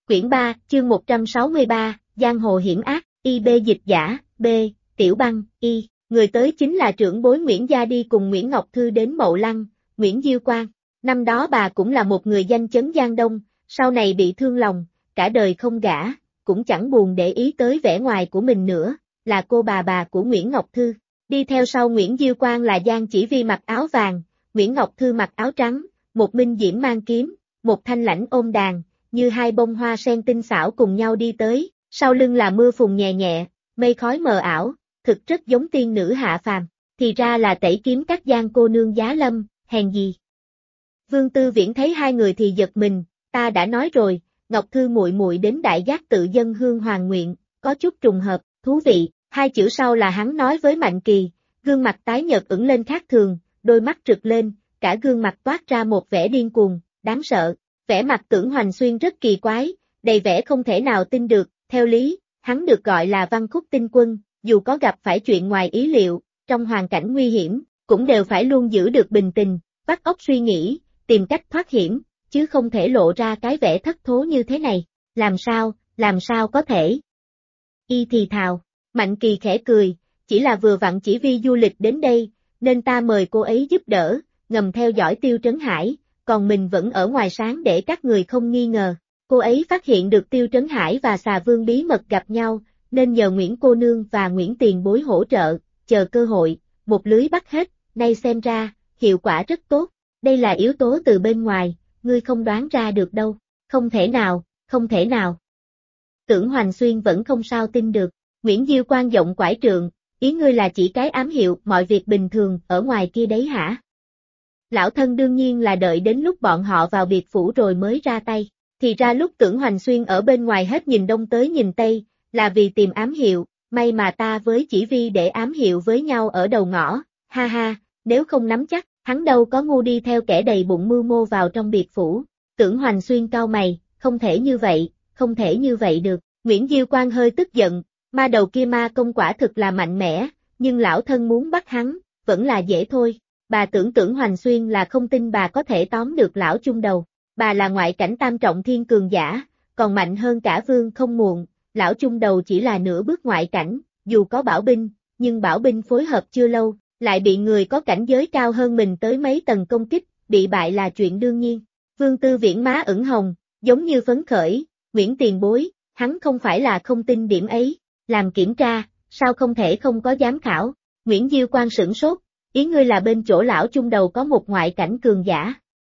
Quyển 3, chương 163, Giang hồ hiểm ác, IB dịch giả, B, Tiểu Băng, Y. Người tới chính là trưởng bối Nguyễn Gia đi cùng Nguyễn Ngọc Thư đến Mậu Lăng, Nguyễn Diêu Quang. Năm đó bà cũng là một người danh chấn Giang Đông, sau này bị thương lòng, cả đời không gả, cũng chẳng buồn để ý tới vẻ ngoài của mình nữa, là cô bà của Nguyễn Ngọc Thư. Đi theo sau Nguyễn Diêu Quang là Giang Chỉ Vi mặc áo vàng, Nguyễn Ngọc Thư mặc áo trắng, một Minh Diễm mang kiếm, một Thanh Lãnh ôm đàn, như hai bông hoa sen tinh xảo cùng nhau đi tới, sau lưng là mưa phùn nhẹ nhẹ, mây khói mờ ảo, thực rất giống tiên nữ hạ phàm, thì ra là Tẩy Kiếm Các Giang cô nương Giá Lâm, hèn gì. Vương Tư Viễn thấy hai người thì giật mình, ta đã nói rồi, Ngọc Thư muội muội đến Đại Giác tự dân hương hoàn nguyện, có chút trùng hợp, thú vị, hai chữ sau là hắn nói với Mạnh Kỳ, gương mặt tái nhợt ửng lên khác thường, đôi mắt rực lên, cả gương mặt toát ra một vẻ điên cuồng, đáng sợ. Vẻ mặt Tưởng Hoành Xuyên rất kỳ quái, đầy vẻ không thể nào tin được, theo lý, hắn được gọi là Văn Khúc Tinh Quân, dù có gặp phải chuyện ngoài ý liệu, trong hoàn cảnh nguy hiểm, cũng đều phải luôn giữ được bình tĩnh, vắt óc suy nghĩ, tìm cách thoát hiểm, chứ không thể lộ ra cái vẻ thất thố như thế này, làm sao có thể. Y thì thào, Mạnh Kỳ khẽ cười, chỉ là vừa vặn Chỉ Vi du lịch đến đây, nên ta mời cô ấy giúp đỡ, ngầm theo dõi Tiêu Trấn Hải. Còn mình vẫn ở ngoài sáng để các người không nghi ngờ. Cô ấy phát hiện được Tiêu Trấn Hải và Xà Vương bí mật gặp nhau, nên nhờ Nguyễn cô nương và Nguyễn tiền bối hỗ trợ, chờ cơ hội, một lưới bắt hết, nay xem ra, hiệu quả rất tốt. Đây là yếu tố từ bên ngoài, ngươi không đoán ra được đâu. Không thể nào. Tưởng Hoành Xuyên vẫn không sao tin được. Nguyễn Diêu Quang giọng quải trượng, ý ngươi là chỉ cái ám hiệu mọi việc bình thường ở ngoài kia đấy hả? Lão thân đương nhiên là đợi đến lúc bọn họ vào biệt phủ rồi mới ra tay. Thì ra lúc Tưởng Hoành Xuyên ở bên ngoài hết nhìn đông tới nhìn tây, là vì tìm ám hiệu, may mà ta với Chỉ Vi để ám hiệu với nhau ở đầu ngõ, ha ha, nếu không nắm chắc, hắn đâu có ngu đi theo kẻ đầy bụng mưu mô vào trong biệt phủ. Tưởng Hoành Xuyên cau mày, không thể như vậy được. Nguyễn Diêu Quang hơi tức giận, ma đầu kia ma công quả thực là mạnh mẽ, nhưng lão thân muốn bắt hắn, vẫn là dễ thôi. Bà Tưởng Hoành Xuyên là không tin bà có thể tóm được lão chung đầu. Bà là ngoại cảnh tam trọng thiên cường giả, còn mạnh hơn cả vương không muộn, lão chung đầu chỉ là nửa bước ngoại cảnh, dù có bảo binh, nhưng bảo binh phối hợp chưa lâu, lại bị người có cảnh giới cao hơn mình tới mấy tầng công kích, bị bại là chuyện đương nhiên. Vương Tư Viễn má ửng hồng, giống như phấn khởi, Nguyễn tiền bối, hắn không phải là không tin điểm ấy, làm kiểm tra, sao không thể không có giám khảo. Nguyễn Diêu Quang sửng sốt. Ý ngươi là bên chỗ lão chung đầu có một ngoại cảnh cường giả.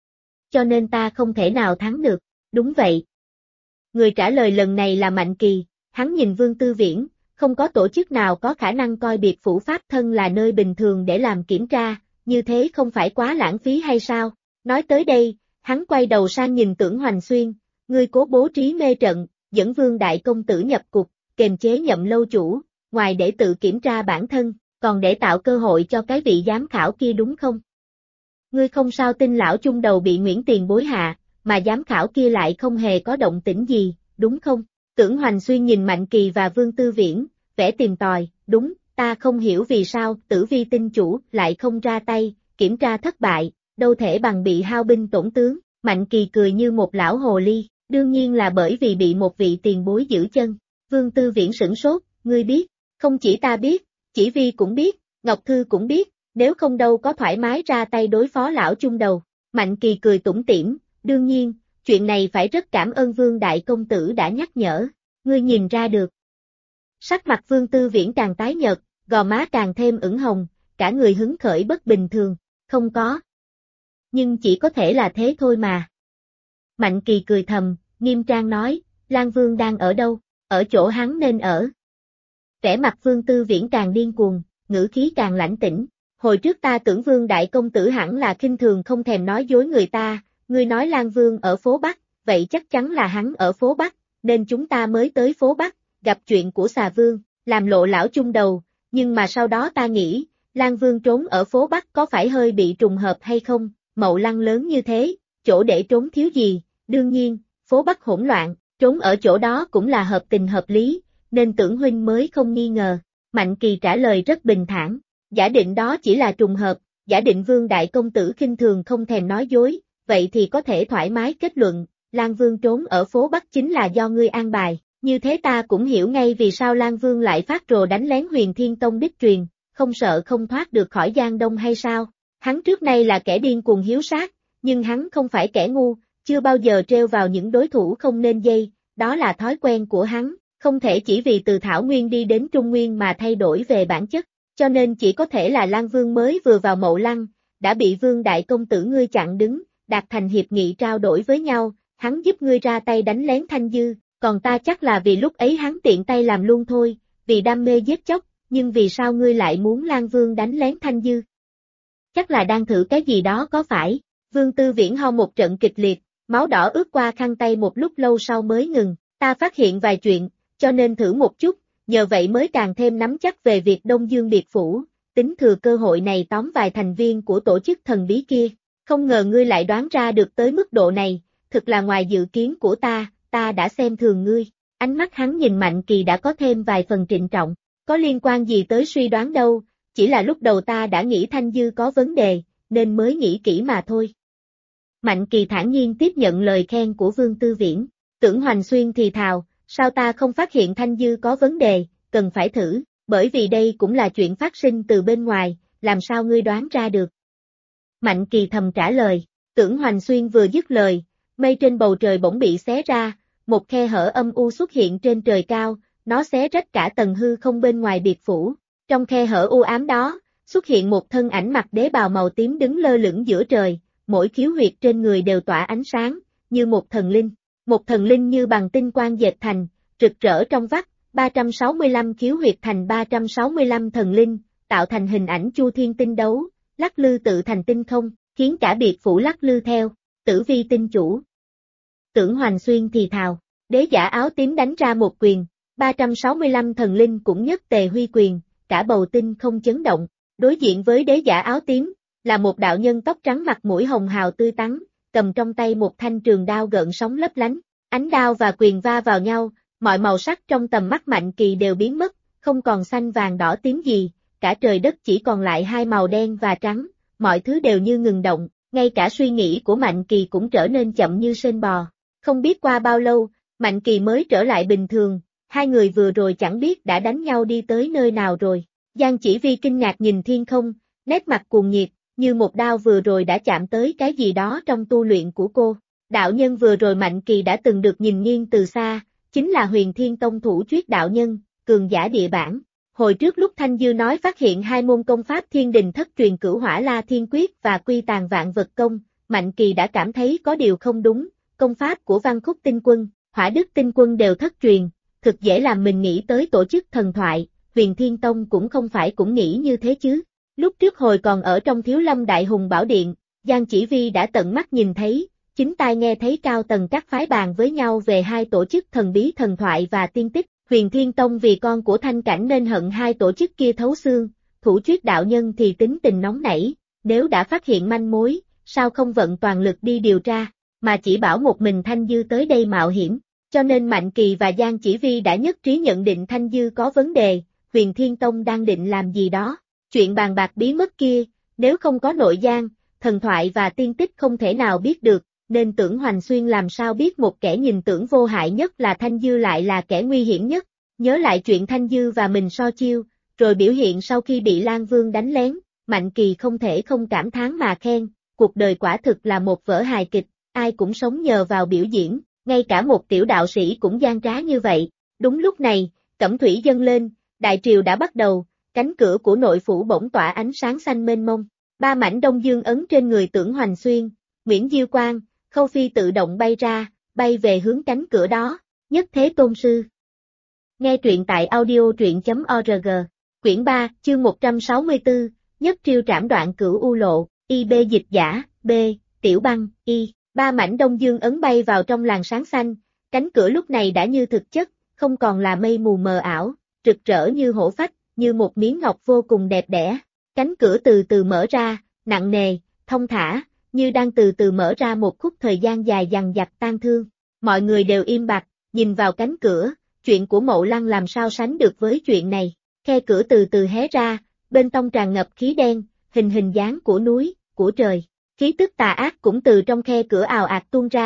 Cho nên ta không thể nào thắng được, đúng vậy. Người trả lời lần này là Mạnh Kỳ, hắn nhìn Vương Tư Viễn, không có tổ chức nào có khả năng coi biệt phủ pháp thân là nơi bình thường để làm kiểm tra, như thế không phải quá lãng phí hay sao? Nói tới đây, hắn quay đầu sang nhìn Tưởng Hoành Xuyên, ngươi cố bố trí mê trận, dẫn Vương đại công tử nhập cục, kềm chế Nhậm lâu chủ, ngoài để tự kiểm tra bản thân. Còn để tạo cơ hội cho cái vị giám khảo kia đúng không? Ngươi không sao tin lão chung đầu bị Nguyễn tiền bối hạ, mà giám khảo kia lại không hề có động tĩnh gì, đúng không? Tưởng Hoành Xuyên nhìn Mạnh Kỳ và Vương Tư Viễn, vẻ tìm tòi, đúng, ta không hiểu vì sao Tử Vi tinh chủ lại không ra tay, kiểm tra thất bại, đâu thể bằng bị hao binh tổn tướng. Mạnh Kỳ cười như một lão hồ ly, đương nhiên là bởi vì bị một vị tiền bối giữ chân. Vương Tư Viễn sửng sốt, ngươi biết, không chỉ ta biết. Chỉ Vi cũng biết, Ngọc Thư cũng biết, nếu không đâu có thoải mái ra tay đối phó lão chung đầu. Mạnh Kỳ cười tủm tỉm, đương nhiên, chuyện này phải rất cảm ơn Vương đại công tử đã nhắc nhở, ngươi nhìn ra được. Sắc mặt Vương Tư Viễn càng tái nhợt, gò má càng thêm ửng hồng, cả người hứng khởi bất bình thường, không có. Nhưng chỉ có thể là thế thôi mà. Mạnh Kỳ cười thầm, nghiêm trang nói, Lan Vương đang ở đâu, ở chỗ hắn nên ở. Vẻ mặt Vương Tư Viễn càng điên cuồng, ngữ khí càng lãnh tĩnh. Hồi trước ta tưởng Vương đại công tử hẳn là khinh thường không thèm nói dối người ta, ngươi nói Lan Vương ở phố Bắc, vậy chắc chắn là hắn ở phố Bắc, nên chúng ta mới tới phố Bắc, gặp chuyện của Xà Vương, làm lộ lão chung đầu, nhưng mà sau đó ta nghĩ, Lan Vương trốn ở phố Bắc có phải hơi bị trùng hợp hay không, Mậu Lăng lớn như thế, chỗ để trốn thiếu gì, đương nhiên, phố Bắc hỗn loạn, trốn ở chỗ đó cũng là hợp tình hợp lý. Nên Tưởng huynh mới không nghi ngờ. Mạnh Kỳ trả lời rất bình thản, giả định đó chỉ là trùng hợp, giả định Vương đại công tử khinh thường không thèm nói dối, vậy thì có thể thoải mái kết luận, Lan Vương trốn ở phố Bắc chính là do ngươi an bài, như thế ta cũng hiểu ngay vì sao Lan Vương lại phát rồ đánh lén Huyền Thiên Tông đích truyền, không sợ không thoát được khỏi Giang Đông hay sao? Hắn trước nay là kẻ điên cuồng hiếu sát, nhưng hắn không phải kẻ ngu, chưa bao giờ trêu vào những đối thủ không nên dây, đó là thói quen của hắn, không thể chỉ vì từ Thảo Nguyên đi đến Trung Nguyên mà thay đổi về bản chất, cho nên chỉ có thể là Lan Vương mới vừa vào Mậu Lăng, đã bị Vương Đại Công Tử ngươi chặn đứng, đạt thành hiệp nghị trao đổi với nhau, hắn giúp ngươi ra tay đánh lén Thanh Dư, còn ta chắc là vì lúc ấy hắn tiện tay làm luôn thôi, vì đam mê giết chóc, nhưng vì sao ngươi lại muốn Lan Vương đánh lén Thanh Dư? Chắc là đang thử cái gì đó có phải? Vương Tư Viễn ho một trận kịch liệt, máu đỏ ướt qua khăn tay một lúc lâu sau mới ngừng, ta phát hiện vài chuyện, cho nên thử một chút, nhờ vậy mới càng thêm nắm chắc về việc Đông Dương Biệt Phủ, tính thừa cơ hội này tóm vài thành viên của tổ chức thần bí kia, không ngờ ngươi lại đoán ra được tới mức độ này, thực là ngoài dự kiến của ta đã xem thường ngươi, ánh mắt hắn nhìn Mạnh Kỳ đã có thêm vài phần trịnh trọng, có liên quan gì tới suy đoán đâu, chỉ là lúc đầu ta đã nghĩ Thanh Dư có vấn đề, nên mới nghĩ kỹ mà thôi. Mạnh Kỳ thản nhiên tiếp nhận lời khen của Vương Tư Viễn, Tưởng Hoành Xuyên thì thào, sao ta không phát hiện Thanh Dư có vấn đề, cần phải thử, bởi vì đây cũng là chuyện phát sinh từ bên ngoài, làm sao ngươi đoán ra được. Mạnh Kỳ thầm trả lời, Tưởng Hoành Xuyên vừa dứt lời, mây trên bầu trời bỗng bị xé ra, một khe hở âm u xuất hiện trên trời cao, nó xé rách cả tầng hư không bên ngoài biệt phủ, trong khe hở u ám đó, xuất hiện một thân ảnh mặc đế bào màu tím đứng lơ lửng giữa trời, mỗi khiếu huyệt trên người đều tỏa ánh sáng, như một thần linh như bằng tinh quang dệt thành, rực rỡ trong vắt, 365 khiếu huyệt thành 365 thần linh, tạo thành hình ảnh Chu Thiên tinh đấu, lắc lư tự thành tinh không, khiến cả biệt phủ lắc lư theo, Tử Vi tinh chủ. Tưởng Hoành Xuyên thì thào, đế giả áo tím đánh ra một quyền, 365 thần linh cũng nhất tề huy quyền, cả bầu tinh không chấn động, đối diện với đế giả áo tím, là một đạo nhân tóc trắng mặt mũi hồng hào tươi tắn, cầm trong tay một thanh trường đao gợn sóng lấp lánh, ánh đao và quyền va vào nhau, mọi màu sắc trong tầm mắt Mạnh Kỳ đều biến mất, không còn xanh vàng đỏ tím gì, cả trời đất chỉ còn lại hai màu đen và trắng, mọi thứ đều như ngừng động, ngay cả suy nghĩ của Mạnh Kỳ cũng trở nên chậm như sên bò. Không biết qua bao lâu, Mạnh Kỳ mới trở lại bình thường, hai người vừa rồi chẳng biết đã đánh nhau đi tới nơi nào rồi. Giang Chỉ Vi kinh ngạc nhìn thiên không, nét mặt cuồng nhiệt, như một đao vừa rồi đã chạm tới cái gì đó trong tu luyện của cô. Đạo nhân vừa rồi Mạnh Kỳ đã từng được nhìn nghiêng từ xa, chính là Huyền Thiên Tông thủ Chuyết đạo nhân, cường giả địa bản. Hồi trước lúc Thanh Dư nói phát hiện hai môn công pháp Thiên Đình thất truyền Cửu Hỏa La Thiên Quyết và Quy Tàn Vạn Vật Công, Mạnh Kỳ đã cảm thấy có điều không đúng, công pháp của Văn Khúc Tinh Quân, Hỏa Đức Tinh Quân đều thất truyền, thực dễ làm mình nghĩ tới tổ chức thần thoại, Huyền Thiên Tông cũng không phải cũng nghĩ như thế chứ. Lúc trước hồi còn ở trong Thiếu Lâm Đại Hùng Bảo Điện, Giang Chỉ Vi đã tận mắt nhìn thấy, chính tai nghe thấy cao tầng các phái bàn với nhau về hai tổ chức thần bí thần thoại và tiên tích. Huyền Thiên Tông vì con của Thanh Cảnh nên hận hai tổ chức kia thấu xương, thủ Chuyết đạo nhân thì tính tình nóng nảy, nếu đã phát hiện manh mối, sao không vận toàn lực đi điều tra, mà chỉ bảo một mình Thanh Dư tới đây mạo hiểm, cho nên Mạnh Kỳ và Giang Chỉ Vi đã nhất trí nhận định Thanh Dư có vấn đề, Huyền Thiên Tông đang định làm gì đó, chuyện bàn bạc bí mật kia, nếu không có nội gian, thần thoại và tiên tích không thể nào biết được, nên Tưởng Hoành Xuyên làm sao biết một kẻ nhìn tưởng vô hại nhất là Thanh Dư lại là kẻ nguy hiểm nhất, nhớ lại chuyện Thanh Dư và mình so chiêu, rồi biểu hiện sau khi bị Lan Vương đánh lén, Mạnh Kỳ không thể không cảm thán mà khen, cuộc đời quả thực là một vở hài kịch, ai cũng sống nhờ vào biểu diễn, ngay cả một tiểu đạo sĩ cũng gian trá như vậy. Đúng lúc này, cẩm thủy dâng lên, đại triều đã bắt đầu, cánh cửa của nội phủ bỗng tỏa ánh sáng xanh mênh mông, ba mảnh đông dương ấn trên người Tưởng Hoành Xuyên, Nguyễn Diêu Quang, Khâu Phi tự động bay ra, bay về hướng cánh cửa đó, Nhất Thế Tôn Sư. Nghe truyện tại audio.org, quyển 3, chương 164, Nhất Triêu Trảm Đoạn Cửu U Lộ, IB dịch giả, B, Tiểu Băng, Y, ba mảnh đông dương ấn bay vào trong làn sáng xanh, cánh cửa lúc này đã như thực chất, không còn là mây mù mờ ảo, rực rỡ như hổ phách, như một miếng ngọc vô cùng đẹp đẽ. Cánh cửa từ từ mở ra, nặng nề, thông thả, như đang từ từ mở ra một khúc thời gian dài dằng dặc tang thương. Mọi người đều im bặt, nhìn vào cánh cửa, chuyện của Mậu Lăng làm sao sánh được với chuyện này. Khe cửa từ từ hé ra, bên trong tràn ngập khí đen, hình dáng của núi, của trời. Khí tức tà ác cũng từ trong khe cửa ào ạt tuôn ra,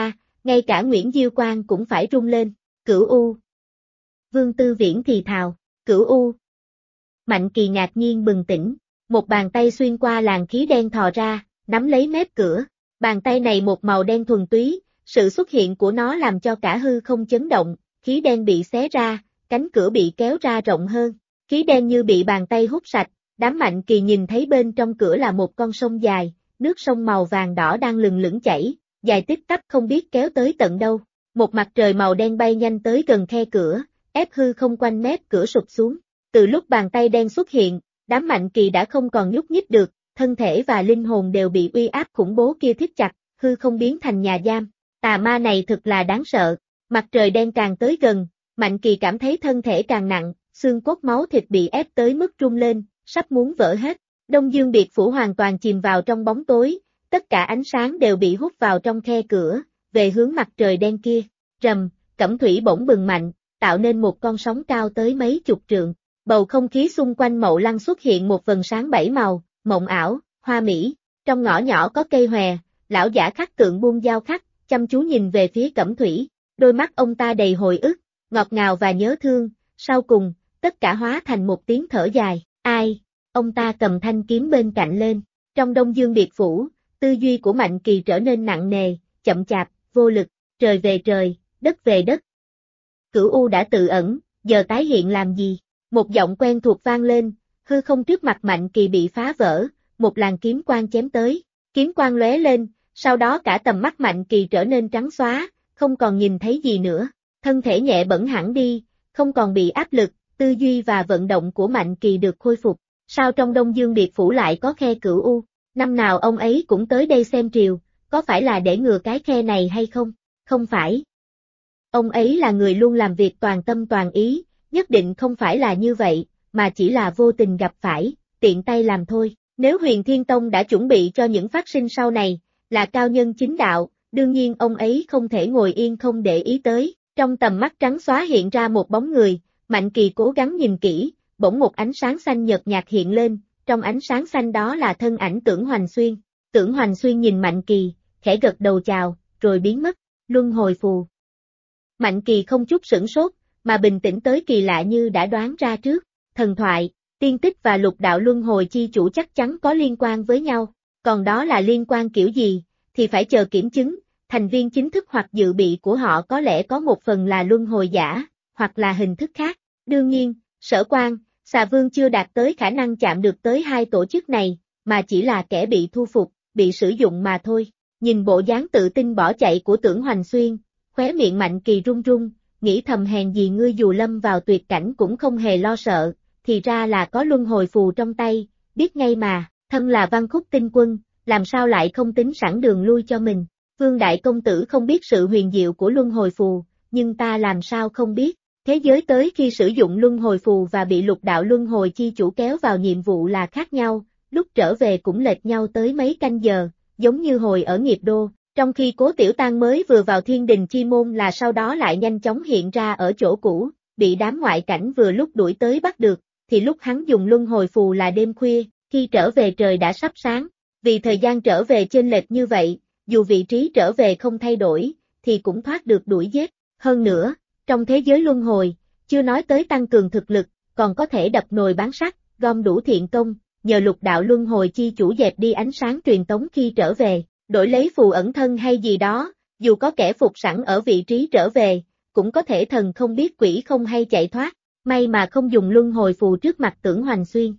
ngay cả Nguyễn Diêu Quang cũng phải run lên. Cửu U. Vương Tư Viễn thì thào, Cửu U. Mạnh Kỳ ngạc nhiên bừng tỉnh, một bàn tay xuyên qua làn khí đen thò ra, nắm lấy mép cửa. Bàn tay này một màu đen thuần túy, sự xuất hiện của nó làm cho cả hư không chấn động, khí đen bị xé ra, cánh cửa bị kéo ra rộng hơn. Khí đen như bị bàn tay hút sạch, đám Mạnh Kỳ nhìn thấy bên trong cửa là một con sông dài, nước sông màu vàng đỏ đang lừng lững chảy, dài tích tắp không biết kéo tới tận đâu. Một mặt trời màu đen bay nhanh tới gần khe cửa, ép hư không quanh mép cửa sụp xuống. Từ lúc bàn tay đen xuất hiện, đám Mạnh Kỳ đã không còn nhúc nhích được, thân thể và linh hồn đều bị uy áp khủng bố kia thít chặt, hư không biến thành nhà giam. Tà ma này thực là đáng sợ. Mặt trời đen càng tới gần, Mạnh Kỳ cảm thấy thân thể càng nặng, xương cốt máu thịt bị ép tới mức rung lên, sắp muốn vỡ hết. Đông Dương Biệt Phủ hoàn toàn chìm vào trong bóng tối, tất cả ánh sáng đều bị hút vào trong khe cửa, về hướng mặt trời đen kia. Rầm, cẩm thủy bỗng bừng mạnh, tạo nên một con sóng cao tới mấy chục trượng. Bầu không khí xung quanh Mậu Lăng xuất hiện một vầng sáng bảy màu, mộng ảo, hoa mỹ. Trong ngõ nhỏ có cây hòe, lão giả khắc tượng buông dao khắc, chăm chú nhìn về phía cẩm thủy. Đôi mắt ông ta đầy hồi ức, ngọt ngào và nhớ thương. Sau cùng, tất cả hóa thành một tiếng thở dài. Ai? Ông ta cầm thanh kiếm bên cạnh lên. Trong Đông Dương Biệt Phủ, tư duy của Mạnh Kỳ trở nên nặng nề, chậm chạp, vô lực. Trời về trời, đất về đất. Cửu U đã tự ẩn, giờ tái hiện làm gì? Một giọng quen thuộc vang lên, hư không trước mặt Mạnh Kỳ bị phá vỡ, một làn kiếm quang chém tới. Kiếm quang lóe lên, sau đó cả tầm mắt Mạnh Kỳ trở nên trắng xóa, không còn nhìn thấy gì nữa. Thân thể nhẹ bẫng hẳn đi, không còn bị áp lực, tư duy và vận động của Mạnh Kỳ được khôi phục. Sao trong Đông Dương Biệt Phủ lại có khe Cửu U? Năm nào ông ấy cũng tới đây xem triều, có phải là để ngừa cái khe này hay không? Không phải. Ông ấy là người luôn làm việc toàn tâm toàn ý, nhất định không phải là như vậy, mà chỉ là vô tình gặp phải, tiện tay làm thôi. Nếu Huyền Thiên Tông đã chuẩn bị cho những phát sinh sau này, là cao nhân chính đạo, đương nhiên ông ấy không thể ngồi yên không để ý tới. Trong tầm mắt trắng xóa hiện ra một bóng người, Mạnh Kỳ cố gắng nhìn kỹ, bỗng một ánh sáng xanh nhợt nhạt hiện lên, trong ánh sáng xanh đó là thân ảnh Tưởng Hoành Xuyên. Tưởng Hoành Xuyên nhìn Mạnh Kỳ, khẽ gật đầu chào, rồi biến mất. Luân hồi phù. Mạnh Kỳ không chút sửng sốt, mà bình tĩnh tới kỳ lạ như đã đoán ra trước. Thần thoại, tiên tích và lục đạo luân hồi chi chủ chắc chắn có liên quan với nhau, còn đó là liên quan kiểu gì, thì phải chờ kiểm chứng. Thành viên chính thức hoặc dự bị của họ có lẽ có một phần là luân hồi giả, hoặc là hình thức khác. Đương nhiên, Sở Quan, Xà Vương chưa đạt tới khả năng chạm được tới hai tổ chức này, mà chỉ là kẻ bị thu phục, bị sử dụng mà thôi. Nhìn bộ dáng tự tin bỏ chạy của Tưởng Hoành Xuyên, khóe miệng Mạnh Kỳ run run, nghĩ thầm hèn gì ngươi dù lâm vào tuyệt cảnh cũng không hề lo sợ, thì ra là có luân hồi phù trong tay, biết ngay mà, thân là Văn Khúc tinh quân, làm sao lại không tính sẵn đường lui cho mình. Vương Đại Công Tử không biết sự huyền diệu của luân hồi phù, nhưng ta làm sao không biết. Thế giới tới khi sử dụng luân hồi phù và bị lục đạo luân hồi chi chủ kéo vào nhiệm vụ là khác nhau, lúc trở về cũng lệch nhau tới mấy canh giờ, giống như hồi ở nghiệp đô, trong khi Cố Tiểu Tang mới vừa vào Thiên Đình Chi Môn là sau đó lại nhanh chóng hiện ra ở chỗ cũ, bị đám ngoại cảnh vừa lúc đuổi tới bắt được, thì lúc hắn dùng luân hồi phù là đêm khuya, khi trở về trời đã sắp sáng. Vì thời gian trở về chênh lệch như vậy, dù vị trí trở về không thay đổi, thì cũng thoát được đuổi giết. Hơn nữa, trong thế giới luân hồi, chưa nói tới tăng cường thực lực, còn có thể đập nồi bán sắt, gom đủ thiện công, nhờ lục đạo luân hồi chi chủ dẹp đi ánh sáng truyền tống khi trở về, đổi lấy phù ẩn thân hay gì đó, dù có kẻ phục sẵn ở vị trí trở về, cũng có thể thần không biết quỷ không hay chạy thoát, may mà không dùng luân hồi phù trước mặt Tưởng Hoành Xuyên.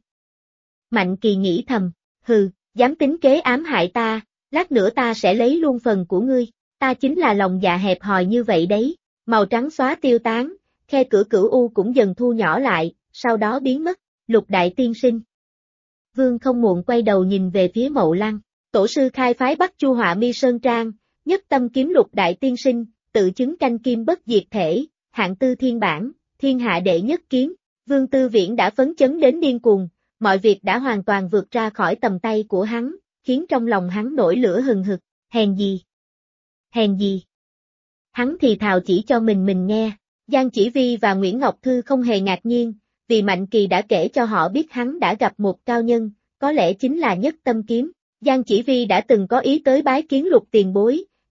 Mạnh Kỳ nghĩ thầm, hừ, dám tính kế ám hại ta, lát nữa ta sẽ lấy luôn phần của ngươi, ta chính là lòng dạ hẹp hòi như vậy đấy. Màu trắng xóa tiêu tán, khe cửa Cửu U cũng dần thu nhỏ lại, sau đó biến mất. Lục Đại Tiên Sinh. Vương không muộn quay đầu nhìn về phía Mậu Lăng, tổ sư khai phái Bắc Chu Họa Mi Sơn Trang, nhất tâm kiếm Lục Đại Tiên Sinh, tự chứng canh kim bất diệt thể, hạng tư thiên bản, thiên hạ đệ nhất kiếm. Vương Tư Viễn đã phấn chấn đến điên cuồng, mọi việc đã hoàn toàn vượt ra khỏi tầm tay của hắn, khiến trong lòng hắn nổi lửa hừng hực. Hèn gì? Hèn gì? Hắn thì thào chỉ cho mình nghe. Giang Chỉ Vi và Nguyễn Ngọc Thư không hề ngạc nhiên, vì Mạnh Kỳ đã kể cho họ biết hắn đã gặp một cao nhân, có lẽ chính là Nhất Tâm Kiếm. Giang Chỉ Vi đã từng có ý tới bái kiến Lục tiền bối,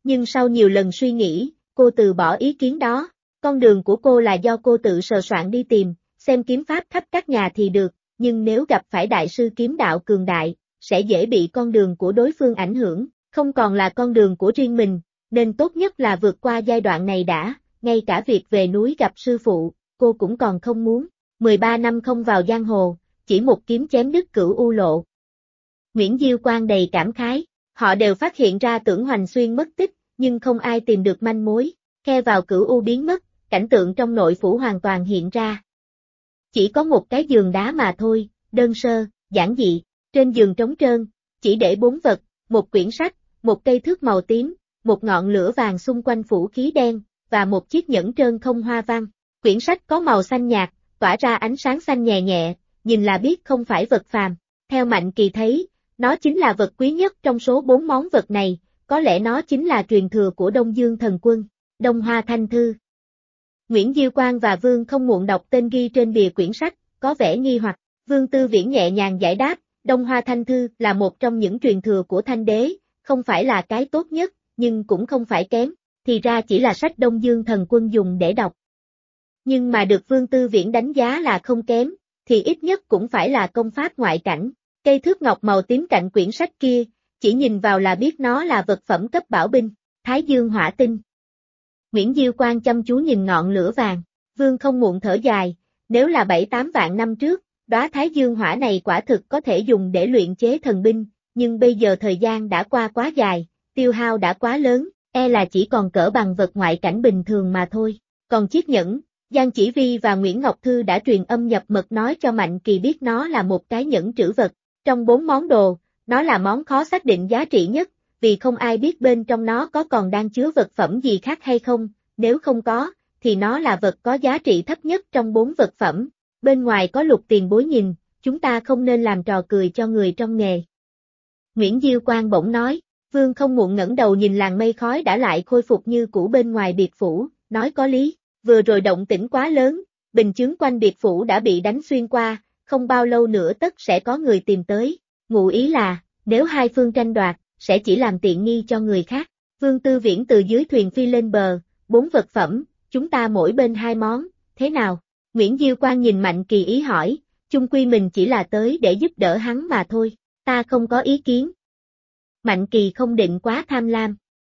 Nhưng sau nhiều lần suy nghĩ, cô từ bỏ ý kiến đó. Con đường của cô là do cô tự sờ soạn đi tìm, xem kiếm pháp khắp các nhà thì được, nhưng nếu gặp phải đại sư kiếm đạo cường đại, sẽ dễ bị con đường của đối phương ảnh hưởng, không còn là con đường của riêng mình, nên tốt nhất là vượt qua giai đoạn này đã, ngay cả việc về núi gặp sư phụ, cô cũng còn không muốn. 13 năm không vào giang hồ, chỉ một kiếm chém đứt Cửu U Lộ. Nguyễn Diêu Quang đầy cảm khái, họ đều phát hiện ra Tưởng Hoành Xuyên mất tích, nhưng không ai tìm được manh mối, khe vào Cửu U biến mất, cảnh tượng trong nội phủ hoàn toàn hiện ra. Chỉ có một cái giường đá mà thôi, đơn sơ, giản dị, trên giường trống trơn, chỉ để 4 vật, một quyển sách, một cây thước màu tím, một ngọn lửa vàng xung quanh phủ khí đen, và một chiếc nhẫn trơn không hoa văn. Quyển sách có màu xanh nhạt, tỏa ra ánh sáng xanh nhẹ nhẹ, nhìn là biết không phải vật phàm. Theo Mạnh Kỳ thấy, nó chính là vật quý nhất trong số 4 món vật này, có lẽ nó chính là truyền thừa của Đông Dương Thần Quân, Đông Hoa Thanh Thư. Nguyễn Diêu Quang và Vương Không Muộn đọc tên ghi trên bìa quyển sách, có vẻ nghi hoặc. Vương Tư Viễn nhẹ nhàng giải đáp, Đông Hoa Thanh Thư là một trong những truyền thừa của Thanh Đế, không phải là cái tốt nhất, nhưng cũng không phải kém, thì ra chỉ là sách Đông Dương Thần Quân dùng để đọc. Nhưng mà được Vương Tư Viễn đánh giá là không kém, thì ít nhất cũng phải là công pháp ngoại cảnh. Cây thước ngọc màu tím cạnh quyển sách kia, chỉ nhìn vào là biết nó là vật phẩm cấp bảo binh, Thái Dương Hỏa Tinh. Nguyễn Diêu Quang chăm chú nhìn ngọn lửa vàng, Vương Không Muộn thở dài, nếu là 7-8 vạn năm trước, đóa Thái Dương Hỏa này quả thực có thể dùng để luyện chế thần binh, nhưng bây giờ thời gian đã qua quá dài, tiêu hao đã quá lớn, là chỉ còn cỡ bằng vật ngoại cảnh bình thường mà thôi. Còn chiếc nhẫn, Giang Chỉ Vi và Nguyễn Ngọc Thư đã truyền âm nhập mật nói cho Mạnh Kỳ biết nó là một cái nhẫn trữ vật. Trong 4 món đồ, nó là món khó xác định giá trị nhất, vì không ai biết bên trong nó có còn đang chứa vật phẩm gì khác hay không, nếu không có, thì nó là vật có giá trị thấp nhất trong 4 vật phẩm. Bên ngoài có Lục tiền bối nhìn, chúng ta không nên làm trò cười cho người trong nghề. Nguyễn Diêu Quang bỗng nói, Vương Không Muộn ngẩng đầu nhìn làn mây khói đã lại khôi phục như cũ bên ngoài biệt phủ, nói có lý, vừa rồi động tĩnh quá lớn, bình chướng quanh biệt phủ đã bị đánh xuyên qua, không bao lâu nữa tất sẽ có người tìm tới, ngụ ý là, nếu hai phương tranh đoạt, sẽ chỉ làm tiện nghi cho người khác. Vương Tư Viễn từ dưới thuyền phi lên bờ, 4 vật phẩm, chúng ta mỗi bên 2 món, thế nào? Nguyễn Diêu Quang nhìn Mạnh Kỳ ý hỏi, chung quy mình chỉ là tới để giúp đỡ hắn mà thôi, ta không có ý kiến. Mạnh Kỳ không định quá tham lam.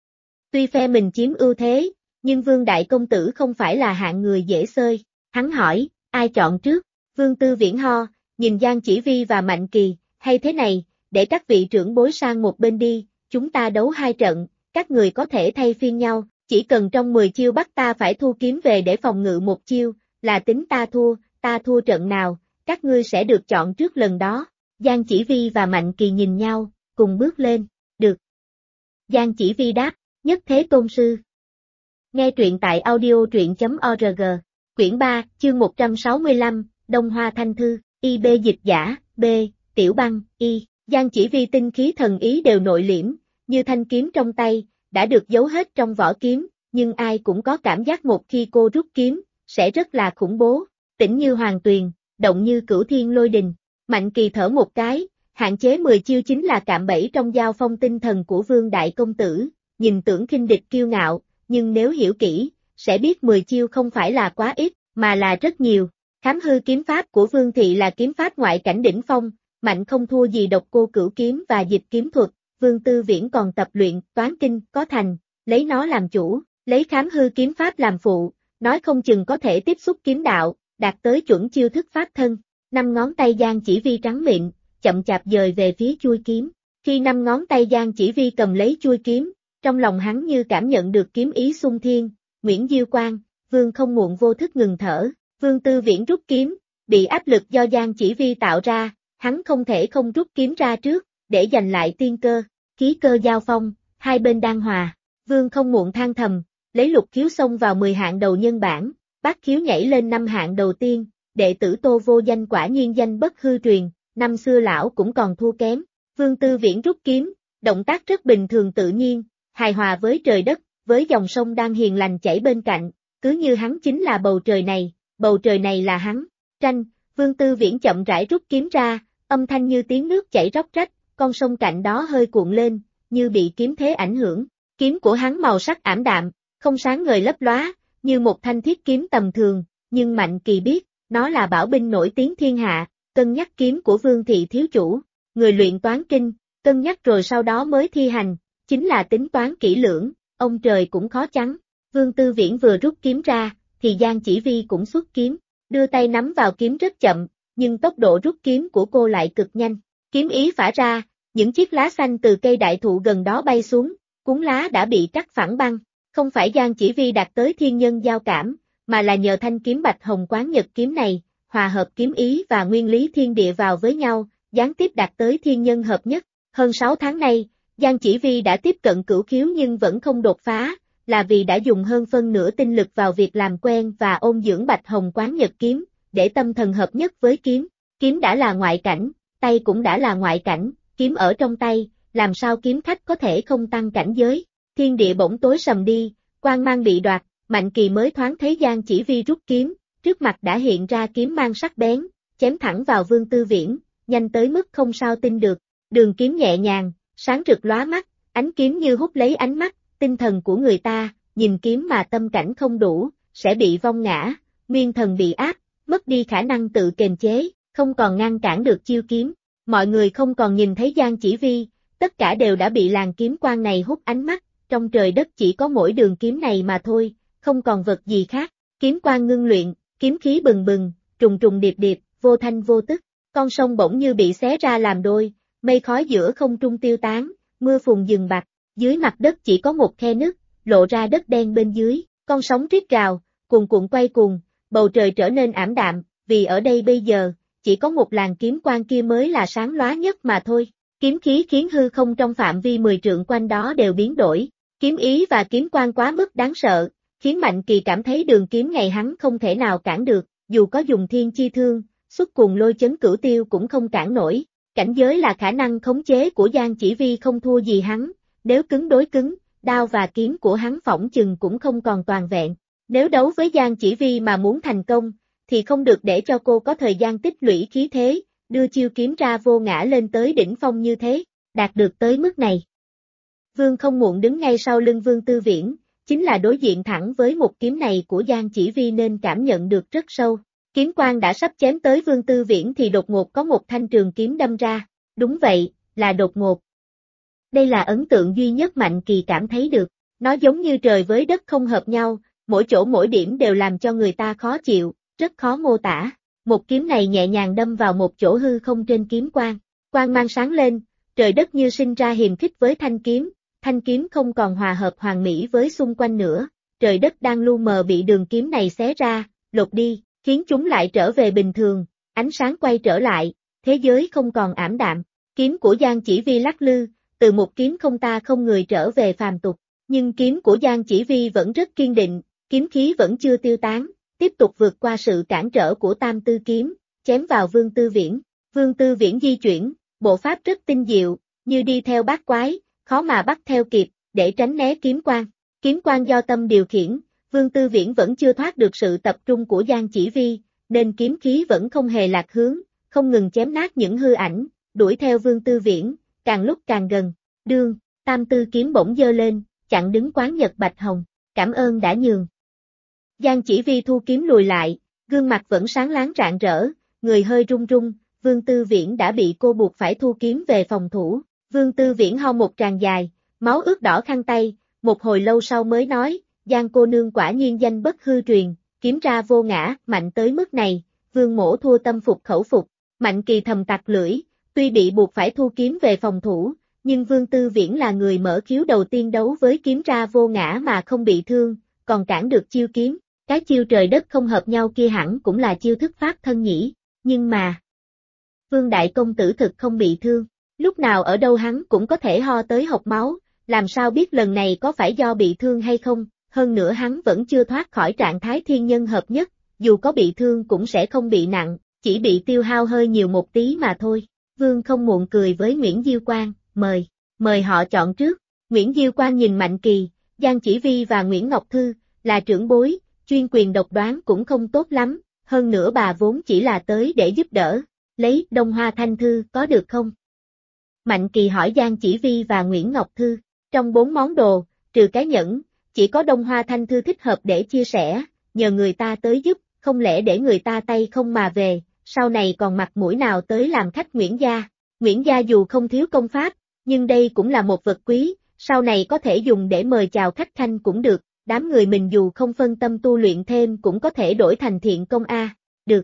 Tuy phe mình chiếm ưu thế, nhưng Vương Đại Công Tử không phải là hạng người dễ xơi, hắn hỏi, ai chọn trước? Vương Tư Viễn ho, nhìn Giang Chỉ Vi và Mạnh Kỳ, hay thế này, để các vị trưởng bối sang một bên đi, chúng ta đấu 2 trận, các người có thể thay phiên nhau, chỉ cần trong 10 chiêu bắt ta phải thu kiếm về để phòng ngự một chiêu, là tính ta thua trận nào, các ngươi sẽ được chọn trước lần đó. Giang Chỉ Vi và Mạnh Kỳ nhìn nhau, cùng bước lên, được. Giang Chỉ Vi đáp, nhất thế tôn sư. Nghe truyện tại audio truyện.org, quyển 3, chương 165, Đông Hoa Thanh Thư, IB dịch giả, B, Tiểu Băng, Y, Giang Chỉ Vi tinh khí thần ý đều nội liễm, như thanh kiếm trong tay, đã được giấu hết trong vỏ kiếm, nhưng ai cũng có cảm giác một khi cô rút kiếm, sẽ rất là khủng bố, tĩnh như hoàng tuyền, động như cửu thiên lôi đình. Mạnh Kỳ thở một cái, hạn chế 10 chiêu chính là cạm bẫy trong giao phong tinh thần của Vương Đại Công Tử, nhìn tưởng khinh địch kiêu ngạo, nhưng nếu hiểu kỹ, sẽ biết 10 chiêu không phải là quá ít, mà là rất nhiều. Khám hư kiếm pháp của Vương Thị là kiếm pháp ngoại cảnh đỉnh phong, mạnh không thua gì Độc Cô Cửu kiếm và dịch kiếm thuật, Vương Tư Viễn còn tập luyện toán kinh có thành, lấy nó làm chủ, lấy khám hư kiếm pháp làm phụ, nói không chừng có thể tiếp xúc kiếm đạo, đạt tới chuẩn chiêu thức pháp thân. 5 ngón tay Giang Chỉ Vi trắng mịn, chậm chạp dời về phía chuôi kiếm. Khi 5 ngón tay Giang Chỉ Vi cầm lấy chuôi kiếm, trong lòng hắn như cảm nhận được kiếm ý xung thiên. Nguyễn Diêu Quang, Vương Không Muộn vô thức ngừng thở. Vương Tư Viễn rút kiếm, bị áp lực do Giang Chỉ Vi tạo ra, hắn không thể không rút kiếm ra trước, để giành lại tiên cơ. Khí cơ giao phong, hai bên đang hòa. Vương Không Muộn than thầm, lấy lục khiếu xông vào 10 hạng đầu nhân bản, bát khiếu nhảy lên 5 hạng đầu tiên. Đệ tử Tô Vô Danh quả nhiên danh bất hư truyền, năm xưa lão cũng còn thua kém. Vương Tư Viễn rút kiếm, động tác rất bình thường tự nhiên, hài hòa với trời đất, với dòng sông đang hiền lành chảy bên cạnh, cứ như hắn chính là bầu trời này là hắn. Tranh, Vương Tư Viễn chậm rãi rút kiếm ra, âm thanh như tiếng nước chảy róc rách, con sông cạnh đó hơi cuộn lên, như bị kiếm thế ảnh hưởng. Kiếm của hắn màu sắc ảm đạm, không sáng ngời lấp lóa, như một thanh thiết kiếm tầm thường, nhưng Mạnh Kỳ biết, nó là bảo binh nổi tiếng thiên hạ, cân nhắc kiếm của Vương thị thiếu chủ, người luyện toán kinh, cân nhắc rồi sau đó mới thi hành, chính là tính toán kỹ lưỡng, ông trời cũng khó chắn. Vương Tư Viễn vừa rút kiếm ra, thì Giang Chỉ Vi cũng xuất kiếm, đưa tay nắm vào kiếm rất chậm, nhưng tốc độ rút kiếm của cô lại cực nhanh. Kiếm ý phả ra, những chiếc lá xanh từ cây đại thụ gần đó bay xuống, cuốn lá đã bị cắt phẳng băng. Không phải Giang Chỉ Vi đạt tới thiên nhân giao cảm, mà là nhờ thanh kiếm bạch hồng quán nhật kiếm này, hòa hợp kiếm ý và nguyên lý thiên địa vào với nhau, gián tiếp đạt tới thiên nhân hợp nhất. Hơn 6 tháng nay, Giang Chỉ Vi đã tiếp cận cửu khiếu nhưng vẫn không đột phá, là vì đã dùng hơn phân nửa tinh lực vào việc làm quen và ôn dưỡng bạch hồng quán nhật kiếm, để tâm thần hợp nhất với kiếm. Kiếm đã là ngoại cảnh, tay cũng đã là ngoại cảnh, kiếm ở trong tay, làm sao kiếm khách có thể không tăng cảnh giới. Thiên địa bỗng tối sầm đi, quang mang bị đoạt, Mạnh Kỳ mới thoáng thấy Giang Chỉ Vi rút kiếm, trước mặt đã hiện ra kiếm mang sắc bén, chém thẳng vào Vương Tư Viễn, nhanh tới mức không sao tin được. Đường kiếm nhẹ nhàng, sáng rực lóa mắt, ánh kiếm như hút lấy ánh mắt, tinh thần của người ta, nhìn kiếm mà tâm cảnh không đủ, sẽ bị vong ngã, nguyên thần bị áp, mất đi khả năng tự kiềm chế, không còn ngăn cản được chiêu kiếm. Mọi người không còn nhìn thấy Giang Chỉ Vi, tất cả đều đã bị làn kiếm quang này hút ánh mắt, trong trời đất chỉ có mỗi đường kiếm này mà thôi, không còn vật gì khác. Kiếm quang ngưng luyện, kiếm khí bừng bừng, trùng trùng điệp điệp, vô thanh vô tức, con sông bỗng như bị xé ra làm đôi, mây khói giữa không trung tiêu tán, mưa phùn dừng bặt, dưới mặt đất chỉ có một khe nứt, lộ ra đất đen bên dưới, con sóng rít gào, cuồn cuộn quay cuồng, bầu trời trở nên ảm đạm, vì ở đây bây giờ, chỉ có một làn kiếm quang kia mới là sáng lóa nhất mà thôi. Kiếm khí khiến hư không trong phạm vi 10 trượng quanh đó đều biến đổi, kiếm ý và kiếm quang quá mức đáng sợ, khiến Mạnh Kỳ cảm thấy đường kiếm ngày hắn không thể nào cản được, dù có dùng thiên chi thương, xuất cùng lôi chấn cửu tiêu cũng không cản nổi. Cảnh giới là khả năng khống chế của Giang Chỉ Vi không thua gì hắn, nếu cứng đối cứng, đao và kiếm của hắn phỏng chừng cũng không còn toàn vẹn. Nếu đấu với Giang Chỉ Vi mà muốn thành công, thì không được để cho cô có thời gian tích lũy khí thế, đưa chiêu kiếm ra vô ngã lên tới đỉnh phong như thế, đạt được tới mức này. Vương không muộn đứng ngay sau lưng Vương Tư Viễn, chính là đối diện thẳng với một kiếm này của Giang Chỉ Vi nên cảm nhận được rất sâu. Kiếm quang đã sắp chém tới Vương Tư Viễn thì đột ngột có một thanh trường kiếm đâm ra, đúng vậy, là đột ngột. Đây là ấn tượng duy nhất Mạnh Kỳ cảm thấy được, nó giống như trời với đất không hợp nhau, mỗi chỗ mỗi điểm đều làm cho người ta khó chịu, rất khó mô tả. Một kiếm này nhẹ nhàng đâm vào một chỗ hư không trên kiếm quang, quang mang sáng lên, trời đất như sinh ra hiềm khích với thanh kiếm không còn hòa hợp hoàn mỹ với xung quanh nữa, trời đất đang lu mờ bị đường kiếm này xé ra, lột đi, khiến chúng lại trở về bình thường, ánh sáng quay trở lại, thế giới không còn ảm đạm. Kiếm của Giang Chỉ Vi lắc lư, từ một kiếm không ta không người trở về phàm tục, nhưng kiếm của Giang Chỉ Vi vẫn rất kiên định, kiếm khí vẫn chưa tiêu tán, tiếp tục vượt qua sự cản trở của Tam Tư kiếm, chém vào Vương Tư Viễn. Vương Tư Viễn di chuyển, bộ pháp rất tinh diệu, như đi theo bát quái, khó mà bắt theo kịp, để tránh né kiếm quang. Kiếm quang do tâm điều khiển, Vương Tư Viễn vẫn chưa thoát được sự tập trung của Giang Chỉ Vi, nên kiếm khí vẫn không hề lạc hướng, không ngừng chém nát những hư ảnh, đuổi theo Vương Tư Viễn, càng lúc càng gần. Đương, Tam Tư kiếm bỗng giơ lên, chặn đứng quán nhật bạch hồng, cảm ơn đã nhường. Giang Chỉ Vi thu kiếm lùi lại, gương mặt vẫn sáng láng rạng rỡ, người hơi run run, Vương Tư Viễn đã bị cô buộc phải thu kiếm về phòng thủ. Vương Tư Viễn ho một tràng dài, máu ướt đỏ khăn tay, một hồi lâu sau mới nói, Giang cô nương quả nhiên danh bất hư truyền, kiếm ra vô ngã, mạnh tới mức này, Vương mỗ thua tâm phục khẩu phục. Mạnh Kỳ thầm tặc lưỡi, tuy bị buộc phải thu kiếm về phòng thủ, nhưng Vương Tư Viễn là người mở khiếu đầu tiên đấu với kiếm ra vô ngã mà không bị thương, còn cản được chiêu kiếm. Cái chiêu trời đất không hợp nhau kia hẳn cũng là chiêu thức pháp thân nhỉ, nhưng mà Vương Đại Công Tử thực không bị thương, lúc nào ở đâu hắn cũng có thể ho tới hộc máu, làm sao biết lần này có phải do bị thương hay không, hơn nữa hắn vẫn chưa thoát khỏi trạng thái thiên nhân hợp nhất, dù có bị thương cũng sẽ không bị nặng, chỉ bị tiêu hao hơi nhiều một tí mà thôi. Vương không muộn cười với Nguyễn Diêu Quang, mời họ chọn trước. Nguyễn Diêu Quang nhìn Mạnh Kỳ, Giang Chỉ Vi và Nguyễn Ngọc Thư, là trưởng bối, chuyên quyền độc đoán cũng không tốt lắm, hơn nữa bà vốn chỉ là tới để giúp đỡ, lấy Đông Hoa Thanh Thư có được không? Mạnh Kỳ hỏi Giang Chỉ Vi và Nguyễn Ngọc Thư, trong 4 món đồ, trừ cái nhẫn, chỉ có Đông Hoa Thanh Thư thích hợp để chia sẻ, nhờ người ta tới giúp, không lẽ để người ta tay không mà về, sau này còn mặt mũi nào tới làm khách Nguyễn gia. Nguyễn gia dù không thiếu công pháp, nhưng đây cũng là một vật quý, sau này có thể dùng để mời chào khách khanh cũng được, đám người mình dù không phân tâm tu luyện thêm cũng có thể đổi thành thiện công a. Được.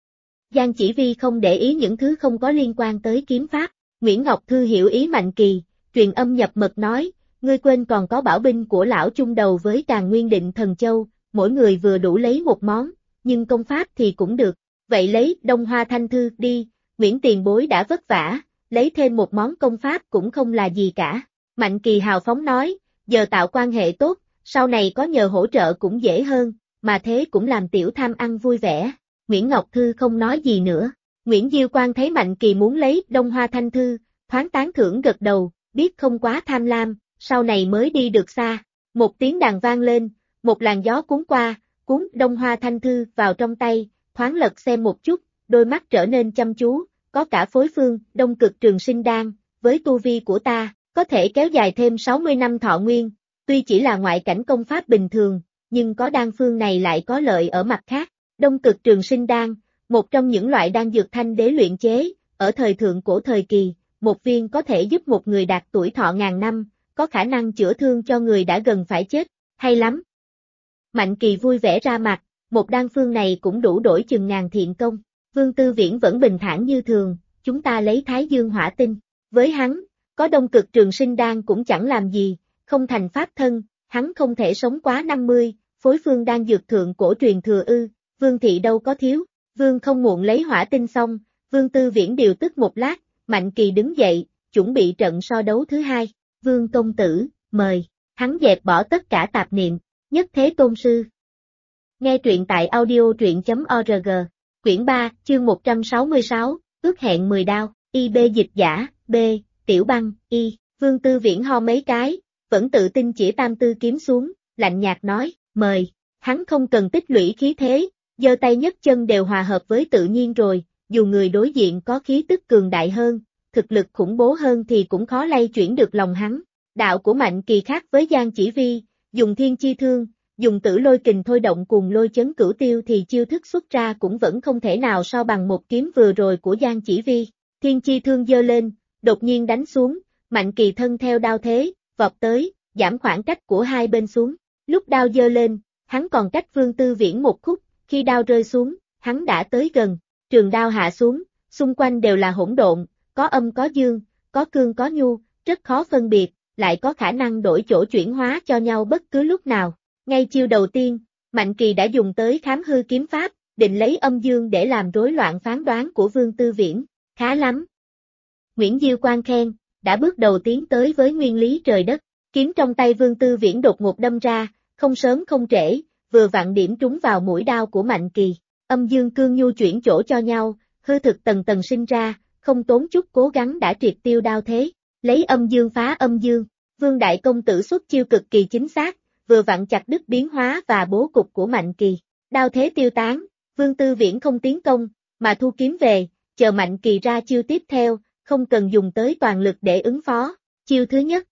Giang Chỉ Vi không để ý những thứ không có liên quan tới kiếm pháp, Nguyễn Ngọc Thư hiểu ý Mạnh Kỳ, truyền âm nhập mật nói, ngươi quên còn có bảo binh của lão chung đầu với Tràng Nguyên Định Thần Châu, mỗi người vừa đủ lấy một món, nhưng công pháp thì cũng được, vậy lấy Đông Hoa Thanh Thư đi, Nguyễn tiền bối đã vất vả, lấy thêm một món công pháp cũng không là gì cả. Mạnh Kỳ hào phóng nói, giờ tạo quan hệ tốt, sau này có nhờ hỗ trợ cũng dễ hơn, mà thế cũng làm tiểu tham ăn vui vẻ. Nguyễn Ngọc Thư không nói gì nữa. Nguyễn Diêu Quang thấy Mạnh Kỳ muốn lấy Đông Hoa Thanh Thư, thoáng tán thưởng gật đầu, biết không quá tham lam, sau này mới đi được xa. Một tiếng đàn vang lên, một làn gió cuốn qua, cuốn Đông Hoa Thanh Thư vào trong tay, thoáng lật xem một chút, đôi mắt trở nên chăm chú, có cả phối phương, Đông Cực Trường Sinh Đan, với tu vi của ta, có thể kéo dài thêm 60 năm thọ nguyên, tuy chỉ là ngoại cảnh công pháp bình thường, nhưng có đan phương này lại có lợi ở mặt khác. Đông Cực Trường Sinh Đan, một trong những loại đan dược Thanh đế luyện chế, ở thời thượng cổ thời kỳ, một viên có thể giúp một người đạt tuổi thọ ngàn năm, có khả năng chữa thương cho người đã gần phải chết, hay lắm. Mạnh Kỳ vui vẻ ra mặt, một đan phương này cũng đủ đổi chừng ngàn thiện công. Vương Tư Viễn vẫn bình thản như thường, chúng ta lấy Thái Dương Hỏa Tinh. Với hắn, có Đông Cực Trường Sinh Đan cũng chẳng làm gì, không thành pháp thân, hắn không thể sống quá 50, phối phương đan dược thượng cổ truyền thừa ư, Vương thị đâu có thiếu. Vương không muộn lấy hỏa tinh xong, Vương Tư Viễn điều tức một lát, Mạnh Kỳ đứng dậy, chuẩn bị trận so đấu thứ hai. Vương công tử, mời, hắn dẹp bỏ tất cả tạp niệm, nhất thế tôn sư. Nghe truyện tại audio truyện.org, quyển 3, chương 166, ước hẹn 10 đao, IB dịch giả, B, tiểu băng, Y, Vương Tư Viễn ho mấy cái, vẫn tự tin chỉ tam tư kiếm xuống, lạnh nhạt nói, mời, hắn không cần tích lũy khí thế, giơ tay nhấc chân đều hòa hợp với tự nhiên rồi, dù người đối diện có khí tức cường đại hơn, thực lực khủng bố hơn thì cũng khó lay chuyển được lòng hắn. Đạo của Mạnh Kỳ khác với Giang Chỉ Vi, dùng thiên chi thương, dùng tử lôi kình thôi động cùng lôi chấn cửu tiêu thì chiêu thức xuất ra cũng vẫn không thể nào so bằng một kiếm vừa rồi của Giang Chỉ Vi. Thiên chi thương giơ lên, đột nhiên đánh xuống, Mạnh Kỳ thân theo đao thế, vọt tới, giảm khoảng cách của hai bên xuống. Lúc đao giơ lên, hắn còn cách Vương Tư Viễn một khúc, khi đao rơi xuống, hắn đã tới gần, trường đao hạ xuống, xung quanh đều là hỗn độn, có âm có dương, có cương có nhu, rất khó phân biệt, lại có khả năng đổi chỗ chuyển hóa cho nhau bất cứ lúc nào. Ngay chiêu đầu tiên, Mạnh Kỳ đã dùng tới khám hư kiếm pháp, định lấy âm dương để làm rối loạn phán đoán của Vương Tư Viễn, khá lắm. Nguyễn Diêu Quang khen, đã bước đầu tiến tới với nguyên lý trời đất, kiếm trong tay Vương Tư Viễn đột ngột đâm ra, không sớm không trễ, vừa vặn điểm trúng vào mũi đao của Mạnh Kỳ, âm dương cương nhu chuyển chỗ cho nhau, hư thực tầng tầng sinh ra, không tốn chút cố gắng đã triệt tiêu đao thế, lấy âm dương phá âm dương, Vương Đại Công Tử xuất chiêu cực kỳ chính xác, vừa vặn chặt đứt biến hóa và bố cục của Mạnh Kỳ, đao thế tiêu tán, Vương Tư Viễn không tiến công, mà thu kiếm về, chờ Mạnh Kỳ ra chiêu tiếp theo, không cần dùng tới toàn lực để ứng phó, chiêu thứ nhất.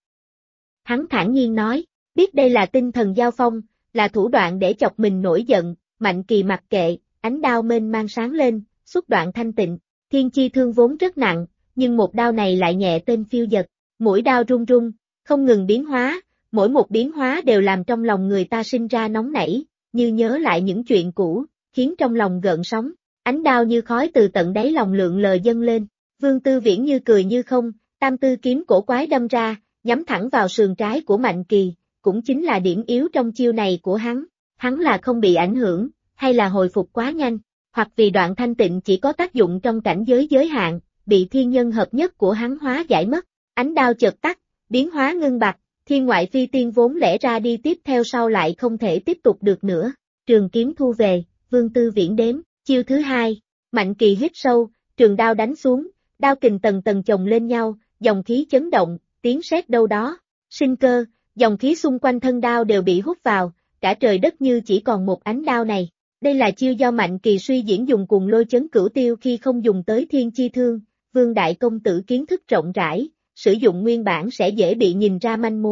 Hắn thản nhiên nói, biết đây là tinh thần giao phong, là thủ đoạn để chọc mình nổi giận, Mạnh Kỳ mặc kệ, ánh đao mênh mang sáng lên, xuất đoạn thanh tịnh, thiên chi thương vốn rất nặng, nhưng một đao này lại nhẹ tên phiêu dật, mũi đao rung rung, không ngừng biến hóa, mỗi một biến hóa đều làm trong lòng người ta sinh ra nóng nảy, như nhớ lại những chuyện cũ, khiến trong lòng gợn sóng, ánh đao như khói từ tận đáy lòng lượn lờ dâng lên, Vương Tư Viễn như cười như không, tam tư kiếm cổ quái đâm ra, nhắm thẳng vào sườn trái của Mạnh Kỳ, cũng chính là điểm yếu trong chiêu này của hắn là không bị ảnh hưởng, hay là hồi phục quá nhanh, hoặc vì đoạn thanh tịnh chỉ có tác dụng trong cảnh giới giới hạn, bị thiên nhân hợp nhất của hắn hóa giải mất, ánh đao chợt tắt, biến hóa ngưng bặt, thiên ngoại phi tiên vốn lẽ ra đi tiếp theo sau lại không thể tiếp tục được nữa, trường kiếm thu về, Vương Tư Viễn đếm, chiêu thứ hai, Mạnh Kỳ hít sâu, trường đao đánh xuống, đao kình tầng tầng chồng lên nhau, dòng khí chấn động, tiếng sét đâu đó, sinh cơ, dòng khí xung quanh thân đao đều bị hút vào, cả trời đất như chỉ còn một ánh đao này. Đây là chiêu do Mạnh Kỳ suy diễn dùng cùng lôi chấn cửu tiêu khi không dùng tới thiên chi thương, Vương Đại Công Tử kiến thức rộng rãi, sử dụng nguyên bản sẽ dễ bị nhìn ra manh mối,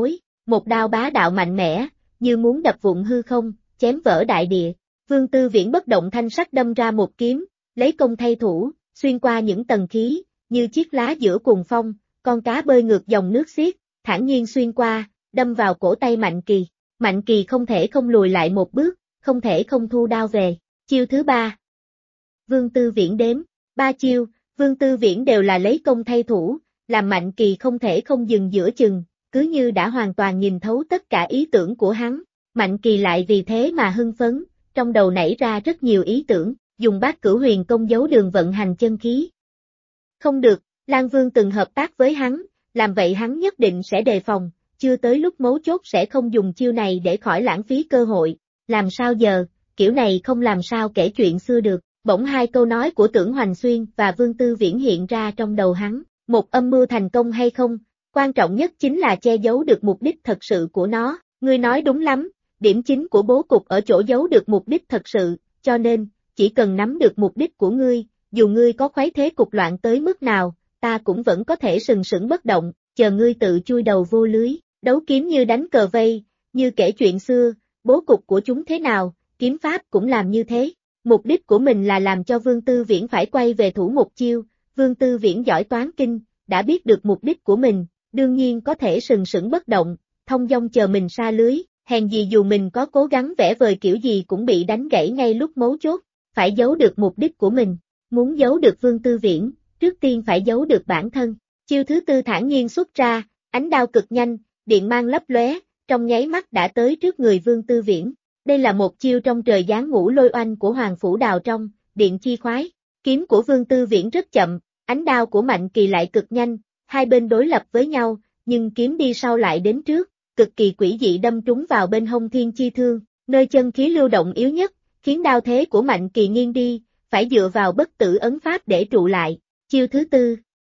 một đao bá đạo mạnh mẽ, như muốn đập vụn hư không, chém vỡ đại địa. Vương Tư Viễn bất động thanh sắc đâm ra một kiếm, lấy công thay thủ, xuyên qua những tầng khí, như chiếc lá giữa cuồng phong, con cá bơi ngược dòng nước xiết, thản nhiên xuyên qua, đâm vào cổ tay Mạnh Kỳ. Mạnh Kỳ không thể không lùi lại một bước, không thể không thu đao về. Chiêu thứ 3. Vương Tư Viễn đếm, 3 chiêu, Vương Tư Viễn đều là lấy công thay thủ, làm Mạnh Kỳ không thể không dừng giữa chừng, cứ như đã hoàn toàn nhìn thấu tất cả ý tưởng của hắn. Mạnh Kỳ lại vì thế mà hưng phấn, trong đầu nảy ra rất nhiều ý tưởng, dùng Bát Cửu Huyền Công giấu đường vận hành chân khí. Không được, Lan Vương từng hợp tác với hắn, làm vậy hắn nhất định sẽ đề phòng, chưa tới lúc mấu chốt sẽ không dùng chiêu này để khỏi lãng phí cơ hội. Làm sao giờ, kiểu này không làm sao kể chuyện xưa được. Bỗng hai câu nói của Tưởng Hoành Xuyên và Vương Tư Viễn hiện ra trong đầu hắn, một âm mưu thành công hay không, quan trọng nhất chính là che giấu được mục đích thật sự của nó. Ngươi nói đúng lắm, điểm chính của bố cục ở chỗ giấu được mục đích thật sự, cho nên, chỉ cần nắm được mục đích của ngươi, dù ngươi có khuấy thế cục loạn tới mức nào, ta cũng vẫn có thể sừng sững bất động, chờ ngươi tự chui đầu vô lưới. Đấu kiếm như đánh cờ vây, như kể chuyện xưa, bố cục của chúng thế nào, kiếm pháp cũng làm như thế. Mục đích của mình là làm cho Vương Tư Viễn phải quay về thủ một chiêu. Vương Tư Viễn giỏi toán kinh, đã biết được mục đích của mình, đương nhiên có thể sừng sững bất động, thông dong chờ mình sa lưới. Hèn gì dù mình có cố gắng vẽ vời kiểu gì cũng bị đánh gãy ngay lúc mấu chốt, phải giấu được mục đích của mình. Muốn giấu được Vương Tư Viễn, trước tiên phải giấu được bản thân. Chiêu thứ 4 thản nhiên xuất ra, ánh đao cực nhanh, điện mang lấp lóe, trong nháy mắt đã tới trước người Vương Tư Viễn. Đây là một chiêu trong trời giáng ngũ lôi oanh của Hoàng Phủ Đào Trong, điện chi khoái. Kiếm của Vương Tư Viễn rất chậm, ánh đao của Mạnh Kỳ lại cực nhanh, hai bên đối lập với nhau, nhưng kiếm đi sau lại đến trước, cực kỳ quỷ dị đâm trúng vào bên hông Thiên Chi Thương, nơi chân khí lưu động yếu nhất, khiến đao thế của Mạnh Kỳ nghiêng đi, phải dựa vào bất tử ấn pháp để trụ lại. Chiêu thứ 4.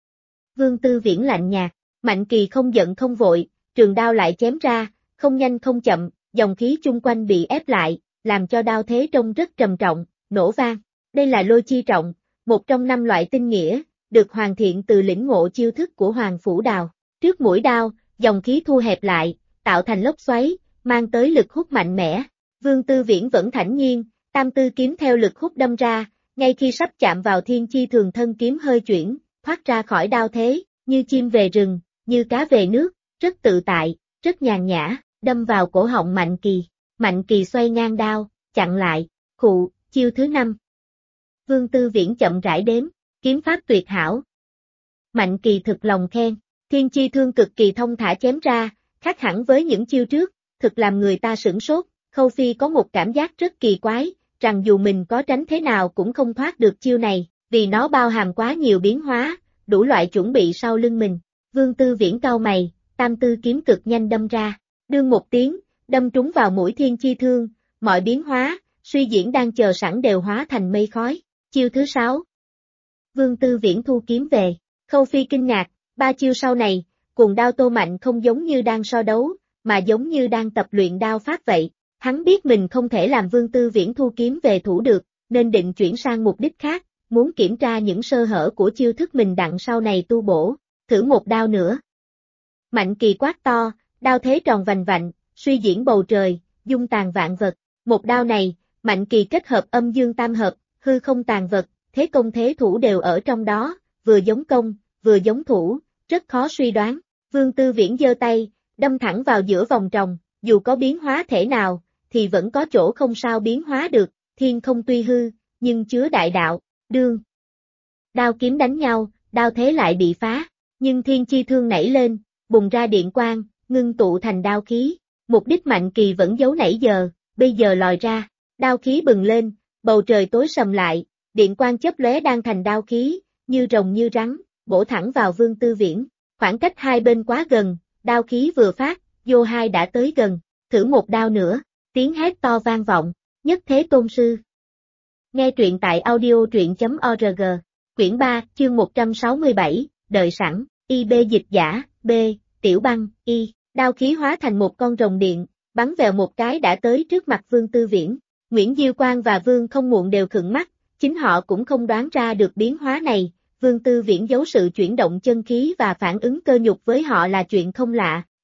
Vương Tư Viễn lạnh nhạt, Mạnh Kỳ không giận không vội, trường đao lại chém ra, không nhanh không chậm, dòng khí chung quanh bị ép lại, làm cho đao thế trông rất trầm trọng, nổ vang. Đây là lôi chi trọng, một trong 5 loại tinh nghĩa, được hoàn thiện từ lĩnh ngộ chiêu thức của Hoàng Phủ Đào. Trước mũi đao, dòng khí thu hẹp lại, tạo thành lốc xoáy, mang tới lực hút mạnh mẽ. Vương Tư Viễn vẫn thản nhiên, tam tư kiếm theo lực hút đâm ra, ngay khi sắp chạm vào Thiên Chi Thường thân kiếm hơi chuyển, thoát ra khỏi đao thế, như chim về rừng, như cá về nước, rất tự tại, rất nhàn nhã, đâm vào cổ họng Mạnh Kỳ. Mạnh Kỳ xoay ngang đao, chặn lại, khụ, chiêu thứ 5. Vương Tư Viễn chậm rãi đếm, kiếm pháp tuyệt hảo. Mạnh Kỳ thực lòng khen, Thiên Chi Thương cực kỳ thông thả chém ra, khác hẳn với những chiêu trước, thực làm người ta sửng sốt. Khâu Phi có một cảm giác rất kỳ quái, rằng dù mình có tránh thế nào cũng không thoát được chiêu này, vì nó bao hàm quá nhiều biến hóa, đủ loại chuẩn bị sau lưng mình. Vương Tư Viễn cau mày, tam tư kiếm cực nhanh đâm ra, đương một tiếng, đâm trúng vào mũi Thiên Chi Thương, mọi biến hóa, suy diễn đang chờ sẵn đều hóa thành mây khói. Chiêu thứ 6. Vương Tư Viễn thu kiếm về, Khâu Phi kinh ngạc, 3 chiêu sau này, cuồng đao Tô Mạnh không giống như đang so đấu, mà giống như đang tập luyện đao pháp vậy. Hắn biết mình không thể làm Vương Tư Viễn thu kiếm về thủ được, nên định chuyển sang mục đích khác, muốn kiểm tra những sơ hở của chiêu thức mình đặng sau này tu bổ, thử một đao nữa. Mạnh Kỳ quát to, đao thế tròn vành vạnh, suy diễn bầu trời, dung tàn vạn vật. Một đao này, Mạnh Kỳ kết hợp âm dương tam hợp, hư không tàn vật, thế công thế thủ đều ở trong đó, vừa giống công, vừa giống thủ, rất khó suy đoán. Vương Tư Viễn giơ tay, đâm thẳng vào giữa vòng tròn, dù có biến hóa thể nào, thì vẫn có chỗ không sao biến hóa được, thiên không tuy hư, nhưng chứa đại đạo, đương. Đao kiếm đánh nhau, đao thế lại bị phá, nhưng Thiên Chi Thương nảy lên, bùng ra điện quang, ngưng tụ thành đao khí. Mục đích Mạnh Kỳ vẫn giấu nãy giờ, bây giờ lòi ra, đao khí bừng lên, bầu trời tối sầm lại, điện quang chớp lóe đang thành đao khí, như rồng như rắn, bổ thẳng vào Vương Tư Viễn. Khoảng cách hai bên quá gần, đao khí vừa phát, vô hai đã tới gần, thử một đao nữa, tiếng hét to vang vọng, nhất thế tôn sư. Nghe truyện tại audio.org, quyển 3, chương 167, đợi sẵn, IB dịch giả, B, Tiểu Băng, Y, đao khí hóa thành một con rồng điện, bắn vèo một cái đã tới trước mặt Vương Tư Viễn. Nguyễn Diêu Quang và Vương Không Muộn đều khựng mắt, chính họ cũng không đoán ra được biến hóa này. Vương Tư Viễn giấu sự chuyển động chân khí và phản ứng cơ nhục với họ là chuyện không lạ,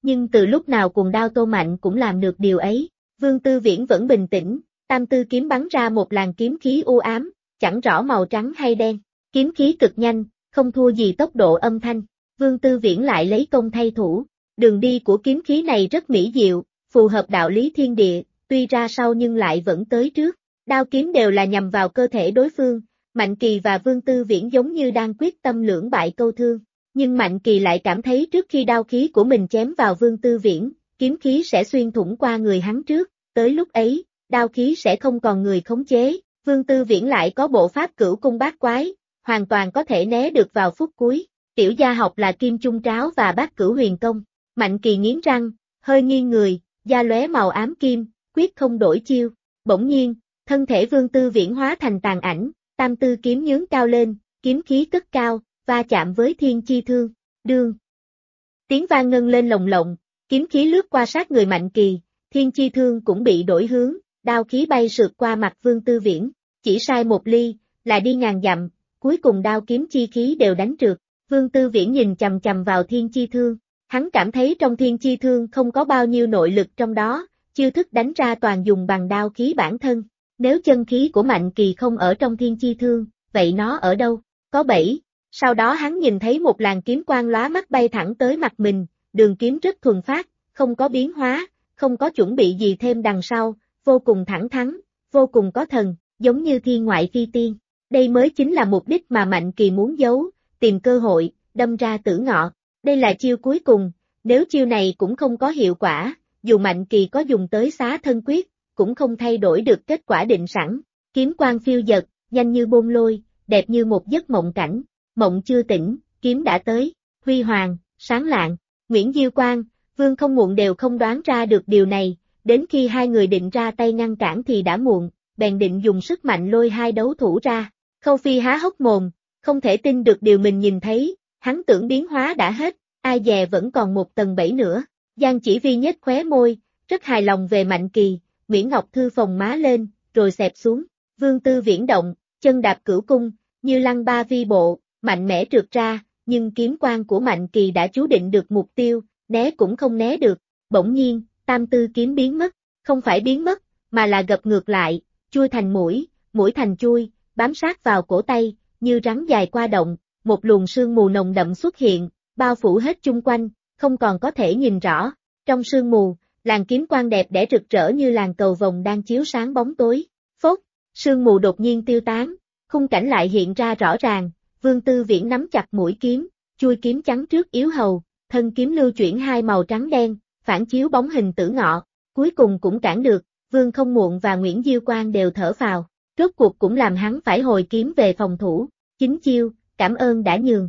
nhưng từ lúc nào cuồng đao Tô Mạnh cũng làm được điều ấy. Vương Tư Viễn vẫn bình tĩnh, tam tư kiếm bắn ra một làn kiếm khí u ám, chẳng rõ màu trắng hay đen, kiếm khí cực nhanh, không thua gì tốc độ âm thanh. Vương Tư Viễn lại lấy công thay thủ, đường đi của kiếm khí này rất mỹ diệu, phù hợp đạo lý thiên địa, tuy ra sau nhưng lại vẫn tới trước. Đao kiếm đều là nhằm vào cơ thể đối phương, Mạnh Kỳ và Vương Tư Viễn giống như đang quyết tâm lưỡng bại câu thương. Nhưng Mạnh Kỳ lại cảm thấy trước khi đao khí của mình chém vào Vương Tư Viễn, kiếm khí sẽ xuyên thủng qua người hắn trước, tới lúc ấy, đao khí sẽ không còn người khống chế. Vương Tư Viễn lại có bộ pháp cửu cung bát quái, hoàn toàn có thể né được vào phút cuối. Tiểu gia học là Kim Chung Tráo và Bát Cửu Huyền Công. Mạnh Kỳ nghiến răng, hơi nghiêng người, da lóe màu ám kim, quyết không đổi chiêu. Bỗng nhiên, thân thể Vương Tư Viễn hóa thành tàn ảnh, tam tư kiếm nhướng cao lên, kiếm khí cất cao, va chạm với thiên chi thương. Đương. Tiếng vang ngân lên lồng lộng, kiếm khí lướt qua sát người Mạnh Kỳ, thiên chi thương cũng bị đổi hướng, đao khí bay sượt qua mặt Vương Tư Viễn. Chỉ sai một ly, là đi ngàn dặm, cuối cùng đao kiếm chi khí đều đánh trượt. Vương Tư Viễn nhìn chằm chằm vào thiên chi thương, hắn cảm thấy trong thiên chi thương không có bao nhiêu nội lực trong đó, chiêu thức đánh ra toàn dùng bằng đao khí bản thân. Nếu chân khí của Mạnh Kỳ không ở trong thiên chi thương, vậy nó ở đâu? Có bẫy. Sau đó hắn nhìn thấy một làn kiếm quang lóa mắt bay thẳng tới mặt mình, đường kiếm rất thuần phát, không có biến hóa, không có chuẩn bị gì thêm đằng sau, vô cùng thẳng thắn, vô cùng có thần, giống như thiên ngoại phi tiên. Đây mới chính là mục đích mà Mạnh Kỳ muốn giấu, tìm cơ hội, đâm ra tử ngọ. Đây là chiêu cuối cùng, nếu chiêu này cũng không có hiệu quả, dù Mạnh Kỳ có dùng tới xá thân quyết, cũng không thay đổi được kết quả định sẵn. Kiếm quang phiêu dật, nhanh như bôn lôi, đẹp như một giấc mộng cảnh. Mộng chưa tỉnh, kiếm đã tới, huy hoàng, sáng lạng. Nguyễn Diêu Quang, Vương Không Muộn đều không đoán ra được điều này, đến khi hai người định ra tay ngăn cản thì đã muộn, bèn định dùng sức mạnh lôi hai đấu thủ ra. Khâu Phi há hốc mồm, không thể tin được điều mình nhìn thấy, hắn tưởng biến hóa đã hết, ai dè vẫn còn một tầng bẫy nữa. Giang Chỉ Vi nhếch khóe môi, rất hài lòng về Mạnh Kỳ. Nguyễn Ngọc Thư phồng má lên, rồi xẹp xuống. Vương Tư Viễn động, chân đạp cửu cung, như lăng ba vi bộ, mạnh mẽ trượt ra, nhưng kiếm quang của Mạnh Kỳ đã chú định được mục tiêu, né cũng không né được. Bỗng nhiên, tam tư kiếm biến mất, không phải biến mất, mà là gập ngược lại, chui thành mũi, mũi thành chui, bám sát vào cổ tay, như rắn dài qua động, một luồng sương mù nồng đậm xuất hiện, bao phủ hết chung quanh, không còn có thể nhìn rõ. Trong sương mù, làn kiếm quang đẹp đẽ rực rỡ như làn cầu vồng đang chiếu sáng bóng tối. Phốt, sương mù đột nhiên tiêu tán, khung cảnh lại hiện ra rõ ràng. Vương Tư Viễn nắm chặt mũi kiếm, chui kiếm chắn trước yếu hầu, thân kiếm lưu chuyển hai màu trắng đen, phản chiếu bóng hình tử ngọ, cuối cùng cũng cản được. Vương Không Muộn và Nguyễn Diêu Quang đều thở phào, rốt cuộc cũng làm hắn phải hồi kiếm về phòng thủ. Chính chiêu, cảm ơn đã nhường.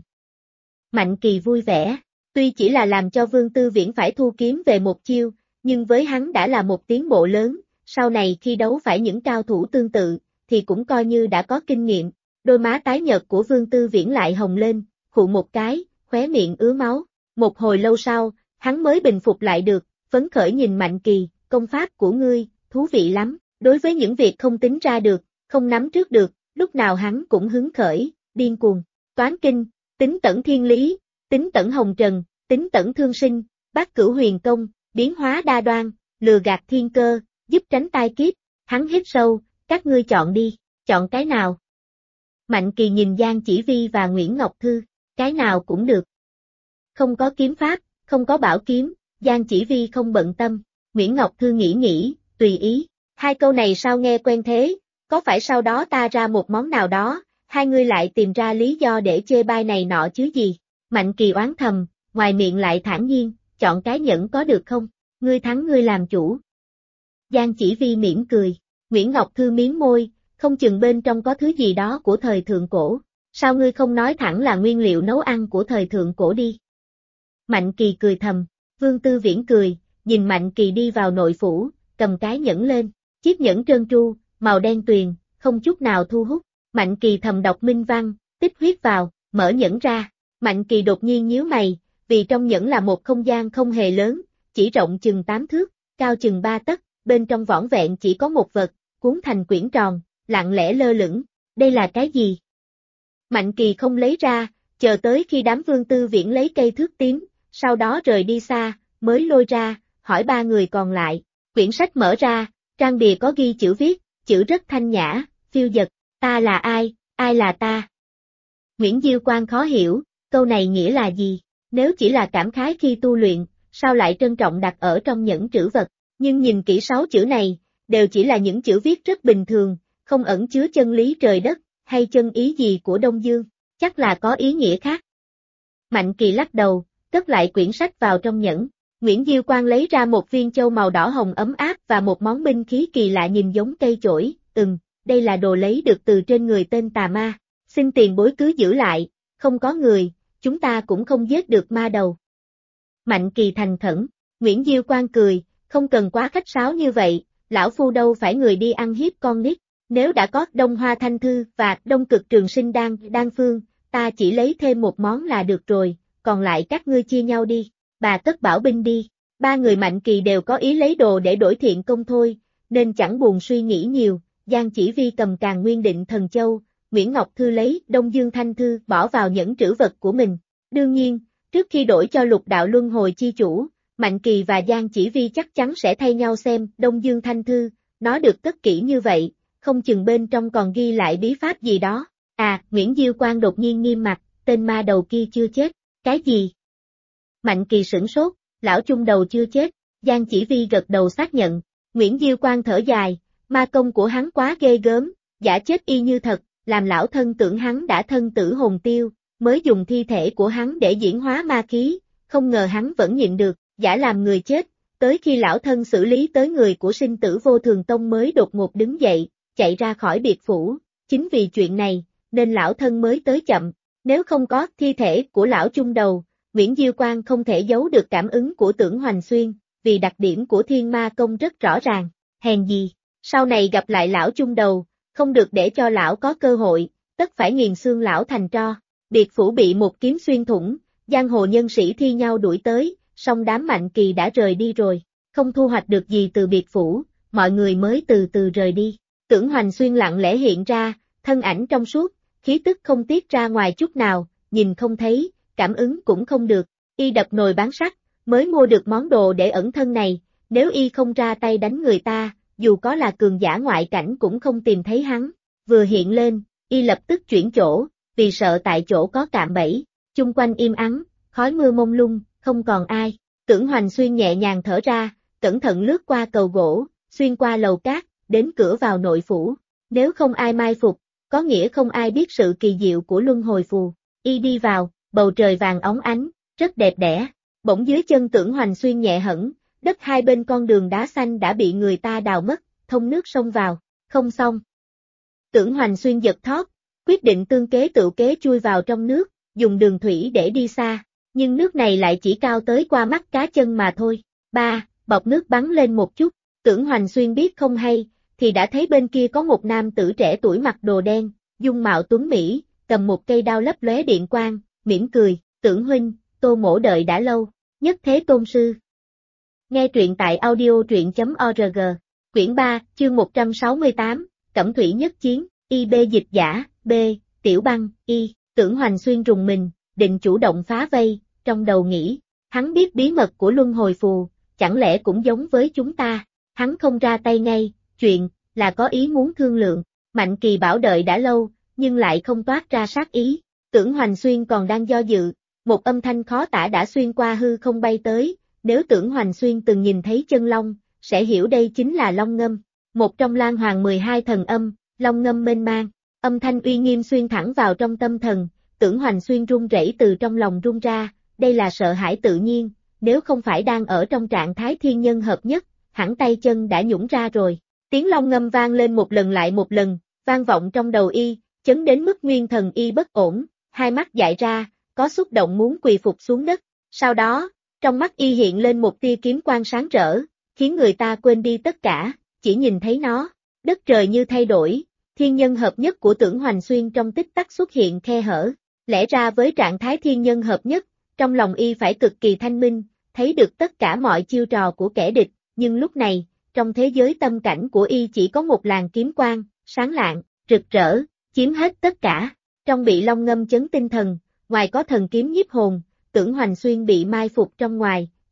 Mạnh Kỳ vui vẻ, tuy chỉ là làm cho Vương Tư Viễn phải thu kiếm về một chiêu, nhưng với hắn đã là một tiến bộ lớn, sau này khi đấu phải những cao thủ tương tự, thì cũng coi như đã có kinh nghiệm. Đôi má tái nhợt của Vương Tư Viễn lại hồng lên, khụ một cái, khóe miệng ứa máu. Một hồi lâu sau, hắn mới bình phục lại được, phấn khởi nhìn Mạnh Kỳ, công pháp của ngươi, thú vị lắm. Đối với những việc không tính ra được, không nắm trước được, lúc nào hắn cũng hứng khởi, điên cuồng. Toán kinh, tính tẩn thiên lý, tính tẩn hồng trần, tính tẩn thương sinh, bát cửu huyền công, biến hóa đa đoan, lừa gạt thiên cơ, giúp tránh tai kiếp. Hắn hít sâu, các ngươi chọn đi, chọn cái nào? Mạnh Kỳ nhìn Giang Chỉ Vi và Nguyễn Ngọc Thư, cái nào cũng được. Không có kiếm pháp, không có bảo kiếm, Giang Chỉ Vi không bận tâm. Nguyễn Ngọc Thư nghĩ, tùy ý. Hai câu này sao nghe quen thế, có phải sau đó ta ra một món nào đó, hai ngươi lại tìm ra lý do để chê bai này nọ chứ gì? Mạnh Kỳ oán thầm, ngoài miệng lại thản nhiên, chọn cái nhẫn có được không? Ngươi thắng ngươi làm chủ. Giang Chỉ Vi mỉm cười, Nguyễn Ngọc Thư miếm môi, không chừng bên trong có thứ gì đó của thời thượng cổ. Sao ngươi không nói thẳng là nguyên liệu nấu ăn của thời thượng cổ đi? Mạnh Kỳ cười thầm, Vương Tư Viễn cười, nhìn Mạnh Kỳ đi vào nội phủ, cầm cái nhẫn lên, chiếc nhẫn trơn tru, màu đen tuyền, không chút nào thu hút. Mạnh Kỳ thầm đọc minh văn, tích huyết vào, mở nhẫn ra. Mạnh Kỳ đột nhiên nhíu mày, vì trong nhẫn là một không gian không hề lớn, chỉ rộng chừng 8 thước, cao chừng 3 tấc, bên trong vỏn vẹn chỉ có một vật, cuốn thành quyển tròn, lặng lẽ lơ lửng. Đây là cái gì? Mạnh Kỳ không lấy ra, chờ tới khi đám Vương Tư Viễn lấy cây thước tím, sau đó rời đi xa, mới lôi ra, hỏi ba người còn lại. Quyển sách mở ra, trang bìa có ghi chữ viết, chữ rất thanh nhã, phiêu dật, ta là ai là ta? Nguyễn Diêu Quang khó hiểu, câu này nghĩa là gì? Nếu chỉ là cảm khái khi tu luyện, sao lại trân trọng đặt ở trong nhẫn trữ vật? Nhưng nhìn kỹ 6 chữ này, đều chỉ là những chữ viết rất bình thường, không ẩn chứa chân lý trời đất, hay chân ý gì của Đông Dương, chắc là có ý nghĩa khác. Mạnh Kỳ lắc đầu, cất lại quyển sách vào trong nhẫn. Nguyễn Diêu Quang lấy ra một viên châu màu đỏ hồng ấm áp và một món binh khí kỳ lạ nhìn giống cây chổi, đây là đồ lấy được từ trên người tên tà ma. Xin tiền bối cứ giữ lại, không có người, chúng ta cũng không giết được ma đầu. Mạnh Kỳ thành khẩn, Nguyễn Diêu Quang cười, không cần quá khách sáo như vậy, lão phu đâu phải người đi ăn hiếp con nít, nếu đã có Đông Hoa Thanh Thư và Đông Cực Trường Sinh đan phương, ta chỉ lấy thêm một món là được rồi, còn lại các ngươi chia nhau đi, bà cất bảo binh đi. Ba người Mạnh Kỳ đều có ý lấy đồ để đổi thiện công thôi, nên chẳng buồn suy nghĩ nhiều. Giang Chỉ Vi cầm Càn Nguyên Định Thần Châu, Nguyễn Ngọc Thư lấy Đông Dương Thanh Thư bỏ vào nhẫn trữ vật của mình. Đương nhiên, trước khi đổi cho Lục Đạo Luân Hồi chi chủ, Mạnh Kỳ và Giang Chỉ Vi chắc chắn sẽ thay nhau xem Đông Dương Thanh Thư, nó được cất kỹ như vậy, không chừng bên trong còn ghi lại bí pháp gì đó. Nguyễn Diêu Quang đột nhiên nghiêm mặt, tên ma đầu kia chưa chết, cái gì? Mạnh Kỳ sửng sốt, lão chung đầu chưa chết, Giang Chỉ Vi gật đầu xác nhận, Nguyễn Diêu Quang thở dài, ma công của hắn quá ghê gớm, giả chết y như thật, làm lão thân tưởng hắn đã thân tử hồn tiêu, mới dùng thi thể của hắn để diễn hóa ma khí, không ngờ hắn vẫn nhịn được, giả làm người chết, tới khi lão thân xử lý tới người của Sinh Tử Vô Thường Tông mới đột ngột đứng dậy, chạy ra khỏi biệt phủ, chính vì chuyện này, nên lão thân mới tới chậm, nếu không có thi thể của lão chung đầu, Nguyễn Diêu Quang không thể giấu được cảm ứng của Tưởng Hoành Xuyên, vì đặc điểm của thiên ma công rất rõ ràng, hèn gì, sau này gặp lại lão chung đầu, không được để cho lão có cơ hội, tất phải nghiền xương lão thành tro. Biệt phủ bị một kiếm xuyên thủng, giang hồ nhân sĩ thi nhau đuổi tới, song đám Mạnh Kỳ đã rời đi rồi, không thu hoạch được gì từ biệt phủ, mọi người mới từ từ rời đi. Tưởng Hoành Xuyên lặng lẽ hiện ra, thân ảnh trong suốt, khí tức không tiết ra ngoài chút nào, nhìn không thấy, cảm ứng cũng không được, y đập nồi bán sắt, mới mua được món đồ để ẩn thân này, nếu y không ra tay đánh người ta, dù có là cường giả ngoại cảnh cũng không tìm thấy hắn, vừa hiện lên, y lập tức chuyển chỗ, vì sợ tại chỗ có cạm bẫy, chung quanh im ắng, khói mưa mông lung, không còn ai, Tưởng Hoành Xuyên nhẹ nhàng thở ra, cẩn thận lướt qua cầu gỗ, xuyên qua lầu cát, đến cửa vào nội phủ, nếu không ai mai phục, có nghĩa không ai biết sự kỳ diệu của luân hồi phù, y đi vào, bầu trời vàng óng ánh, rất đẹp đẽ, bỗng dưới chân Tưởng Hoành Xuyên nhẹ hẳn, đất hai bên con đường đá xanh đã bị người ta đào mất, thông nước sông vào, không xong. Tưởng Hoành Xuyên giật thót, quyết định tương kế tự kế chui vào trong nước, dùng đường thủy để đi xa, nhưng nước này lại chỉ cao tới qua mắt cá chân mà thôi. Bọt nước bắn lên một chút, Tưởng Hoành Xuyên biết không hay, thì đã thấy bên kia có một nam tử trẻ tuổi mặc đồ đen, dung mạo tuấn mỹ, cầm một cây đao lấp lóe điện quang, mỉm cười, Tưởng huynh, Tô mỗ đợi đã lâu, Nhất Thế Tôn sư. Nghe truyện tại audio.org, quyển 3, chương 168, Cẩm Thủy Nhất Chiến, IB dịch giả, B, Tiểu Băng, Y, Tưởng Hoành Xuyên rùng mình, định chủ động phá vây, trong đầu nghĩ, hắn biết bí mật của luân hồi phù, chẳng lẽ cũng giống với chúng ta, hắn không ra tay ngay, chuyện, là có ý muốn thương lượng, Mạnh Kỳ bảo đợi đã lâu, nhưng lại không toát ra sát ý, Tưởng Hoành Xuyên còn đang do dự, một âm thanh khó tả đã xuyên qua hư không bay tới, nếu Tưởng Hoành Xuyên từng nhìn thấy chân long, sẽ hiểu đây chính là long ngâm, một trong Lan Hoàng 12 thần âm, long ngâm mênh mang, âm thanh uy nghiêm xuyên thẳng vào trong tâm thần, Tưởng Hoành Xuyên run rẩy từ trong lòng run ra, đây là sợ hãi tự nhiên, nếu không phải đang ở trong trạng thái thiên nhân hợp nhất, hẳn tay chân đã nhũn ra rồi. Tiếng long ngâm vang lên một lần lại một lần, vang vọng trong đầu y, chấn đến mức nguyên thần y bất ổn, hai mắt dại ra, có xúc động muốn quỳ phục xuống đất. Sau đó, trong mắt y hiện lên một tia kiếm quang sáng rỡ, khiến người ta quên đi tất cả, chỉ nhìn thấy nó. Đất trời như thay đổi, thiên nhân hợp nhất của Tưởng Hoành Xuyên trong tích tắc xuất hiện khe hở. Lẽ ra với trạng thái thiên nhân hợp nhất, trong lòng y phải cực kỳ thanh minh, thấy được tất cả mọi chiêu trò của kẻ địch, nhưng lúc này, trong thế giới tâm cảnh của y chỉ có một làn kiếm quang, sáng lạng, rực rỡ, chiếm hết tất cả. Trong bị long ngâm chấn tinh thần, ngoài có thần kiếm nhiếp hồn, Tưởng Hoành Xuyên bị mai phục trong ngoài,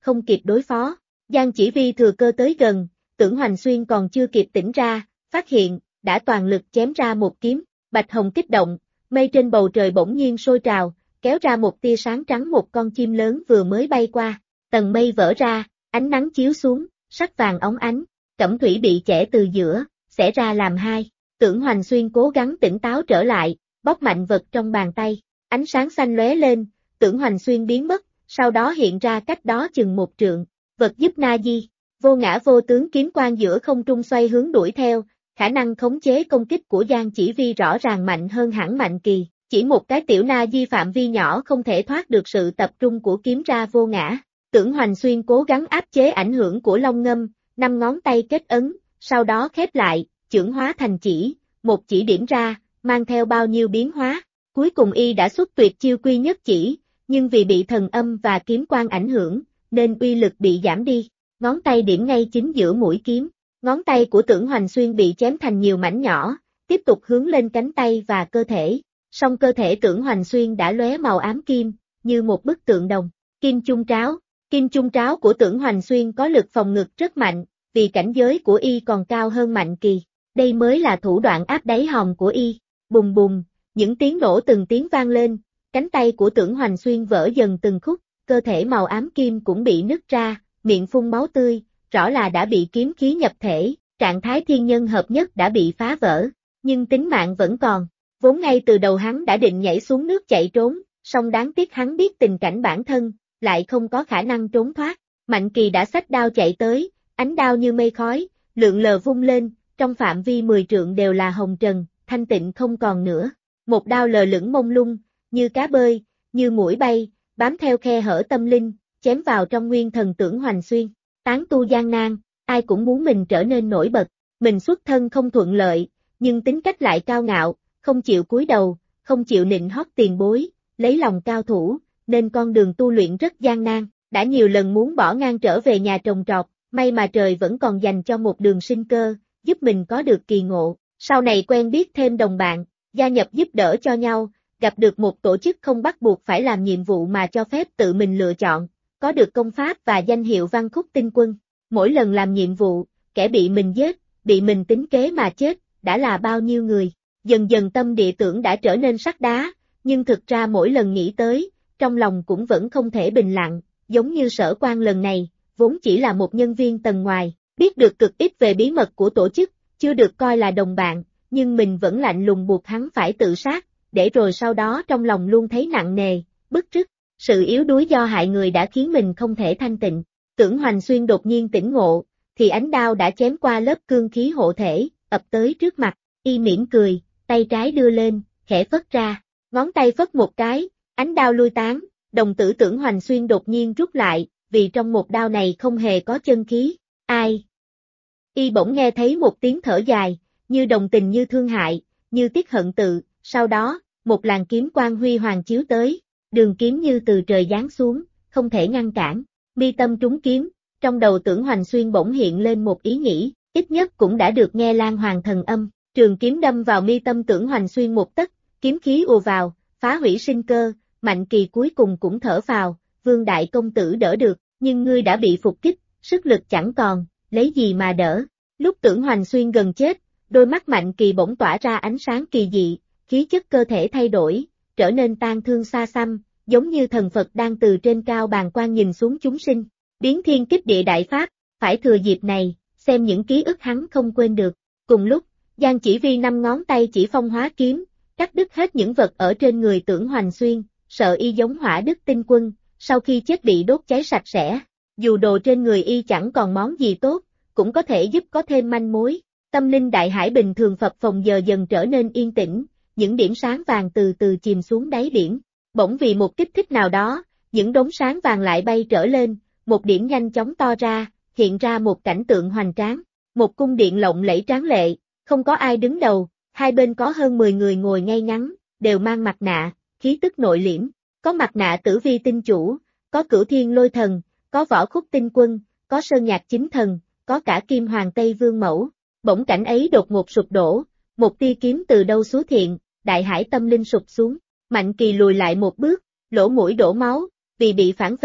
không kịp đối phó. Giang Chỉ Vi thừa cơ tới gần, Tưởng Hoành Xuyên còn chưa kịp tỉnh ra, phát hiện, đã toàn lực chém ra một kiếm, bạch hồng kích động, mây trên bầu trời bỗng nhiên sôi trào, kéo ra một tia sáng trắng, một con chim lớn vừa mới bay qua, tầng mây vỡ ra, ánh nắng chiếu xuống, sắc vàng óng ánh, cẩm thủy bị chẻ từ giữa, xẻ ra làm hai. Tưởng Hoành Xuyên cố gắng tỉnh táo trở lại, bóp mạnh vật trong bàn tay, ánh sáng xanh lóe lên, Tưởng Hoành Xuyên biến mất, sau đó hiện ra cách đó chừng một trượng, vật giúp na di, vô ngã vô tướng kiếm quang giữa không trung xoay hướng đuổi theo, khả năng khống chế công kích của Giang Chỉ Vi rõ ràng mạnh hơn hẳn Mạnh Kỳ, chỉ một cái tiểu na di phạm vi nhỏ không thể thoát được sự tập trung của kiếm ra vô ngã. Tưởng Hoành Xuyên cố gắng áp chế ảnh hưởng của Long Ngâm, 5 ngón tay kết ấn, sau đó khép lại, chưởng hóa thành chỉ, một chỉ điểm ra, mang theo bao nhiêu biến hóa. Cuối cùng y đã xuất tuyệt chiêu quy nhất chỉ, nhưng vì bị thần âm và kiếm quang ảnh hưởng, nên uy lực bị giảm đi. Ngón tay điểm ngay chính giữa mũi kiếm, ngón tay của Tưởng Hoành Xuyên bị chém thành nhiều mảnh nhỏ, tiếp tục hướng lên cánh tay và cơ thể. Song cơ thể Tưởng Hoành Xuyên đã lóe màu ám kim, như một bức tượng đồng. Kim chung tráo. Kim chung tráo của Tưởng Hoành Xuyên có lực phòng ngự rất mạnh, vì cảnh giới của y còn cao hơn Mạnh Kỳ. Đây mới là thủ đoạn áp đáy hòm của y. Bùng bùng, những tiếng nổ từng tiếng vang lên, cánh tay của Tưởng Hoành Xuyên vỡ dần từng khúc, cơ thể màu ám kim cũng bị nứt ra, miệng phun máu tươi, rõ là đã bị kiếm khí nhập thể, trạng thái thiên nhân hợp nhất đã bị phá vỡ, nhưng tính mạng vẫn còn. Vốn ngay từ đầu hắn đã định nhảy xuống nước chạy trốn, song đáng tiếc hắn biết tình cảnh bản thân, lại không có khả năng trốn thoát. Mạnh Kỳ đã xách đao chạy tới, ánh đao như mây khói, lượn lờ vung lên, trong phạm vi 10 trượng đều là hồng trần, thanh tịnh không còn nữa. Một đao lờ lửng mông lung, như cá bơi, như muỗi bay, bám theo khe hở tâm linh, chém vào trong nguyên thần Tưởng Hoành Xuyên. Tán tu gian nan, ai cũng muốn mình trở nên nổi bật, mình xuất thân không thuận lợi, nhưng tính cách lại cao ngạo, không chịu cúi đầu, không chịu nịnh hót tiền bối, lấy lòng cao thủ, nên con đường tu luyện rất gian nan, đã nhiều lần muốn bỏ ngang trở về nhà trồng trọt, may mà trời vẫn còn dành cho một đường sinh cơ, giúp mình có được kỳ ngộ, sau này quen biết thêm đồng bạn, gia nhập giúp đỡ cho nhau, gặp được một tổ chức không bắt buộc phải làm nhiệm vụ mà cho phép tự mình lựa chọn, có được công pháp và danh hiệu Văn Khúc Tinh Quân, mỗi lần làm nhiệm vụ, kẻ bị mình giết, bị mình tính kế mà chết, đã là bao nhiêu người. Dần dần tâm địa tưởng đã trở nên sắt đá, nhưng thực ra mỗi lần nghĩ tới, trong lòng cũng vẫn không thể bình lặng, giống như Sở Quan lần này, vốn chỉ là một nhân viên tầng ngoài, biết được cực ít về bí mật của tổ chức, chưa được coi là đồng bạn, nhưng mình vẫn lạnh lùng buộc hắn phải tự sát, để rồi sau đó trong lòng luôn thấy nặng nề, bức rứt, sự yếu đuối do hại người đã khiến mình không thể thanh tịnh. Tưởng Hoành Xuyên đột nhiên tỉnh ngộ, thì ánh đao đã chém qua lớp cương khí hộ thể, ập tới trước mặt, y mỉm cười, tay trái đưa lên, khẽ phất ra, ngón tay phất một cái, ánh đao lui tán, đồng tử Tưởng Hoành Xuyên đột nhiên rút lại, vì trong một đao này không hề có chân khí, ai? Y bỗng nghe thấy một tiếng thở dài, như đồng tình như thương hại, như tiếc hận tự, sau đó, một làn kiếm quang huy hoàng chiếu tới, đường kiếm như từ trời giáng xuống, không thể ngăn cản, mi tâm trúng kiếm, trong đầu Tưởng Hoành Xuyên bỗng hiện lên một ý nghĩ, ít nhất cũng đã được nghe Lan Hoàng thần âm, trường kiếm đâm vào mi tâm Tưởng Hoành Xuyên một tấc, kiếm khí ùa vào, phá hủy sinh cơ, Mạnh Kỳ cuối cùng cũng thở phào, Vương đại công tử đỡ được, nhưng ngươi đã bị phục kích, sức lực chẳng còn, lấy gì mà đỡ. Lúc Tưởng Hoành Xuyên gần chết, đôi mắt Mạnh Kỳ bỗng tỏa ra ánh sáng kỳ dị, khí chất cơ thể thay đổi, trở nên tang thương xa xăm, giống như thần Phật đang từ trên cao bàng quan nhìn xuống chúng sinh, biến thiên kích địa đại pháp, phải thừa dịp này, xem những ký ức hắn không quên được. Cùng lúc, Giang Chỉ Vi 5 ngón tay chỉ phong hóa kiếm, cắt đứt hết những vật ở trên người Tưởng Hoành Xuyên, sợ y giống Hỏa Đức Tinh Quân, sau khi chết bị đốt cháy sạch sẽ. Dù đồ trên người y chẳng còn món gì tốt, cũng có thể giúp có thêm manh mối. Tâm linh đại hải bình thường phập phồng giờ dần trở nên yên tĩnh, những điểm sáng vàng từ từ chìm xuống đáy biển. Bỗng vì một kích thích nào đó, những đốm sáng vàng lại bay trở lên, một điểm nhanh chóng to ra, hiện ra một cảnh tượng hoành tráng. Một cung điện lộng lẫy tráng lệ, không có ai đứng đầu, hai bên có hơn 10 người ngồi ngay ngắn, đều mang mặt nạ, khí tức nội liễm. Có mặt nạ Tử Vi tinh chủ, có Cửu Thiên Lôi Thần, có Võ Khúc Tinh Quân, có Sơn Nhạc Chính Thần, có cả Kim Hoàng Tây Vương Mẫu. Bỗng cảnh ấy đột ngột sụp đổ, một tia kiếm từ đâu xuất hiện, đại hải tâm linh sụp xuống. Mạnh Kỳ lùi lại một bước, lỗ mũi đổ máu, vì bị phản vệ,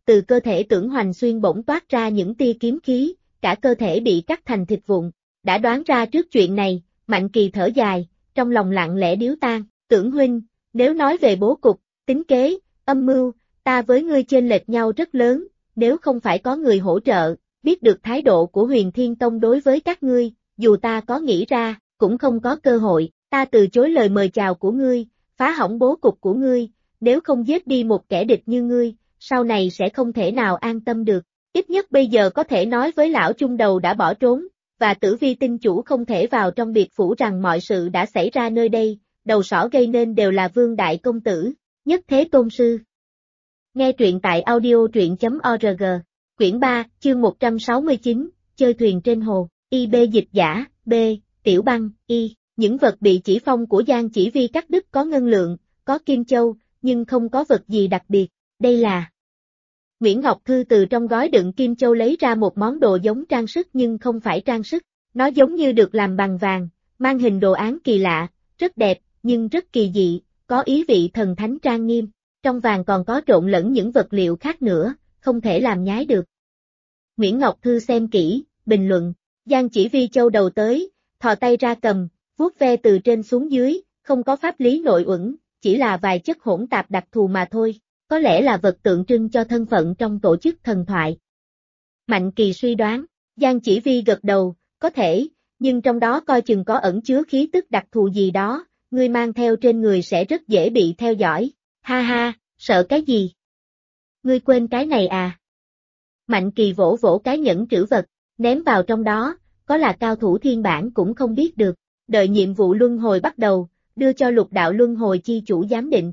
từ cơ thể Tưởng Hoành Xuyên bỗng toát ra những tia kiếm khí, cả cơ thể bị cắt thành thịt vụn. Đã đoán ra trước chuyện này, Mạnh Kỳ thở dài, trong lòng lặng lẽ điếu tàn. Tưởng huynh, nếu nói về bố cục, tính kế, âm mưu, ta với ngươi chênh lệch nhau rất lớn, nếu không phải có người hỗ trợ, biết được thái độ của Huyền Thiên Tông đối với các ngươi, dù ta có nghĩ ra, cũng không có cơ hội, ta từ chối lời mời chào của ngươi, phá hỏng bố cục của ngươi, nếu không giết đi một kẻ địch như ngươi, sau này sẽ không thể nào an tâm được, ít nhất bây giờ có thể nói với lão chung đầu đã bỏ trốn, và Tử Vi tinh chủ không thể vào trong biệt phủ rằng mọi sự đã xảy ra nơi đây, đầu sỏ gây nên đều là Vương Đại Công Tử, Nhất Thế Tôn Sư. Nghe truyện tại audio truyện.org, quyển 3, chương 169, chơi thuyền trên hồ, IB dịch giả, B, Tiểu Băng, Y, những vật bị chỉ phong của Giang Chỉ Vi cắt đứt có ngân lượng, có kim châu, nhưng không có vật gì đặc biệt, đây là... Nguyễn Ngọc Thư từ trong gói đựng kim châu lấy ra một món đồ giống trang sức nhưng không phải trang sức, nó giống như được làm bằng vàng, mang hình đồ án kỳ lạ, rất đẹp, nhưng rất kỳ dị, có ý vị thần thánh trang nghiêm, trong vàng còn có trộn lẫn những vật liệu khác nữa, không thể làm nhái được. Nguyễn Ngọc Thư xem kỹ, bình luận, Giang Chỉ Vi châu đầu tới, thò tay ra cầm, vuốt ve từ trên xuống dưới, không có pháp lý nội uẩn, chỉ là vài chất hỗn tạp đặc thù mà thôi, có lẽ là vật tượng trưng cho thân phận trong tổ chức thần thoại. Mạnh Kỳ suy đoán, Giang Chỉ Vi gật đầu, có thể, nhưng trong đó coi chừng có ẩn chứa khí tức đặc thù gì đó, ngươi mang theo trên người sẽ rất dễ bị theo dõi, ha ha, sợ cái gì? Ngươi quên cái này à? Mạnh Kỳ vỗ vỗ cái nhẫn trữ vật, ném vào trong đó, có là cao thủ thiên bản cũng không biết được, đợi nhiệm vụ luân hồi bắt đầu, đưa cho Lục Đạo Luân Hồi chi chủ giám định.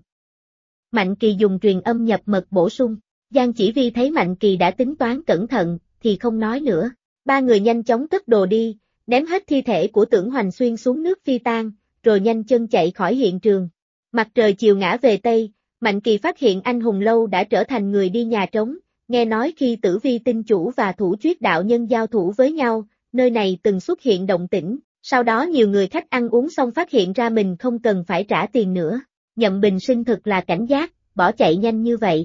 Mạnh Kỳ dùng truyền âm nhập mật bổ sung, Giang Chỉ Vi thấy Mạnh Kỳ đã tính toán cẩn thận, thì không nói nữa, ba người nhanh chóng cất đồ đi, ném hết thi thể của Tưởng Hoành Xuyên xuống nước phi tang, rồi nhanh chân chạy khỏi hiện trường. Mặt trời chiều ngã về Tây, Mạnh Kỳ phát hiện anh hùng lâu đã trở thành người đi nhà trống, nghe nói khi Tử Vi tinh chủ và Thủ Chuyết đạo nhân giao thủ với nhau, nơi này từng xuất hiện động tĩnh, sau đó nhiều người khách ăn uống xong phát hiện ra mình không cần phải trả tiền nữa. Nhậm Bình Sinh thực là cảnh giác, bỏ chạy nhanh như vậy.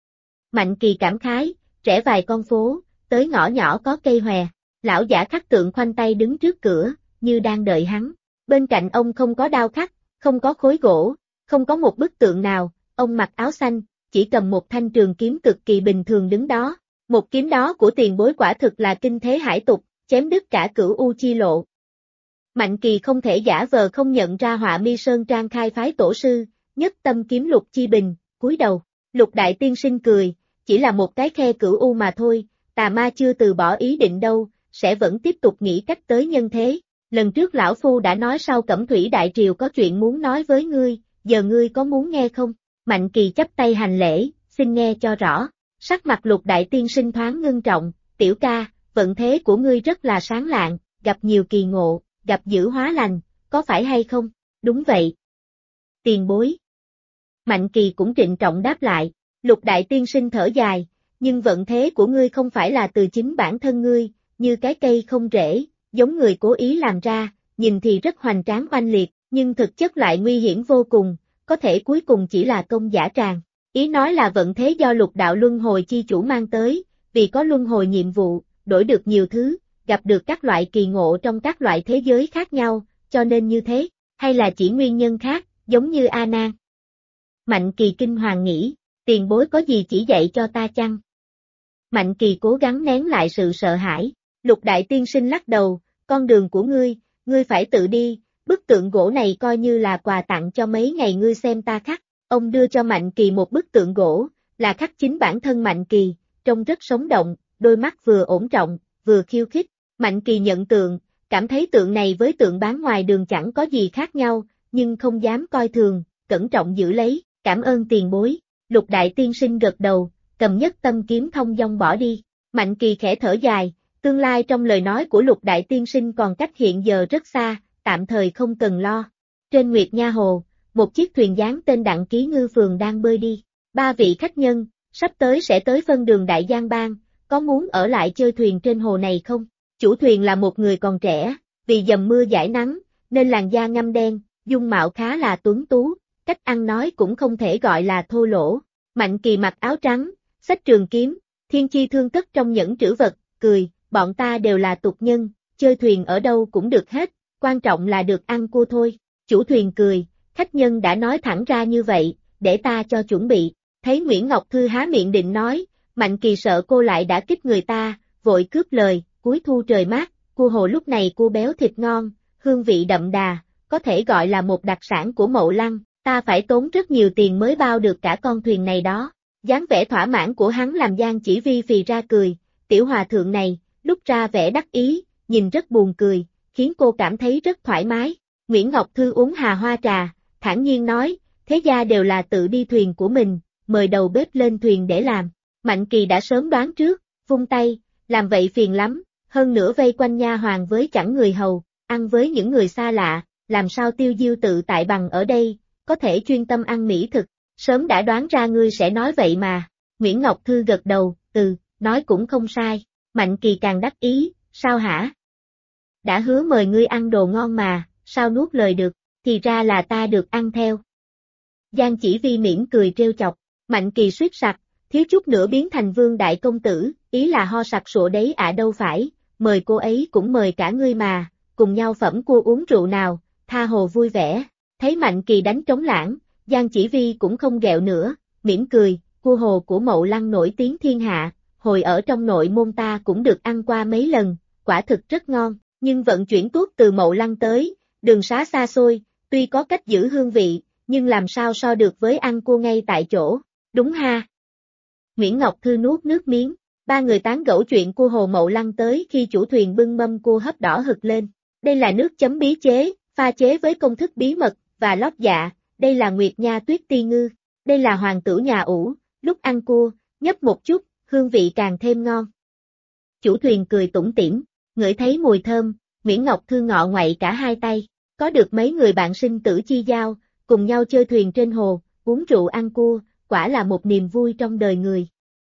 Mạnh Kỳ cảm khái, rẽ vài con phố, tới ngõ nhỏ có cây hòe, lão giả khắc tượng khoanh tay đứng trước cửa, như đang đợi hắn. Bên cạnh ông không có đao khắc, không có khối gỗ, không có một bức tượng nào, ông mặc áo xanh, chỉ cầm một thanh trường kiếm cực kỳ bình thường đứng đó. Một kiếm đó của tiền bối quả thực là kinh thế hải tục, chém đứt cả cửu u chi lộ. Mạnh Kỳ không thể giả vờ không nhận ra Họa Mi Sơn Trang khai phái tổ sư, nhất tâm kiếm Lục Chi Bình, cúi đầu. Lục Đại Tiên Sinh cười, chỉ là một cái khe cửu u mà thôi, tà ma chưa từ bỏ ý định đâu, sẽ vẫn tiếp tục nghĩ cách tới nhân thế. Lần trước lão phu đã nói sau Cẩm Thủy Đại Triều có chuyện muốn nói với ngươi, giờ ngươi có muốn nghe không? Mạnh Kỳ chắp tay hành lễ, xin nghe cho rõ. Sắc mặt Lục Đại Tiên Sinh thoáng ngưng trọng, tiểu ca, vận thế của ngươi rất là sáng lạng, gặp nhiều kỳ ngộ, gặp dữ hóa lành, có phải hay không? Đúng vậy. Tiền bối. Mạnh Kỳ cũng trịnh trọng đáp lại, Lục Đại Tiên Sinh thở dài, nhưng vận thế của ngươi không phải là từ chính bản thân ngươi, như cái cây không rễ, giống người cố ý làm ra, nhìn thì rất hoành tráng oanh liệt, nhưng thực chất lại nguy hiểm vô cùng, có thể cuối cùng chỉ là công giả tràng. Ý nói là vận thế do Lục Đạo Luân Hồi chi chủ mang tới, vì có luân hồi nhiệm vụ, đổi được nhiều thứ, gặp được các loại kỳ ngộ trong các loại thế giới khác nhau, cho nên như thế, hay là chỉ nguyên nhân khác, giống như A Nan. Mạnh Kỳ kinh hoàng nghĩ, tiền bối có gì chỉ dạy cho ta chăng? Mạnh Kỳ cố gắng nén lại sự sợ hãi, Lục Đại Tiên Sinh lắc đầu, con đường của ngươi phải tự đi, bức tượng gỗ này coi như là quà tặng cho mấy ngày ngươi xem ta khắc. Ông đưa cho Mạnh Kỳ một bức tượng gỗ, là khắc chính bản thân Mạnh Kỳ, trông rất sống động, đôi mắt vừa ổn trọng, vừa khiêu khích. Mạnh Kỳ nhận tượng, cảm thấy tượng này với tượng bán ngoài đường chẳng có gì khác nhau, nhưng không dám coi thường, cẩn trọng giữ lấy, cảm ơn tiền bối. Lục Đại Tiên Sinh gật đầu, cầm nhất tâm kiếm thông dong bỏ đi. Mạnh Kỳ khẽ thở dài, tương lai trong lời nói của Lục Đại Tiên Sinh còn cách hiện giờ rất xa, tạm thời không cần lo. Trên Nguyệt Nha Hồ, một chiếc thuyền dáng tên Đặng Ký Ngư Phường đang bơi đi. Ba vị khách nhân, sắp tới sẽ tới phân đường Đại Giang Bang, có muốn ở lại chơi thuyền trên hồ này không? Chủ thuyền là một người còn trẻ, vì dầm mưa giải nắng, nên làn da ngăm đen, dung mạo khá là tuấn tú, cách ăn nói cũng không thể gọi là thô lỗ. Mạnh Kỳ mặc áo trắng, xách trường kiếm, thiên chi thương cất trong nhẫn trữ vật, cười, bọn ta đều là tục nhân, chơi thuyền ở đâu cũng được hết, quan trọng là được ăn cua thôi. Chủ thuyền cười, khách nhân đã nói thẳng ra như vậy, để ta cho chuẩn bị. Thấy Nguyễn Ngọc Thư há miệng định nói, Mạnh Kỳ sợ cô lại đã kích người ta, vội cướp lời, cuối thu trời mát, cua hồ lúc này cua béo thịt ngon, hương vị đậm đà, có thể gọi là một đặc sản của Mậu Lăng, ta phải tốn rất nhiều tiền mới bao được cả con thuyền này đó. Dáng vẻ thỏa mãn của hắn làm Giang Chỉ Vi phì ra cười, tiểu hòa thượng này, lúc ra vẻ đắc ý, nhìn rất buồn cười, khiến cô cảm thấy rất thoải mái. Nguyễn Ngọc Thư uống hà hoa trà, thản nhiên nói, thế gia đều là tự đi thuyền của mình, mời đầu bếp lên thuyền để làm. Mạnh Kỳ đã sớm đoán trước, vung tay, làm vậy phiền lắm, hơn nữa vây quanh nha hoàn với chẳng người hầu, ăn với những người xa lạ, làm sao tiêu diêu tự tại bằng ở đây, có thể chuyên tâm ăn mỹ thực, sớm đã đoán ra ngươi sẽ nói vậy mà. Nguyễn Ngọc Thư gật đầu, nói cũng không sai. Mạnh Kỳ càng đắc ý, sao hả? Đã hứa mời ngươi ăn đồ ngon mà, sao nuốt lời được, thì ra là ta được ăn theo. Giang Chỉ Vi mỉm cười trêu chọc, Mạnh Kỳ suýt sặc, thiếu chút nữa biến thành vương đại công tử, ý là ho sặc sụa đấy đâu phải, mời cô ấy cũng mời cả ngươi mà, cùng nhau phẩm cua uống rượu nào, tha hồ vui vẻ. Thấy Mạnh Kỳ đánh trống lãng, Giang Chỉ Vi cũng không ghẹo nữa, mỉm cười, cua hồ của Mậu Lăng nổi tiếng thiên hạ, hồi ở trong nội môn ta cũng được ăn qua mấy lần, quả thực rất ngon, nhưng vận chuyển tuốt từ Mậu Lăng tới, đường xá xa xôi, tuy có cách giữ hương vị, nhưng làm sao so được với ăn cua ngay tại chỗ, đúng ha? Nguyễn Ngọc Thư nuốt nước miếng, ba người tán gẫu chuyện cua hồ Mậu Lăng tới khi chủ thuyền bưng mâm cua hấp đỏ hực lên. Đây là nước chấm bí chế, pha chế với công thức bí mật và lót dạ, đây là Nguyệt Nha Tuyết Ti Ngư, đây là hoàng tử nhà ủ, lúc ăn cua, nhấp một chút, hương vị càng thêm ngon. Chủ thuyền cười tủm tỉm, ngửi thấy mùi thơm, Nguyễn Ngọc Thư ngọ ngoậy cả hai tay, có được mấy người bạn sinh tử chi giao, cùng nhau chơi thuyền trên hồ, uống rượu ăn cua, quả là một niềm vui trong đời người.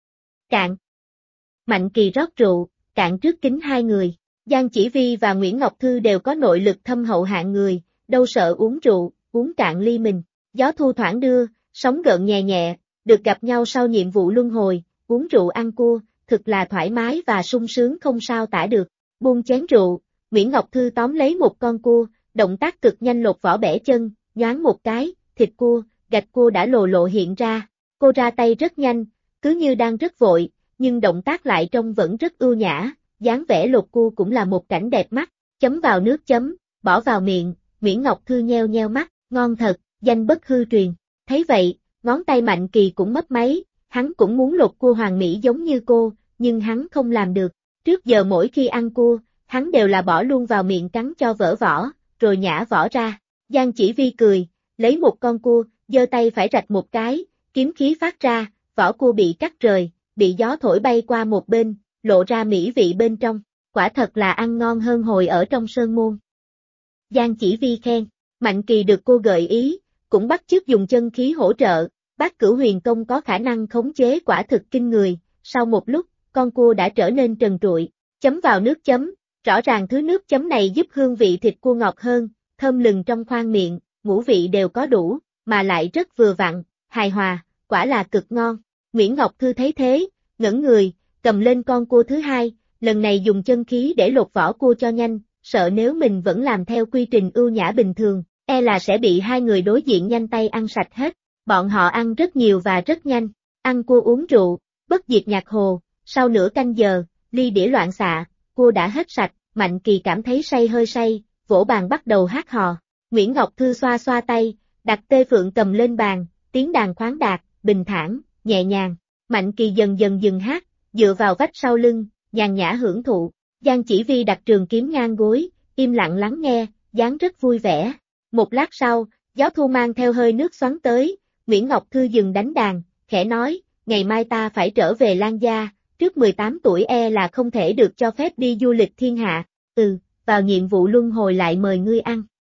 Cạn. Mạnh Kỳ rót rượu, cạn trước kính hai người. Giang Chỉ Vi và Nguyễn Ngọc Thư đều có nội lực thâm hậu hạng người, đâu sợ uống rượu, uống cạn ly mình. Gió thu thoảng đưa, sóng gợn nhẹ nhẹ, được gặp nhau sau nhiệm vụ luân hồi, uống rượu ăn cua, thực là thoải mái và sung sướng không sao tả được. Buông chén rượu, Nguyễn Ngọc Thư tóm lấy một con cua, động tác cực nhanh lột vỏ bẻ chân, nhoáng một cái, thịt cua, gạch cua đã lồ lộ hiện ra. Cô ra tay rất nhanh, cứ như đang rất vội, nhưng động tác lại trông vẫn rất ưu nhã, dáng vẻ lột cua cũng là một cảnh đẹp mắt, chấm vào nước chấm, bỏ vào miệng, Nguyễn Ngọc Thư nheo nheo mắt, ngon thật, danh bất hư truyền. Thấy vậy, ngón tay Mạnh Kỳ cũng mấp máy, hắn cũng muốn lột cua hoàn mỹ giống như cô, nhưng hắn không làm được. Trước giờ mỗi khi ăn cua, hắn đều là bỏ luôn vào miệng cắn cho vỡ vỏ, rồi nhả vỏ ra. Giang Chỉ Vi cười, lấy một con cua, giơ tay phải rạch một cái, kiếm khí phát ra, vỏ cua bị cắt rời, bị gió thổi bay qua một bên, lộ ra mỹ vị bên trong, quả thật là ăn ngon hơn hồi ở trong sơn môn. Giang Chỉ Vi khen, Mạnh Kỳ được cô gợi ý, cũng bắt chước dùng chân khí hỗ trợ, Bát Cửu Huyền Công có khả năng khống chế quả thực kinh người, sau một lúc, con cua đã trở nên trần trụi, chấm vào nước chấm, rõ ràng thứ nước chấm này giúp hương vị thịt cua ngọt hơn, thơm lừng trong khoang miệng, ngũ vị đều có đủ, mà lại rất vừa vặn, hài hòa, quả là cực ngon. Nguyễn Ngọc Thư thấy thế, ngẩng người, cầm lên con cua thứ hai, lần này dùng chân khí để lột vỏ cua cho nhanh, sợ nếu mình vẫn làm theo quy trình ưu nhã bình thường, là sẽ bị hai người đối diện nhanh tay ăn sạch hết. Bọn họ ăn rất nhiều và rất nhanh, ăn cua uống rượu, bất diệt nhạc hồ, sau nửa canh giờ, ly đĩa loạn xạ, cua đã hết sạch, Mạnh Kỳ cảm thấy say hơi say, vỗ bàn bắt đầu hát hò. Nguyễn Ngọc Thư xoa xoa tay, đặt tê phượng cầm lên bàn, tiếng đàn khoáng đạt, bình thản, nhẹ nhàng. Mạnh Kỳ dần dần dừng hát, dựa vào vách sau lưng, nhàn nhã hưởng thụ. Giang Chỉ Vi đặt trường kiếm ngang gối, im lặng lắng nghe, dáng rất vui vẻ. Một lát sau, gió thu mang theo hơi nước xoắn tới, Nguyễn Ngọc Thư dừng đánh đàn, khẽ nói, ngày mai ta phải trở về Lan Gia, trước 18 tuổi là không thể được cho phép đi du lịch thiên hạ, vào nhiệm vụ luân hồi lại mời ngươi ăn.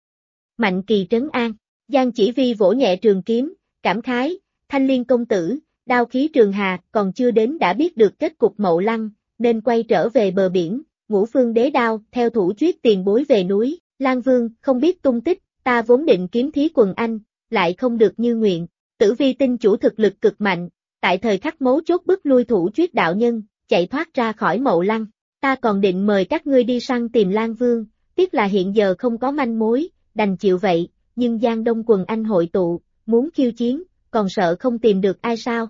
Mạnh Kỳ trấn an, Giang Chỉ Vi vỗ nhẹ trường kiếm, cảm khái, Thanh Liên công tử, đao khí Trường Hà còn chưa đến đã biết được kết cục Mậu Lăng, nên quay trở về bờ biển, Ngũ Phương Đế Đao theo thủ chuyết tiền bối về núi, Lan Vương không biết tung tích, ta vốn định kiếm thí quần anh, lại không được như nguyện. Tử Vi tinh chủ thực lực cực mạnh, tại thời khắc mấu chốt bức lui Thủ Chuyết đạo nhân, chạy thoát ra khỏi Mậu Lăng. Ta còn định mời các ngươi đi săn tìm Lan Vương, tiếc là hiện giờ không có manh mối, đành chịu vậy, nhưng Giang Đông quần anh hội tụ, muốn khiêu chiến, còn sợ không tìm được ai sao?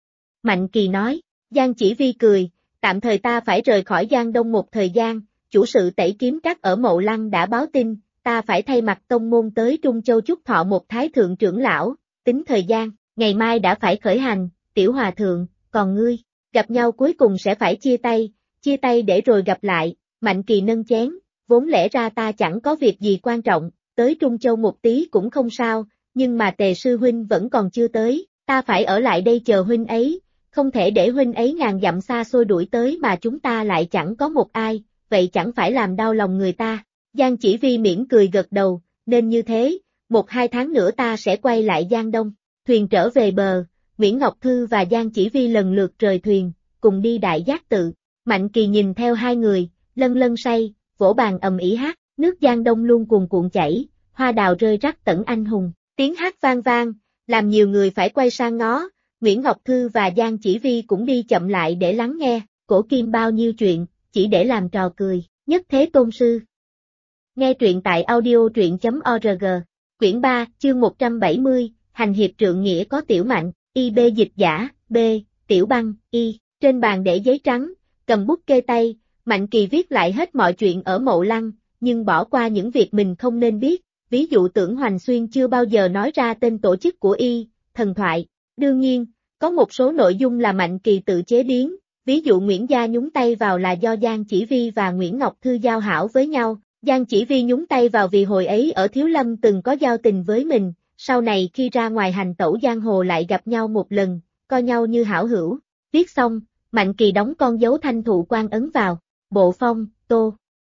Mạnh Kỳ nói, Giang Chỉ Vi cười, tạm thời ta phải rời khỏi Giang Đông một thời gian, chủ sự Tẩy Kiếm Các ở Mậu Lăng đã báo tin, ta phải thay mặt tông môn tới Trung Châu chúc thọ một thái thượng trưởng lão, tính thời gian, ngày mai đã phải khởi hành, tiểu hòa thượng, còn ngươi, gặp nhau cuối cùng sẽ phải chia tay để rồi gặp lại, Mạnh Kỳ nâng chén, vốn lẽ ra ta chẳng có việc gì quan trọng, tới Trung Châu một tí cũng không sao, nhưng mà Tề sư huynh vẫn còn chưa tới, ta phải ở lại đây chờ huynh ấy, không thể để huynh ấy ngàn dặm xa xôi đuổi tới mà chúng ta lại chẳng có một ai, vậy chẳng phải làm đau lòng người ta. Giang Chỉ Vi mỉm cười gật đầu, nên như thế, 1-2 tháng nữa ta sẽ quay lại Giang Đông. Thuyền trở về bờ, Nguyễn Ngọc Thư và Giang Chỉ Vi lần lượt rời thuyền, cùng đi Đại Giác Tự. Mạnh Kỳ nhìn theo hai người, lân lân say, vỗ bàn ầm ĩ hát, nước Giang Đông luôn cuồn cuộn chảy, hoa đào rơi rắc tẩn anh hùng, tiếng hát vang vang, làm nhiều người phải quay sang ngó. Nguyễn Ngọc Thư và Giang Chỉ Vi cũng đi chậm lại để lắng nghe, cổ kim bao nhiêu chuyện, chỉ để làm trò cười, nhất thế tôn sư. Nghe truyện tại audio truyện.org, quyển 3, chương 170, hành hiệp trượng nghĩa có Tiểu Mạnh, IB dịch giả, B, Tiểu Băng, Y, trên bàn để giấy trắng, cầm bút kê tay, Mạnh Kỳ viết lại hết mọi chuyện ở Mậu Lăng, nhưng bỏ qua những việc mình không nên biết, ví dụ Tưởng Hoành Xuyên chưa bao giờ nói ra tên tổ chức của Y, thần thoại. Đương nhiên, có một số nội dung là Mạnh Kỳ tự chế biến, ví dụ Nguyễn Gia nhúng tay vào là do Giang Chỉ Vi và Nguyễn Ngọc Thư giao hảo với nhau, Giang Chỉ Vi nhúng tay vào vì hồi ấy ở Thiếu Lâm từng có giao tình với mình, sau này khi ra ngoài hành tẩu giang hồ lại gặp nhau một lần, coi nhau như hảo hữu. Viết xong, Mạnh Kỳ đóng con dấu thanh thụ quan ấn vào, bộ phong, tô.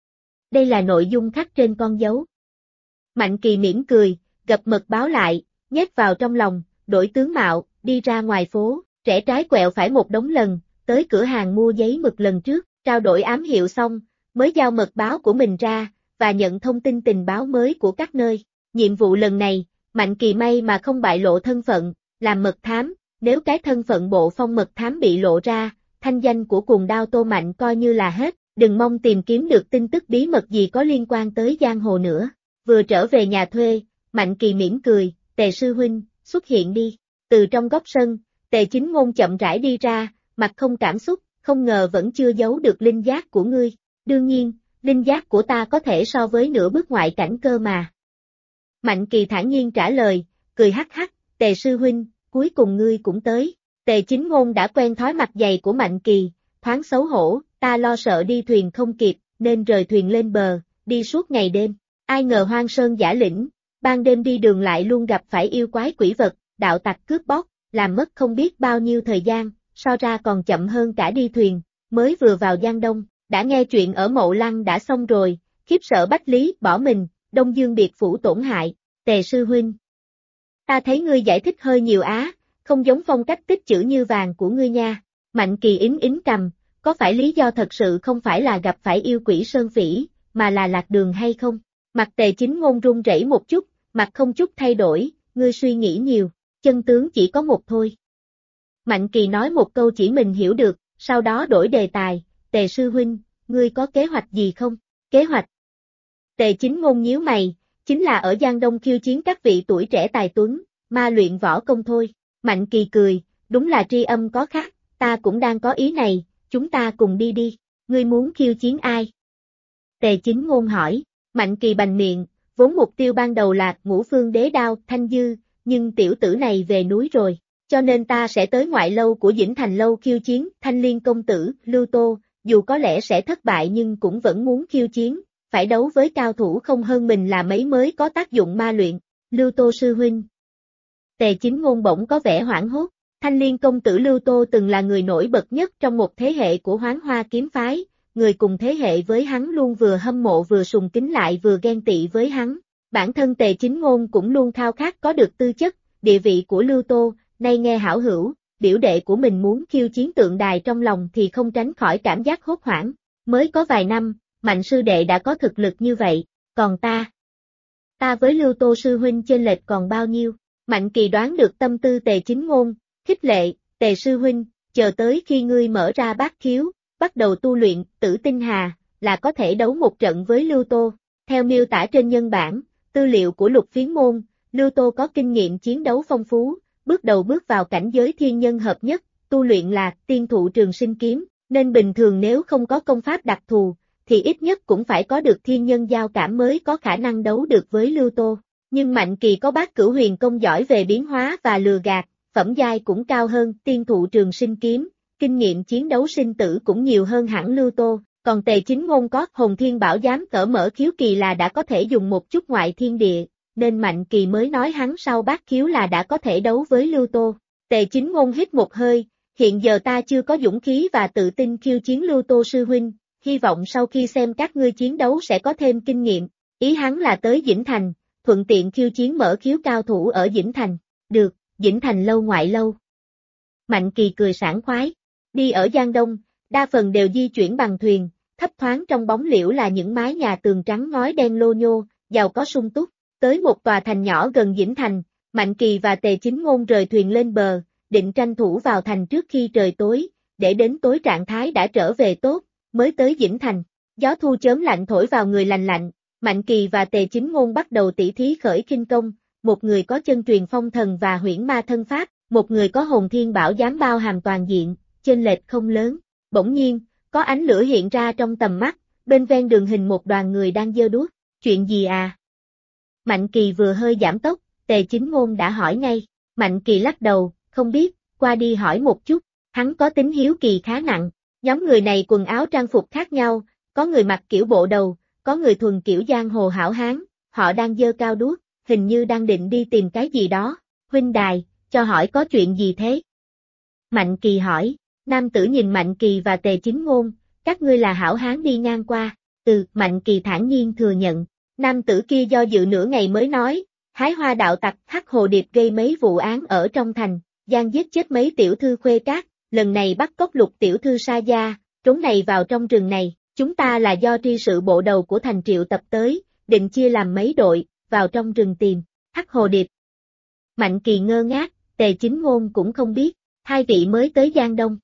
Đây là nội dung khắc trên con dấu. Mạnh Kỳ mỉm cười, gập mật báo lại, nhét vào trong lòng, đổi tướng mạo, đi ra ngoài phố, rẽ trái quẹo phải một đống lần, tới cửa hàng mua giấy mực lần trước, trao đổi ám hiệu xong, mới giao mật báo của mình ra, và nhận thông tin tình báo mới của các nơi. Nhiệm vụ lần này, Mạnh Kỳ may mà không bại lộ thân phận, làm mật thám, nếu cái thân phận bộ phong mật thám bị lộ ra, thanh danh của Cuồng Đao Tô Mạnh coi như là hết, đừng mong tìm kiếm được tin tức bí mật gì có liên quan tới giang hồ nữa. Vừa trở về nhà thuê, Mạnh Kỳ mỉm cười, Tề sư huynh, xuất hiện đi. Từ trong góc sân, Tề Chính Ngôn chậm rãi đi ra, mặt không cảm xúc, không ngờ vẫn chưa giấu được linh giác của ngươi. Đương nhiên, linh giác của ta có thể so với nửa bước ngoại cảnh cơ mà. Mạnh Kỳ thản nhiên trả lời, cười hắc hắc, Tề sư huynh, cuối cùng ngươi cũng tới. Tề Chính Ngôn đã quen thói mặt dày của Mạnh Kỳ, thoáng xấu hổ, ta lo sợ đi thuyền không kịp, nên rời thuyền lên bờ, đi suốt ngày đêm. Ai ngờ hoang sơn dã lĩnh, ban đêm đi đường lại luôn gặp phải yêu quái quỷ vật, đạo tặc cướp bóc, làm mất không biết bao nhiêu thời gian, so ra còn chậm hơn cả đi thuyền, mới vừa vào Giang Đông, đã nghe chuyện ở Mậu Lăng đã xong rồi, khiếp sợ Bách Lý, bỏ mình, Đông Dương biệt phủ tổn hại, Tề sư huynh. Ta thấy ngươi giải thích hơi nhiều á, không giống phong cách tích chữ như vàng của ngươi nha. Mạnh Kỳ ính cầm, có phải lý do thật sự không phải là gặp phải yêu quỷ sơn phỉ, mà là lạc đường hay không? Mặt Tề Chính Ngôn run rẩy một chút, mặt không chút thay đổi, ngươi suy nghĩ nhiều, chân tướng chỉ có một thôi. Mạnh Kỳ nói một câu chỉ mình hiểu được, sau đó đổi đề tài, Tề sư huynh, ngươi có kế hoạch gì không? Kế hoạch? Tề Chính Ngôn nhíu mày, chính là ở Giang Đông khiêu chiến các vị tuổi trẻ tài tuấn, ma luyện võ công thôi. Mạnh Kỳ cười, đúng là tri âm có khác, ta cũng đang có ý này, chúng ta cùng đi đi, ngươi muốn khiêu chiến ai? Tề Chính Ngôn hỏi, Mạnh Kỳ bành miệng, vốn mục tiêu ban đầu là Ngũ Phương Đế Đao, Thanh Dư, nhưng tiểu tử này về núi rồi, cho nên ta sẽ tới ngoại lâu của Dĩnh Thành Lâu khiêu chiến, Thanh Liên công tử, Lưu Tô, dù có lẽ sẽ thất bại nhưng cũng vẫn muốn khiêu chiến, phải đấu với cao thủ không hơn mình là mấy mới có tác dụng ma luyện, Lưu Tô sư huynh. Tề Chính Ngôn bỗng có vẻ hoảng hốt, Thanh Liên công tử Lưu Tô từng là người nổi bật nhất trong một thế hệ của Hoán Hoa kiếm phái, người cùng thế hệ với hắn luôn vừa hâm mộ vừa sùng kính lại vừa ghen tị với hắn. Bản thân Tề Chính Ngôn cũng luôn khao khát có được tư chất, địa vị của Lưu Tô, nay nghe hảo hữu, biểu đệ của mình muốn khiêu chiến tượng đài trong lòng thì không tránh khỏi cảm giác hốt hoảng. Mới có vài năm, Mạnh sư đệ đã có thực lực như vậy, còn ta với Lưu Tô sư huynh chênh lệch còn bao nhiêu? Mạnh Kỳ đoán được tâm tư Tề Chính Ngôn, khích lệ, Tề sư huynh, chờ tới khi ngươi mở ra bát khiếu, bắt đầu tu luyện Tử Tinh Hà, là có thể đấu một trận với Lưu Tô. Theo miêu tả trên nhân bản, tư liệu của Lục Phiến môn, Lưu Tô có kinh nghiệm chiến đấu phong phú, bước đầu bước vào cảnh giới thiên nhân hợp nhất, tu luyện là tiên thụ trường sinh kiếm, nên bình thường nếu không có công pháp đặc thù, thì ít nhất cũng phải có được thiên nhân giao cảm mới có khả năng đấu được với Lưu Tô. Nhưng Mạnh Kỳ có Bát Cửu Huyền công giỏi về biến hóa và lừa gạt, phẩm giai cũng cao hơn tiên thụ trường sinh kiếm, kinh nghiệm chiến đấu sinh tử cũng nhiều hơn hẳn Lưu Tô, còn Tề Chính Ngôn có Hồn Thiên Bảo Giám cỡ mở khiếu kỳ là đã có thể dùng một chút ngoại thiên địa, nên Mạnh Kỳ mới nói hắn sau bát khiếu là đã có thể đấu với Lưu Tô. Tề Chính Ngôn hít một hơi, hiện giờ ta chưa có dũng khí và tự tin khiêu chiến Lưu Tô sư huynh, hy vọng sau khi xem các ngươi chiến đấu sẽ có thêm kinh nghiệm, ý hắn là tới Dĩnh Thành, thuận tiện khiêu chiến mở khiếu cao thủ ở Dĩnh Thành, được, Dĩnh Thành lâu ngoại lâu. Mạnh Kỳ cười sảng khoái, đi ở Giang Đông, đa phần đều di chuyển bằng thuyền, thấp thoáng trong bóng liễu là những mái nhà tường trắng ngói đen lô nhô, giàu có sung túc, tới một tòa thành nhỏ gần Dĩnh Thành, Mạnh Kỳ và Tề Chính Ngôn rời thuyền lên bờ, định tranh thủ vào thành trước khi trời tối, để đến tối trạng thái đã trở về tốt, mới tới Dĩnh Thành. Gió thu chớm lạnh thổi vào người lành lạnh, Mạnh Kỳ và Tề Chính Ngôn bắt đầu tỉ thí khởi khinh công, một người có chân truyền phong thần và huyễn ma thân pháp, một người có hồn thiên bảo giám bao hàm toàn diện, chênh lệch không lớn. Bỗng nhiên, có ánh lửa hiện ra trong tầm mắt, bên ven đường hình một đoàn người đang giơ đuốc, chuyện gì à? Mạnh Kỳ vừa hơi giảm tốc, Tề Chính Ngôn đã hỏi ngay, Mạnh Kỳ lắc đầu, không biết, qua đi hỏi một chút, hắn có tính hiếu kỳ khá nặng, nhóm người này quần áo trang phục khác nhau, có người mặc kiểu bộ đầu, có người thuần kiểu giang hồ hảo hán, họ đang giơ cao đuốc, hình như đang định đi tìm cái gì đó, huynh đài, cho hỏi có chuyện gì thế? Mạnh Kỳ hỏi, nam tử nhìn Mạnh Kỳ và Tề Chính Ngôn, các ngươi là hảo hán đi ngang qua, Mạnh Kỳ thản nhiên thừa nhận, nam tử kia do dự nửa ngày mới nói, hái hoa đạo tặc Hắc Hồ Điệp gây mấy vụ án ở trong thành, gian giết chết mấy tiểu thư khuê các, lần này bắt cóc Lục tiểu thư Sa Gia, trốn này vào trong rừng này, chúng ta là do tri sự bộ đầu của thành triệu tập tới, định chia làm mấy đội, vào trong rừng tìm, Hắc Hồ Điệp. Mạnh Kỳ ngơ ngác, Tề Chính Ngôn cũng không biết, hai vị mới tới Giang Đông.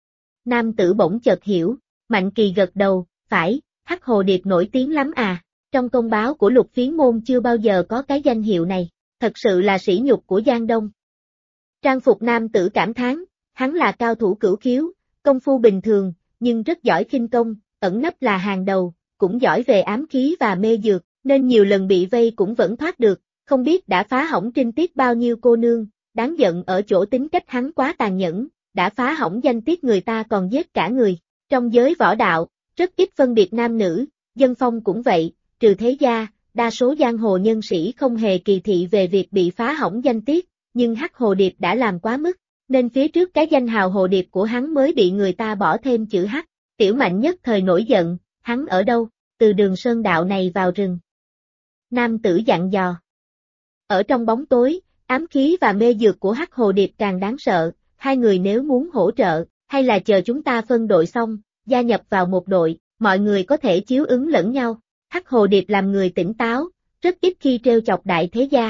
Nam tử bỗng chợt hiểu, Mạnh Kỳ gật đầu, phải, Hắc Hồ Điệp nổi tiếng lắm à, trong công báo của Lục Phiến môn chưa bao giờ có cái danh hiệu này, thật sự là sỉ nhục của Giang Đông. Trang phục nam tử cảm thán, hắn là cao thủ cửu khiếu, công phu bình thường, nhưng rất giỏi khinh công, ẩn nấp là hàng đầu, cũng giỏi về ám khí và mê dược, nên nhiều lần bị vây cũng vẫn thoát được, không biết đã phá hỏng trinh tiết bao nhiêu cô nương, đáng giận ở chỗ tính cách hắn quá tàn nhẫn, đã phá hỏng danh tiết người ta còn giết cả người. Trong giới võ đạo, rất ít phân biệt nam nữ, dân phong cũng vậy, trừ thế gia, đa số giang hồ nhân sĩ không hề kỳ thị về việc bị phá hỏng danh tiết, nhưng Hắc Hồ Điệp đã làm quá mức, nên phía trước cái danh hào Hồ Điệp của hắn mới bị người ta bỏ thêm chữ Hắc. Tiểu Mạnh nhất thời nổi giận, hắn ở đâu, từ đường sơn đạo này vào rừng. Nam tử dặn dò. Ở trong bóng tối, ám khí và mê dược của Hắc Hồ Điệp càng đáng sợ, hai người nếu muốn hỗ trợ, hay là chờ chúng ta phân đội xong, gia nhập vào một đội, mọi người có thể chiếu ứng lẫn nhau. Hắc Hồ Điệp làm người tỉnh táo, rất ít khi trêu chọc đại thế gia.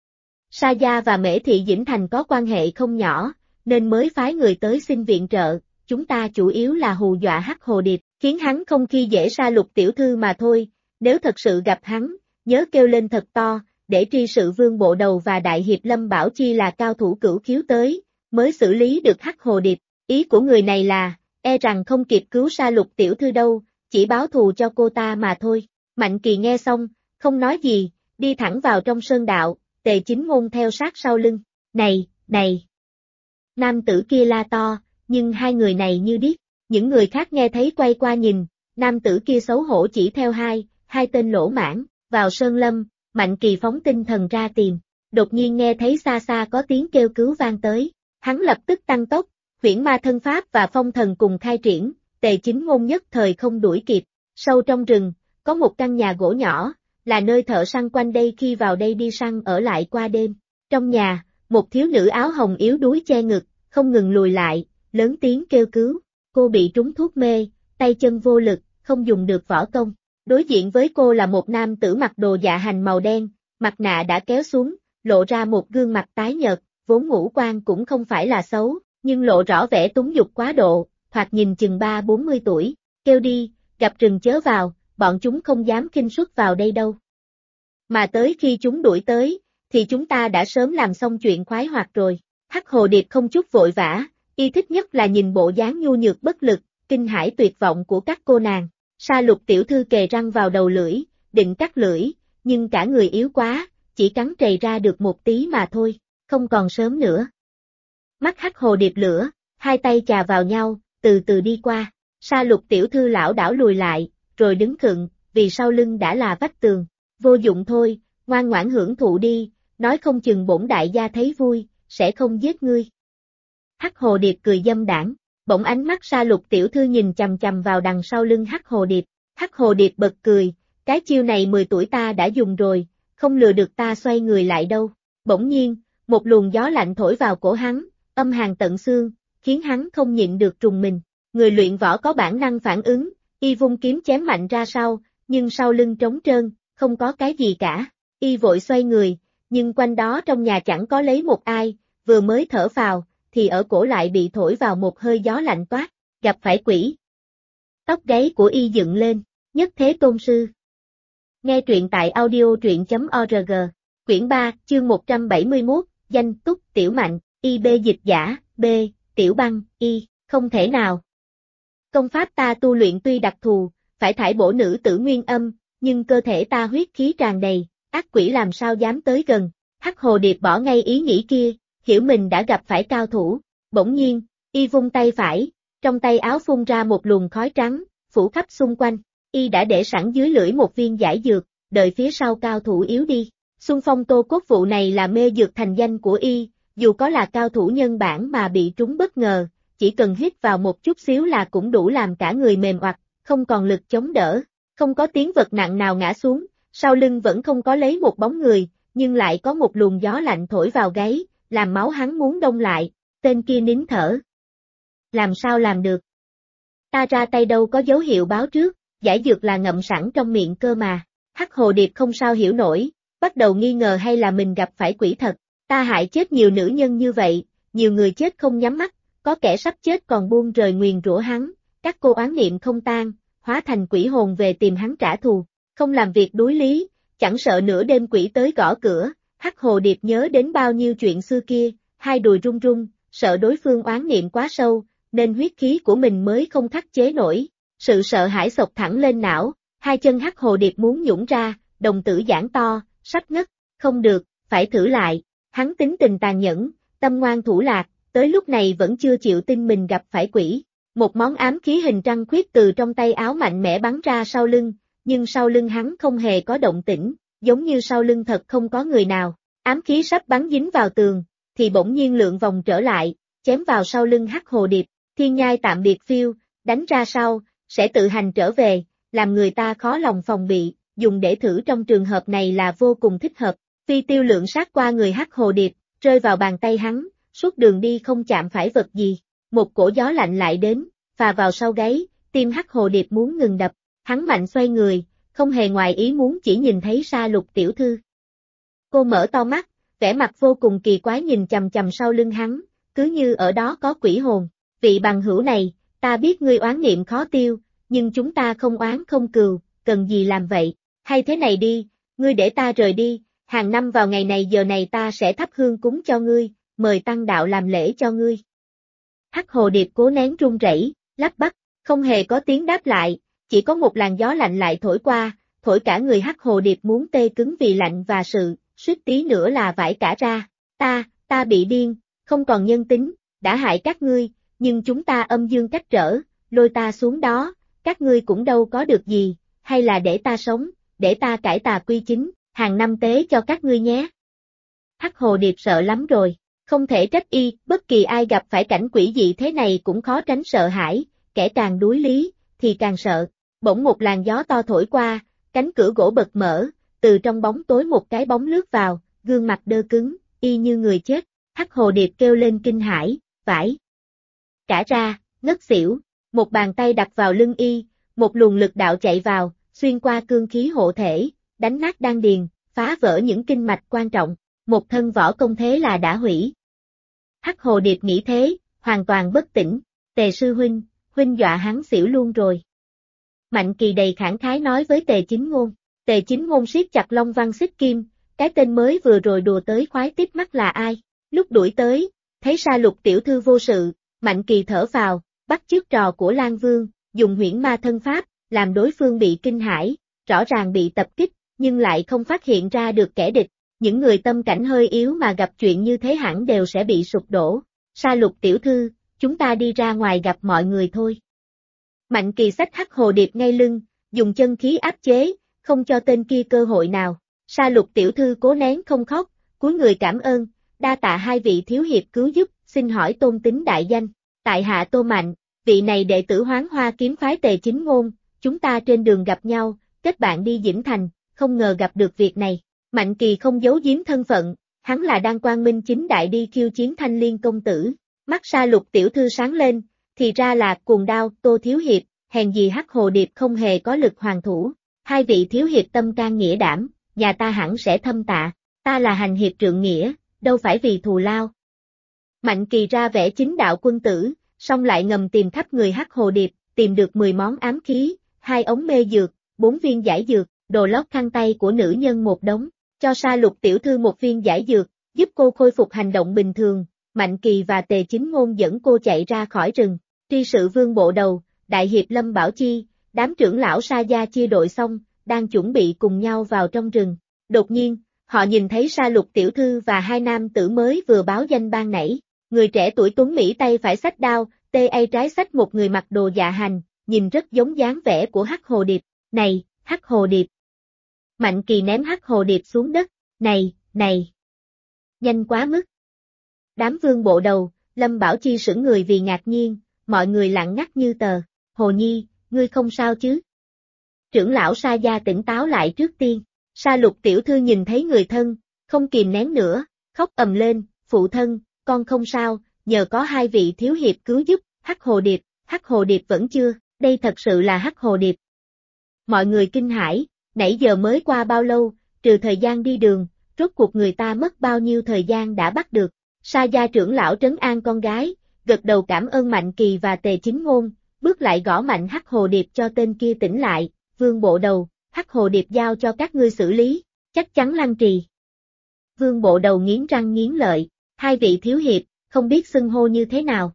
Sa Gia và Mễ Thị Dĩnh Thành có quan hệ không nhỏ, nên mới phái người tới xin viện trợ, chúng ta chủ yếu là hù dọa Hắc Hồ Điệp, khiến hắn không khi dễ Sa Lục tiểu thư mà thôi, nếu thật sự gặp hắn, nhớ kêu lên thật to, để tri sự vương bộ đầu và đại hiệp Lâm Bảo Chi là cao thủ cửu khiếu tới, mới xử lý được Hắc Hồ Điệp, ý của người này là, e rằng không kịp cứu Sa Lục tiểu thư đâu, chỉ báo thù cho cô ta mà thôi. Mạnh Kỳ nghe xong, không nói gì, đi thẳng vào trong sơn đạo, Tề Chính Ngôn theo sát sau lưng, này, này. Nam tử kia la to, nhưng hai người này như điếc, những người khác nghe thấy quay qua nhìn, nam tử kia xấu hổ chỉ theo hai tên lỗ mãng, vào sơn lâm, Mạnh Kỳ phóng tinh thần ra tìm, đột nhiên nghe thấy xa xa có tiếng kêu cứu vang tới, hắn lập tức tăng tốc, huyễn ma thân pháp và phong thần cùng khai triển, Tề Chính Ngôn nhất thời không đuổi kịp, sâu trong rừng, có một căn nhà gỗ nhỏ, là nơi thợ săn quanh đây khi vào đây đi săn ở lại qua đêm. Trong nhà, một thiếu nữ áo hồng yếu đuối che ngực, không ngừng lùi lại, lớn tiếng kêu cứu. Cô bị trúng thuốc mê, tay chân vô lực, không dùng được võ công. Đối diện với cô là một nam tử mặc đồ dạ hành màu đen, mặt nạ đã kéo xuống, lộ ra một gương mặt tái nhợt, vốn ngũ quan cũng không phải là xấu, nhưng lộ rõ vẻ túng dục quá độ, thoạt nhìn chừng 30-40 tuổi, kêu đi, gặp rừng chớ vào, bọn chúng không dám khinh suất vào đây đâu. Mà tới khi chúng đuổi tới, thì chúng ta đã sớm làm xong chuyện khoái hoạt rồi. Hắc Hồ Điệp không chút vội vã, y thích nhất là nhìn bộ dáng nhu nhược bất lực, kinh hãi tuyệt vọng của các cô nàng. Sa Lục tiểu thư kề răng vào đầu lưỡi, định cắt lưỡi, nhưng cả người yếu quá, chỉ cắn trầy ra được một tí mà thôi, không còn sớm nữa. Mắt Hắc Hồ Điệp lửa, hai tay chà vào nhau, từ từ đi qua. Sa Lục tiểu thư lảo đảo lùi lại, rồi đứng khựng, vì sau lưng đã là vách tường. Vô dụng thôi, ngoan ngoãn hưởng thụ đi, nói không chừng bổn đại gia thấy vui, sẽ không giết ngươi. Hắc Hồ Điệp cười dâm đãng, bỗng ánh mắt Sa Lục tiểu thư nhìn chằm chằm vào đằng sau lưng Hắc Hồ Điệp. Hắc Hồ Điệp bật cười, cái chiêu này 10 tuổi ta đã dùng rồi, không lừa được ta xoay người lại đâu. Bỗng nhiên, một luồng gió lạnh thổi vào cổ hắn, âm hàn tận xương, khiến hắn không nhịn được trùng mình. Người luyện võ có bản năng phản ứng, y vung kiếm chém mạnh ra sau, nhưng sau lưng trống trơn, không có cái gì cả. Y vội xoay người, nhưng quanh đó trong nhà chẳng có lấy một ai, vừa mới thở vào, thì ở cổ lại bị thổi vào một hơi gió lạnh toát, gặp phải quỷ. Tóc gáy của y dựng lên, nhất thế tôn sư. Nghe truyện tại audio.truyện.org, quyển 3, chương 171, danh Túc Tiểu Mạnh, IB dịch giả, B, Tiểu Băng, Y, không thể nào. Công pháp ta tu luyện tuy đặc thù, phải thải bổ nữ tử nguyên âm, nhưng cơ thể ta huyết khí tràn đầy, ác quỷ làm sao dám tới gần. Hắc Hồ Điệp bỏ ngay ý nghĩ kia, hiểu mình đã gặp phải cao thủ. Bỗng nhiên, y vung tay phải, trong tay áo phun ra một luồng khói trắng, phủ khắp xung quanh. Y đã để sẵn dưới lưỡi một viên giải dược, đợi phía sau cao thủ yếu đi. Xung phong Tô Cốt vụ này là mê dược thành danh của y, dù có là cao thủ nhân bản mà bị trúng bất ngờ, chỉ cần hít vào một chút xíu là cũng đủ làm cả người mềm oặt, không còn lực chống đỡ. Không có tiếng vật nặng nào ngã xuống, sau lưng vẫn không có lấy một bóng người, nhưng lại có một luồng gió lạnh thổi vào gáy, làm máu hắn muốn đông lại, tên kia nín thở. Làm sao làm được? Ta ra tay đâu có dấu hiệu báo trước, giải dược là ngậm sẵn trong miệng cơ mà. Hắc Hồ Điệp không sao hiểu nổi, bắt đầu nghi ngờ hay là mình gặp phải quỷ thật. Ta hại chết nhiều nữ nhân như vậy, nhiều người chết không nhắm mắt, có kẻ sắp chết còn buông rời nguyền rủa hắn, các cô oán niệm không tan, hóa thành quỷ hồn về tìm hắn trả thù, không làm việc đối lý, chẳng sợ nửa đêm quỷ tới gõ cửa. Hắc Hồ Điệp nhớ đến bao nhiêu chuyện xưa kia, hai đùi run run, sợ đối phương oán niệm quá sâu, nên huyết khí của mình mới không khắc chế nổi. Sự sợ hãi xộc thẳng lên não, hai chân Hắc Hồ Điệp muốn nhũng ra, đồng tử giãn to, sắp ngất, không được, phải thử lại. Hắn tính tình tàn nhẫn, tâm ngoan thủ lạc, tới lúc này vẫn chưa chịu tin mình gặp phải quỷ. Một món ám khí hình trăng khuyết từ trong tay áo mạnh mẽ bắn ra sau lưng, nhưng sau lưng hắn không hề có động tĩnh, giống như sau lưng thật không có người nào. Ám khí sắp bắn dính vào tường, thì bỗng nhiên lượn vòng trở lại, chém vào sau lưng Hắc Hồ Điệp. Thiên nhai tạm biệt phiêu, đánh ra sau, sẽ tự hành trở về, làm người ta khó lòng phòng bị, dùng để thử trong trường hợp này là vô cùng thích hợp. Phi tiêu lượn sát qua người Hắc Hồ Điệp, rơi vào bàn tay hắn, suốt đường đi không chạm phải vật gì. Một cổ gió lạnh lại đến, phà vào sau gáy, tim Hắc Hồ Điệp muốn ngừng đập, hắn mạnh xoay người, không hề ngoài ý muốn chỉ nhìn thấy Sa Lục tiểu thư. Cô mở to mắt, vẻ mặt vô cùng kỳ quái nhìn chằm chằm sau lưng hắn, cứ như ở đó có quỷ hồn. Vị bằng hữu này, ta biết ngươi oán niệm khó tiêu, nhưng chúng ta không oán không cừu, cần gì làm vậy, hay thế này đi, ngươi để ta rời đi, hàng năm vào ngày này giờ này ta sẽ thắp hương cúng cho ngươi, mời tăng đạo làm lễ cho ngươi. Hắc Hồ Điệp cố nén run rẩy, lắp bắp, không hề có tiếng đáp lại, chỉ có một làn gió lạnh lại thổi qua, thổi cả người Hắc Hồ Điệp muốn tê cứng vì lạnh và sự, suýt tí nữa là vãi cả ra. Ta bị điên, không còn nhân tính, đã hại các ngươi, nhưng chúng ta âm dương cách trở, lôi ta xuống đó, các ngươi cũng đâu có được gì, hay là để ta sống, để ta cải tà quy chính, hàng năm tế cho các ngươi nhé. Hắc Hồ Điệp sợ lắm rồi, không thể trách y, bất kỳ ai gặp phải cảnh quỷ dị thế này cũng khó tránh sợ hãi, kẻ càng đuối lý, thì càng sợ. Bỗng một làn gió to thổi qua, cánh cửa gỗ bật mở, từ trong bóng tối một cái bóng lướt vào, gương mặt đơ cứng, y như người chết. Hắc Hồ Điệp kêu lên kinh hãi, vãi cả ra, ngất xỉu, một bàn tay đặt vào lưng y, một luồng lực đạo chạy vào, xuyên qua cương khí hộ thể, đánh nát đan điền, phá vỡ những kinh mạch quan trọng, một thân võ công thế là đã hủy. Hắc Hồ Điệp nghĩ thế, hoàn toàn bất tỉnh. Tề sư huynh, huynh dọa hắn xỉu luôn rồi. Mạnh Kỳ đầy khẳng khái nói với Tề Chính Ngôn. Tề Chính Ngôn siết chặt Long Văn Xích Kim, cái tên mới vừa rồi đùa tới khoái tiếp mắt là ai? Lúc đuổi tới, thấy Sa Lục tiểu thư vô sự, Mạnh Kỳ thở phào, bắt chước trò của Lan Vương, dùng huyễn ma thân pháp, làm đối phương bị kinh hãi, rõ ràng bị tập kích, nhưng lại không phát hiện ra được kẻ địch. Những người tâm cảnh hơi yếu mà gặp chuyện như thế hẳn đều sẽ bị sụp đổ. Sa Lục tiểu thư, chúng ta đi ra ngoài gặp mọi người thôi. Mạnh Kỳ xách hắc hồ điệp ngay lưng, dùng chân khí áp chế, không cho tên kia cơ hội nào. Sa Lục tiểu thư cố nén không khóc, cúi người cảm ơn, đa tạ hai vị thiếu hiệp cứu giúp, xin hỏi tôn tính đại danh. Tại hạ Tô Mạnh, vị này đệ tử Hoán Hoa kiếm phái Tề Chính Ngôn, chúng ta trên đường gặp nhau, kết bạn đi Dĩnh Thành, không ngờ gặp được việc này. Mạnh Kỳ không giấu giếm thân phận, hắn là đang quang minh chính đại đi khiêu chiến Thanh Liên công tử. Mắt Sa Lục tiểu thư sáng lên, thì ra là Cuồng Đao, Tô thiếu hiệp, hèn gì hắc hồ điệp không hề có lực hoàn thủ. Hai vị thiếu hiệp tâm can nghĩa đảm, nhà ta hẳn sẽ thâm tạ, ta là hành hiệp trượng nghĩa, đâu phải vì thù lao. Mạnh Kỳ ra vẻ chính đạo quân tử, xong lại ngầm tìm khắp người hắc hồ điệp, tìm được 10 món ám khí, 2 ống mê dược, 4 viên giải dược, đồ lót khăn tay của nữ nhân một đống, cho Sa Lục tiểu thư một viên giải dược, giúp cô khôi phục hành động bình thường. Mạnh Kỳ và Tề Chính Ngôn dẫn cô chạy ra khỏi rừng. Tri sự Vương bộ đầu, đại hiệp Lâm Bảo Chi, đám trưởng lão Sa gia chia đội xong, đang chuẩn bị cùng nhau vào trong rừng. Đột nhiên, họ nhìn thấy Sa Lục tiểu thư và hai nam tử mới vừa báo danh ban nãy. Người trẻ tuổi tuấn mỹ tay phải xách đao, tay trái xách một người mặc đồ dạ hành, nhìn rất giống dáng vẻ của hắc hồ điệp. Này, hắc hồ điệp. Mạnh Kỳ ném hắc hồ điệp xuống đất. Này, này. Nhanh quá mức. Đám Vương bộ đầu, Lâm Bảo Chi sững người vì ngạc nhiên, mọi người lặng ngắt như tờ. Hồ Nhi, ngươi không sao chứ? Trưởng lão Sa gia tỉnh táo lại trước tiên. Sa Lục tiểu thư nhìn thấy người thân, không kìm nén nữa, khóc ầm lên, phụ thân, con không sao, nhờ có hai vị thiếu hiệp cứu giúp, hắc hồ điệp vẫn chưa, đây thật sự là hắc hồ điệp. Mọi người kinh hãi, nãy giờ mới qua bao lâu, trừ thời gian đi đường, rốt cuộc người ta mất bao nhiêu thời gian đã bắt được. Sa gia trưởng lão trấn an con gái, gật đầu cảm ơn Mạnh Kỳ và Tề Chính Ngôn, bước lại gõ mạnh hắc hồ điệp cho tên kia tỉnh lại. Vương bộ đầu, hắc hồ điệp giao cho các ngươi xử lý, chắc chắn lăng trì. Vương bộ đầu nghiến răng nghiến lợi, hai vị thiếu hiệp, không biết xưng hô như thế nào.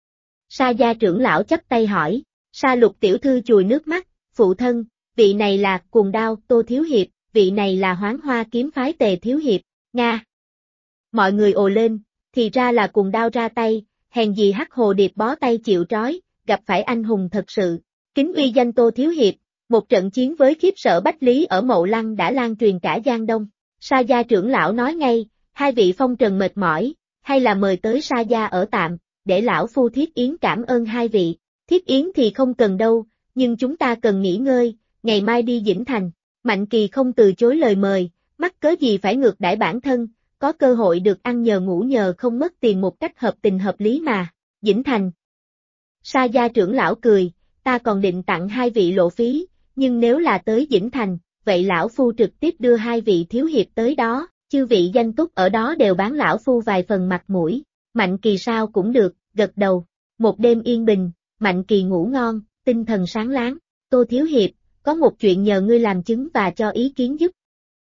Sa gia trưởng lão chắp tay hỏi. Sa Lục tiểu thư chùi nước mắt, phụ thân, vị này là Cuồng Đao, Tô thiếu hiệp, vị này là Hoán Hoa kiếm phái Tề thiếu hiệp. Nga. Mọi người ồ lên, thì ra là Cuồng Đao ra tay, hèn gì hắc hồ điệp bó tay chịu trói, gặp phải anh hùng thật sự. Kính uy danh Tô thiếu hiệp, một trận chiến với khiếp sợ Bách Lý ở Mậu Lăng đã lan truyền cả Giang Đông. Sa gia trưởng lão nói ngay, hai vị phong trần mệt mỏi, hay là mời tới Sa gia ở tạm, để lão phu thiết yến cảm ơn hai vị. Thiết yến thì không cần đâu, nhưng chúng ta cần nghỉ ngơi, ngày mai đi Dĩnh Thành. Mạnh Kỳ không từ chối lời mời, mắc cớ gì phải ngược đãi bản thân, có cơ hội được ăn nhờ ngủ nhờ không mất tiền một cách hợp tình hợp lý mà. Dĩnh Thành. Sa gia trưởng lão cười, ta còn định tặng hai vị lộ phí, nhưng nếu là tới Dĩnh Thành, vậy lão phu trực tiếp đưa hai vị thiếu hiệp tới đó, chư vị danh túc ở đó đều bán lão phu vài phần mặt mũi. Mạnh Kỳ sao cũng được, gật đầu. Một đêm yên bình, Mạnh Kỳ ngủ ngon, tinh thần sáng láng. Tô thiếu hiệp, có một chuyện nhờ ngươi làm chứng và cho ý kiến giúp.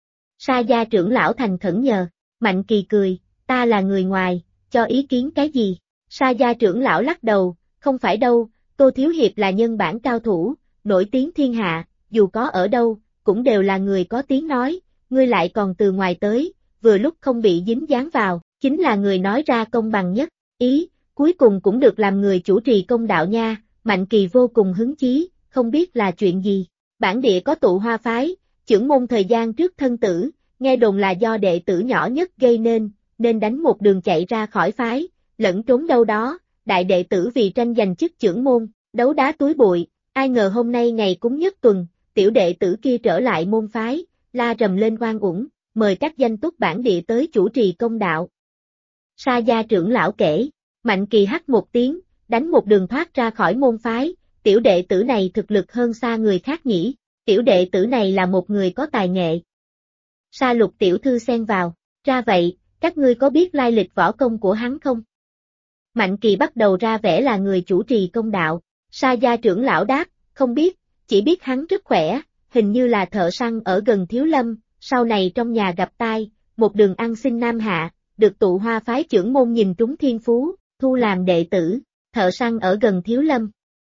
Sa gia trưởng lão thành khẩn nhờ. Mạnh Kỳ cười, ta là người ngoài, cho ý kiến cái gì? Sa gia trưởng lão lắc đầu, không phải đâu, Tô thiếu hiệp là nhân bản cao thủ, nổi tiếng thiên hạ, dù có ở đâu, cũng đều là người có tiếng nói, ngươi lại còn từ ngoài tới, vừa lúc không bị dính dáng vào, chính là người nói ra công bằng nhất. Ý, cuối cùng cũng được làm người chủ trì công đạo nha. Mạnh Kỳ vô cùng hứng chí, không biết là chuyện gì. Bản địa có tụ hoa phái, chưởng môn thời gian trước thân tử, nghe đồn là do đệ tử nhỏ nhất gây nên đánh một đường chạy ra khỏi phái, lẫn trốn đâu đó, đại đệ tử vì tranh giành chức chưởng môn, đấu đá túi bụi, ai ngờ hôm nay ngày cúng nhất tuần, tiểu đệ tử kia trở lại môn phái, la rầm lên oan uổng, mời các danh túc bản địa tới chủ trì công đạo. Sa gia trưởng lão kể, Mạnh Kỳ hắt một tiếng, đánh một đường thoát ra khỏi môn phái, tiểu đệ tử này thực lực hơn xa người khác nhỉ, tiểu đệ tử này là một người có tài nghệ. Sa Lục tiểu thư xen vào, ra vậy, các ngươi có biết lai lịch võ công của hắn không? Mạnh Kỳ bắt đầu ra vẻ là người chủ trì công đạo. Sa gia trưởng lão đáp, không biết, chỉ biết hắn rất khỏe, hình như là thợ săn ở gần Thiếu Lâm, sau này trong nhà gặp tai, một đường ăn xin nam hạ, được tụ Hoa phái trưởng môn nhìn trúng thiên phú, thu làm đệ tử, thợ săn ở gần Thiếu Lâm.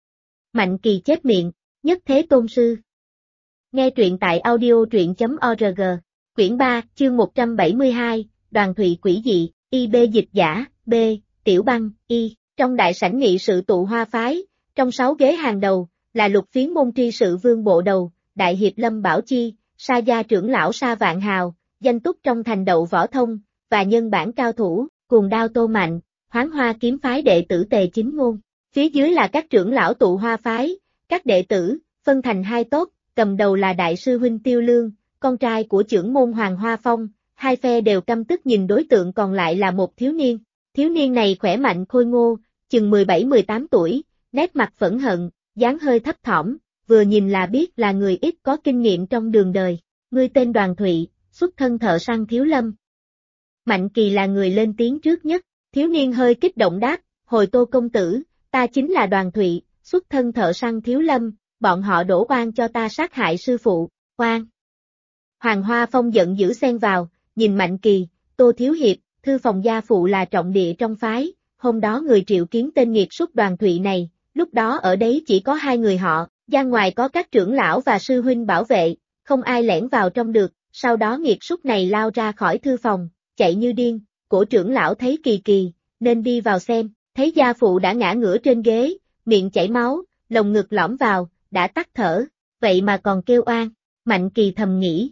Mạnh Kỳ chép miệng, nhất thế tôn sư. Nghe truyện tại audio truyện.org, quyển 3, chương 172, Đoàn Thụy quỷ dị, IB dịch giả, B, Tiểu Băng, Y, trong đại sảnh nghị sự tụ Hoa phái, trong 6 ghế hàng đầu, là Lục Phiến môn tri sự Vương Bộ Đầu, Đại hiệp Lâm Bảo Chi, Sa gia trưởng lão Sa Vạn Hào, danh túc trong thành đậu võ thông, và nhân bản cao thủ, Cuồng Đao Tô Mạnh, Hoán Hoa kiếm phái đệ tử Tề Chính Ngôn. Phía dưới là các trưởng lão tụ Hoa phái, các đệ tử, phân thành hai tốt, cầm đầu là đại sư huynh Tiêu Lương, con trai của trưởng môn Hoàng Hoa Phong, hai phe đều căm tức nhìn đối tượng còn lại là một thiếu niên. Thiếu niên này khỏe mạnh khôi ngô, chừng 17-18 tuổi, nét mặt phẫn hận, dáng hơi thấp thỏm, vừa nhìn là biết là người ít có kinh nghiệm trong đường đời. Ngươi tên Đoàn Thụy, xuất thân thợ săn Thiếu Lâm. Mạnh Kỳ là người lên tiếng trước nhất, thiếu niên hơi kích động đáp, hồi Tô công tử, ta chính là Đoàn Thụy, xuất thân thợ săn Thiếu Lâm, bọn họ đổ oan cho ta sát hại sư phụ, oan. Hoàng Hoa Phong giận dữ xen vào, nhìn Mạnh Kỳ, Tô thiếu hiệp, thư phòng gia phụ là trọng địa trong phái, hôm đó người triệu kiến tên nghiệt súc Đoàn Thụy này, lúc đó ở đấy chỉ có 2 người họ, gian ngoài có các trưởng lão và sư huynh bảo vệ, không ai lẻn vào trong được, sau đó nghiệt súc này lao ra khỏi thư phòng, chạy như điên, cổ trưởng lão thấy kỳ kỳ, nên đi vào xem, thấy gia phụ đã ngã ngửa trên ghế, miệng chảy máu, lồng ngực lõm vào, đã tắt thở, vậy mà còn kêu oan, Mạnh Kỳ thầm nghĩ.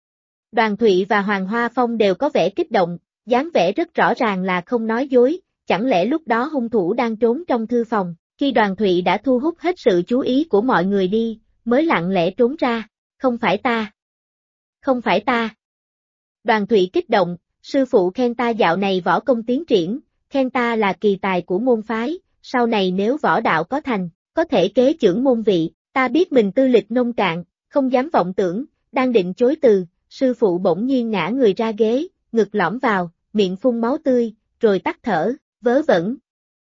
Đoàn Thụy và Hoàng Hoa Phong đều có vẻ kích động, dáng vẻ rất rõ ràng là không nói dối, chẳng lẽ lúc đó hung thủ đang trốn trong thư phòng, khi Đoàn Thụy đã thu hút hết sự chú ý của mọi người đi, mới lặng lẽ trốn ra, không phải ta. Không phải ta. Đoàn Thụy kích động, sư phụ khen ta dạo này võ công tiến triển, khen ta là kỳ tài của môn phái, sau này nếu võ đạo có thành, có thể kế chưởng môn vị, ta biết mình tư lịch nông cạn, không dám vọng tưởng, đang định chối từ, sư phụ bỗng nhiên ngã người ra ghế, ngực lõm vào, miệng phun máu tươi, rồi tắt thở, vớ vẩn.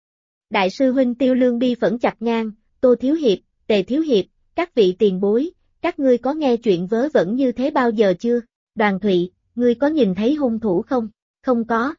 Đại sư huynh Tiêu Lương bi phẫn chặt ngang, Tô thiếu hiệp, Tề thiếu hiệp, các vị tiền bối, các ngươi có nghe chuyện vớ vẩn như thế bao giờ chưa? Đoàn Thụy, ngươi có nhìn thấy hung thủ không? Không có.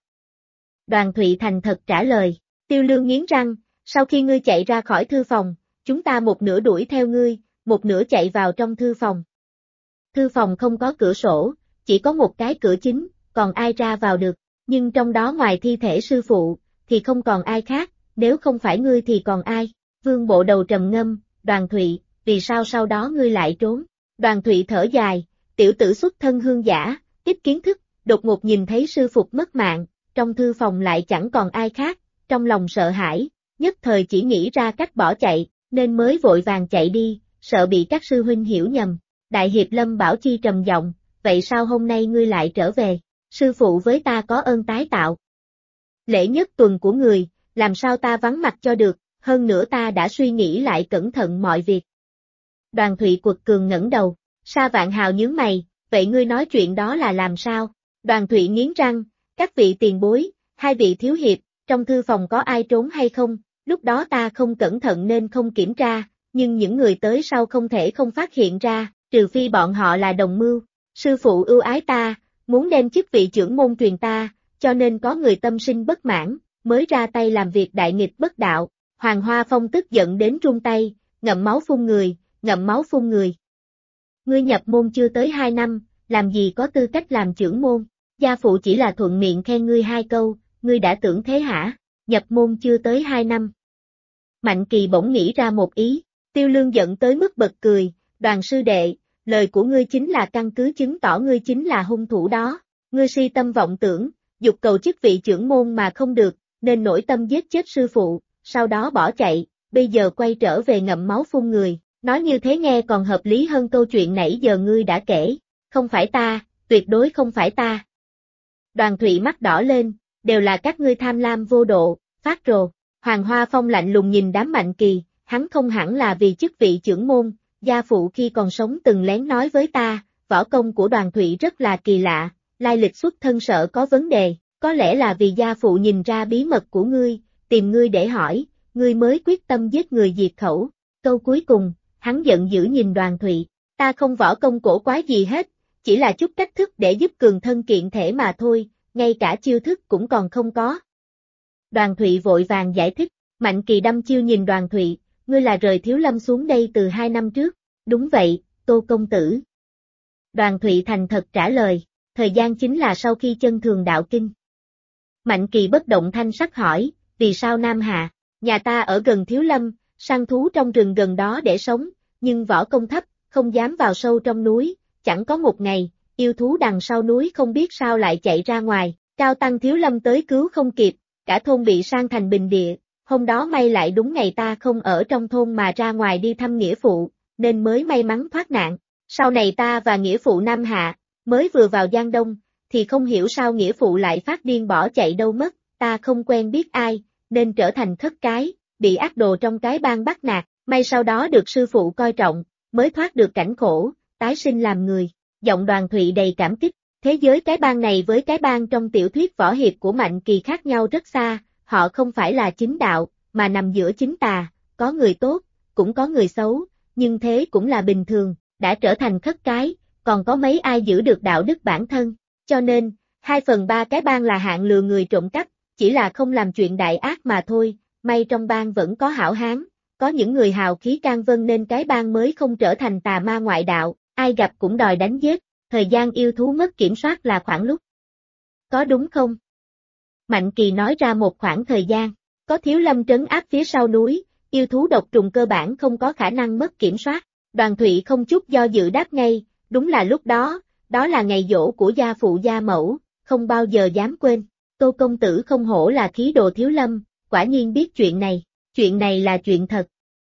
Đoàn Thụy thành thật trả lời, Tiêu Lương nghiến răng, sau khi ngươi chạy ra khỏi thư phòng, chúng ta một nửa đuổi theo ngươi, một nửa chạy vào trong thư phòng. Thư phòng không có cửa sổ, chỉ có một cái cửa chính, còn ai ra vào được, nhưng trong đó ngoài thi thể sư phụ, thì không còn ai khác, nếu không phải ngươi thì còn ai? Vương Bộ Đầu trầm ngâm, Đoàn Thụy, vì sao sau đó ngươi lại trốn? Đoàn Thụy thở dài, tiểu tử xuất thân hương giả, ít kiến thức, đột ngột nhìn thấy sư phục mất mạng, trong thư phòng lại chẳng còn ai khác, trong lòng sợ hãi, nhất thời chỉ nghĩ ra cách bỏ chạy, nên mới vội vàng chạy đi, sợ bị các sư huynh hiểu nhầm. Đại hiệp Lâm Bảo Chi trầm giọng, vậy sao hôm nay ngươi lại trở về? Sư phụ với ta có ơn tái tạo. Lễ nhất tuần của người, làm sao ta vắng mặt cho được, hơn nữa ta đã suy nghĩ lại cẩn thận mọi việc. Đoàn Thụy quật cường ngẩng đầu, Sa Vạn Hào nhướng mày, vậy ngươi nói chuyện đó là làm sao? Đoàn Thụy nghiến răng, các vị tiền bối, 2 vị thiếu hiệp, trong thư phòng có ai trốn hay không? Lúc đó ta không cẩn thận nên không kiểm tra, nhưng những người tới sau không thể không phát hiện ra, trừ phi bọn họ là đồng mưu. Sư phụ ưu ái ta, muốn đem chức vị trưởng môn truyền ta, cho nên có người tâm sinh bất mãn, mới ra tay làm việc đại nghịch bất đạo. Hoàng Hoa Phong tức giận đến run tay, ngậm máu phun người, ngậm máu phun người. Ngươi nhập môn chưa tới 2 năm, làm gì có tư cách làm trưởng môn, gia phụ chỉ là thuận miệng khen ngươi 2 câu, ngươi đã tưởng thế hả? Nhập môn chưa tới 2 năm. Mạnh Kỳ bỗng nghĩ ra một ý, Tiêu Lương giận tới mức bật cười, Đoàn sư đệ, lời của ngươi chính là căn cứ chứng tỏ ngươi chính là hung thủ đó, ngươi si tâm vọng tưởng, dục cầu chức vị trưởng môn mà không được, nên nổi tâm giết chết sư phụ, sau đó bỏ chạy, bây giờ quay trở về ngậm máu phun người, nói như thế nghe còn hợp lý hơn câu chuyện nãy giờ ngươi đã kể, không phải ta, tuyệt đối không phải ta. Đoàn Thụy mắt đỏ lên, đều là các ngươi tham lam vô độ, phát rồ. Hoàng Hoa Phong lạnh lùng nhìn đám Mạnh Kỳ, hắn không hẳn là vì chức vị trưởng môn, gia phụ khi còn sống từng lén nói với ta, võ công của Đoàn Thụy rất là kỳ lạ, lai lịch xuất thân sợ có vấn đề, có lẽ là vì gia phụ nhìn ra bí mật của ngươi, tìm ngươi để hỏi, ngươi mới quyết tâm giết người diệt khẩu. Câu cuối cùng, hắn giận dữ nhìn Đoàn Thụy, ta không võ công cổ quái gì hết, chỉ là chút cách thức để giúp cường thân kiện thể mà thôi, ngay cả chiêu thức cũng còn không có. Đoàn Thụy vội vàng giải thích, Mạnh Kỳ đăm chiêu nhìn Đoàn Thụy, ngươi là rời Thiếu Lâm xuống đây từ 2 năm trước, đúng vậy, Tô công tử. Đoàn Thụy thành thật trả lời, thời gian chính là sau khi chân thường đạo kinh. Mạnh Kỳ bất động thanh sắc hỏi, vì sao Nam Hạ, nhà ta ở gần Thiếu Lâm, săn thú trong rừng gần đó để sống, nhưng võ công thấp, không dám vào sâu trong núi, chẳng có một ngày, yêu thú đằng sau núi không biết sao lại chạy ra ngoài, Cao Tăng Thiếu Lâm tới cứu không kịp, cả thôn bị san thành bình địa, hôm đó may lại đúng ngày ta không ở trong thôn mà ra ngoài đi thăm nghĩa phụ, nên mới may mắn thoát nạn. Sau này ta và nghĩa phụ Nam Hạ, mới vừa vào Giang Đông, thì không hiểu sao nghĩa phụ lại phát điên bỏ chạy đâu mất, ta không quen biết ai, nên trở thành khất cái, bị ác đồ trong cái bang bắt nạt, may sau đó được sư phụ coi trọng, mới thoát được cảnh khổ, tái sinh làm người. Giọng Đoàn Thụy đầy cảm kích, thế giới cái bang này với cái bang trong tiểu thuyết võ hiệp của Mạnh Kỳ khác nhau rất xa, họ không phải là chính đạo, mà nằm giữa chính tà, có người tốt, cũng có người xấu, nhưng thế cũng là bình thường, đã trở thành khất cái, còn có mấy ai giữ được đạo đức bản thân, cho nên, 2/3 cái bang là hạng lừa người trộm cắp, chỉ là không làm chuyện đại ác mà thôi, may trong bang vẫn có hảo hán, có những người hào khí can vân nên cái bang mới không trở thành tà ma ngoại đạo, ai gặp cũng đòi đánh giết, thời gian yêu thú mất kiểm soát là khoảng lúc. Có đúng không? Mạnh Kỳ nói ra một khoảng thời gian, có Thiếu Lâm trấn áp phía sau núi, yêu thú độc trùng cơ bản không có khả năng mất kiểm soát. Đoàn Thụy không chút do dự đáp ngay, đúng là lúc đó, đó là ngày giỗ của gia phụ gia mẫu, không bao giờ dám quên. Tô công tử không hổ là khí đồ Thiếu Lâm, quả nhiên biết chuyện này là chuyện thật.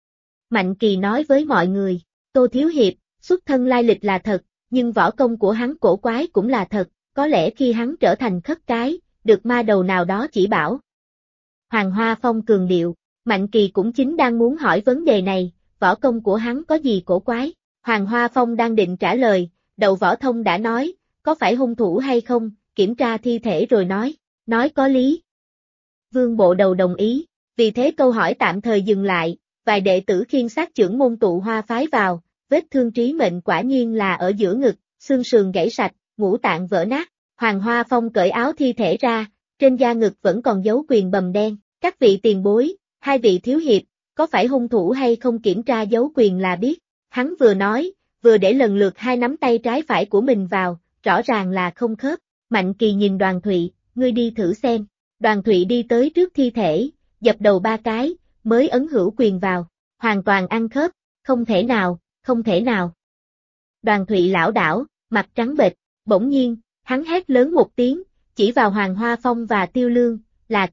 Mạnh Kỳ nói với mọi người, Tô Thiếu Hiệp, xuất thân lai lịch là thật, nhưng võ công của hắn cổ quái cũng là thật, có lẽ khi hắn trở thành khất cái, được ma đầu nào đó chỉ bảo. Hoàng Hoa Phong cường điệu, Mạnh Kỳ cũng chính đang muốn hỏi vấn đề này, võ công của hắn có gì cổ quái? Hoàng Hoa Phong đang định trả lời, Đậu Võ Thông đã nói, có phải hung thủ hay không, kiểm tra thi thể rồi nói có lý. Vương Bộ Đầu đồng ý, vì thế câu hỏi tạm thời dừng lại, vài đệ tử khiêng xác trưởng môn Tụ Hoa phái vào, vết thương trí mệnh quả nhiên là ở giữa ngực, xương sườn gãy sạch, ngũ tạng vỡ nát. Hoàng Hoa Phong cởi áo thi thể ra, trên da ngực vẫn còn dấu quyền bầm đen, các vị tiền bối, 2 vị thiếu hiệp, có phải hung thủ hay không kiểm tra dấu quyền là biết. Hắn vừa nói, vừa để lần lượt 2 nắm tay trái phải của mình vào, rõ ràng là không khớp. Mạnh Kỳ nhìn Đoàn Thụy, ngươi đi thử xem. Đoàn Thụy đi tới trước thi thể, dập đầu 3 cái, mới ấn hữu quyền vào, hoàn toàn ăn khớp, không thể nào. Đoàn Thụy lảo đảo, mặt trắng bệch, bỗng nhiên, hắn hét lớn một tiếng, chỉ vào Hoàng Hoa Phong và Tiêu Lương, là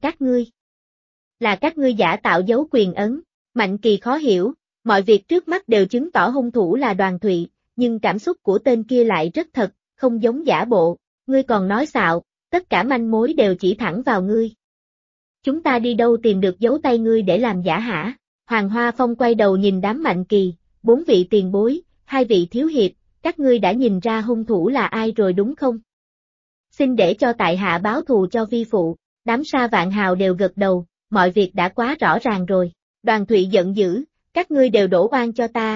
các ngươi giả tạo dấu quyền ấn. Mạnh Kỳ khó hiểu, mọi việc trước mắt đều chứng tỏ hung thủ là Đoàn Thụy, nhưng cảm xúc của tên kia lại rất thật, không giống giả bộ, ngươi còn nói xạo, tất cả manh mối đều chỉ thẳng vào ngươi. Chúng ta đi đâu tìm được dấu tay ngươi để làm giả hả? Hoàng Hoa Phong quay đầu nhìn đám Mạnh Kỳ, 4 vị tiền bối, 2 vị thiếu hiệp, các ngươi đã nhìn ra hung thủ là ai rồi đúng không? Xin để cho tại hạ báo thù cho vi phụ, đám Sa Vạn Hào đều gật đầu, mọi việc đã quá rõ ràng rồi. Đoàn Thụy giận dữ, các ngươi đều đổ oan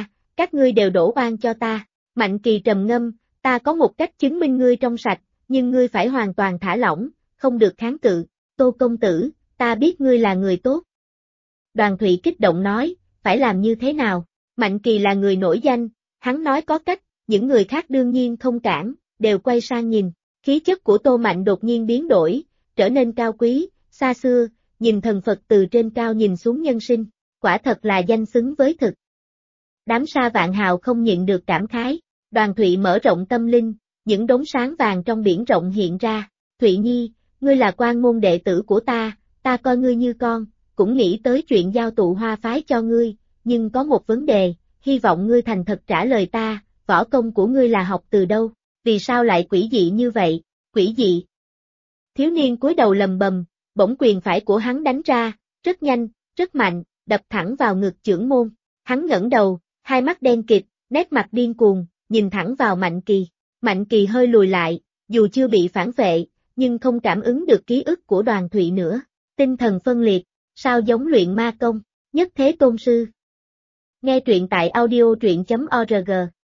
cho ta, Mạnh Kỳ trầm ngâm, ta có một cách chứng minh ngươi trong sạch, nhưng ngươi phải hoàn toàn thả lỏng, không được kháng cự. Tô công tử, ta biết ngươi là người tốt. Đoàn Thụy kích động nói, phải làm như thế nào? Mạnh Kỳ là người nổi danh, hắn nói có cách, những người khác đương nhiên không cản, đều quay sang nhìn, khí chất của Tô Mạnh đột nhiên biến đổi, trở nên cao quý, xa xưa, nhìn thần Phật từ trên cao nhìn xuống nhân sinh, quả thật là danh xứng với thực. Đám Sa Vạn Hào không nhịn được cảm khái, Đoàn Thụy mở rộng tâm linh, những đốm sáng vàng trong biển rộng hiện ra, Thụy Nhi, ngươi là quan môn đệ tử của ta coi ngươi như con, cũng nghĩ tới chuyện giao Tụ Hoa phái cho ngươi, nhưng có một vấn đề, hy vọng ngươi thành thật trả lời ta, võ công của ngươi là học từ đâu, vì sao lại quỷ dị như vậy, quỷ dị. Thiếu niên cúi đầu lầm bầm, bỗng quyền phải của hắn đánh ra, rất nhanh, rất mạnh, đập thẳng vào ngực chưởng môn, hắn ngẩng đầu, hai mắt đen kịt, nét mặt điên cuồng, nhìn thẳng vào Mạnh Kỳ. Mạnh Kỳ hơi lùi lại, dù chưa bị phản vệ, nhưng không cảm ứng được ký ức của Đoàn Thụy nữa, tinh thần phân liệt, Sao giống luyện ma công, nhất thế tôn sư. Nghe truyện tại audio truyện.org.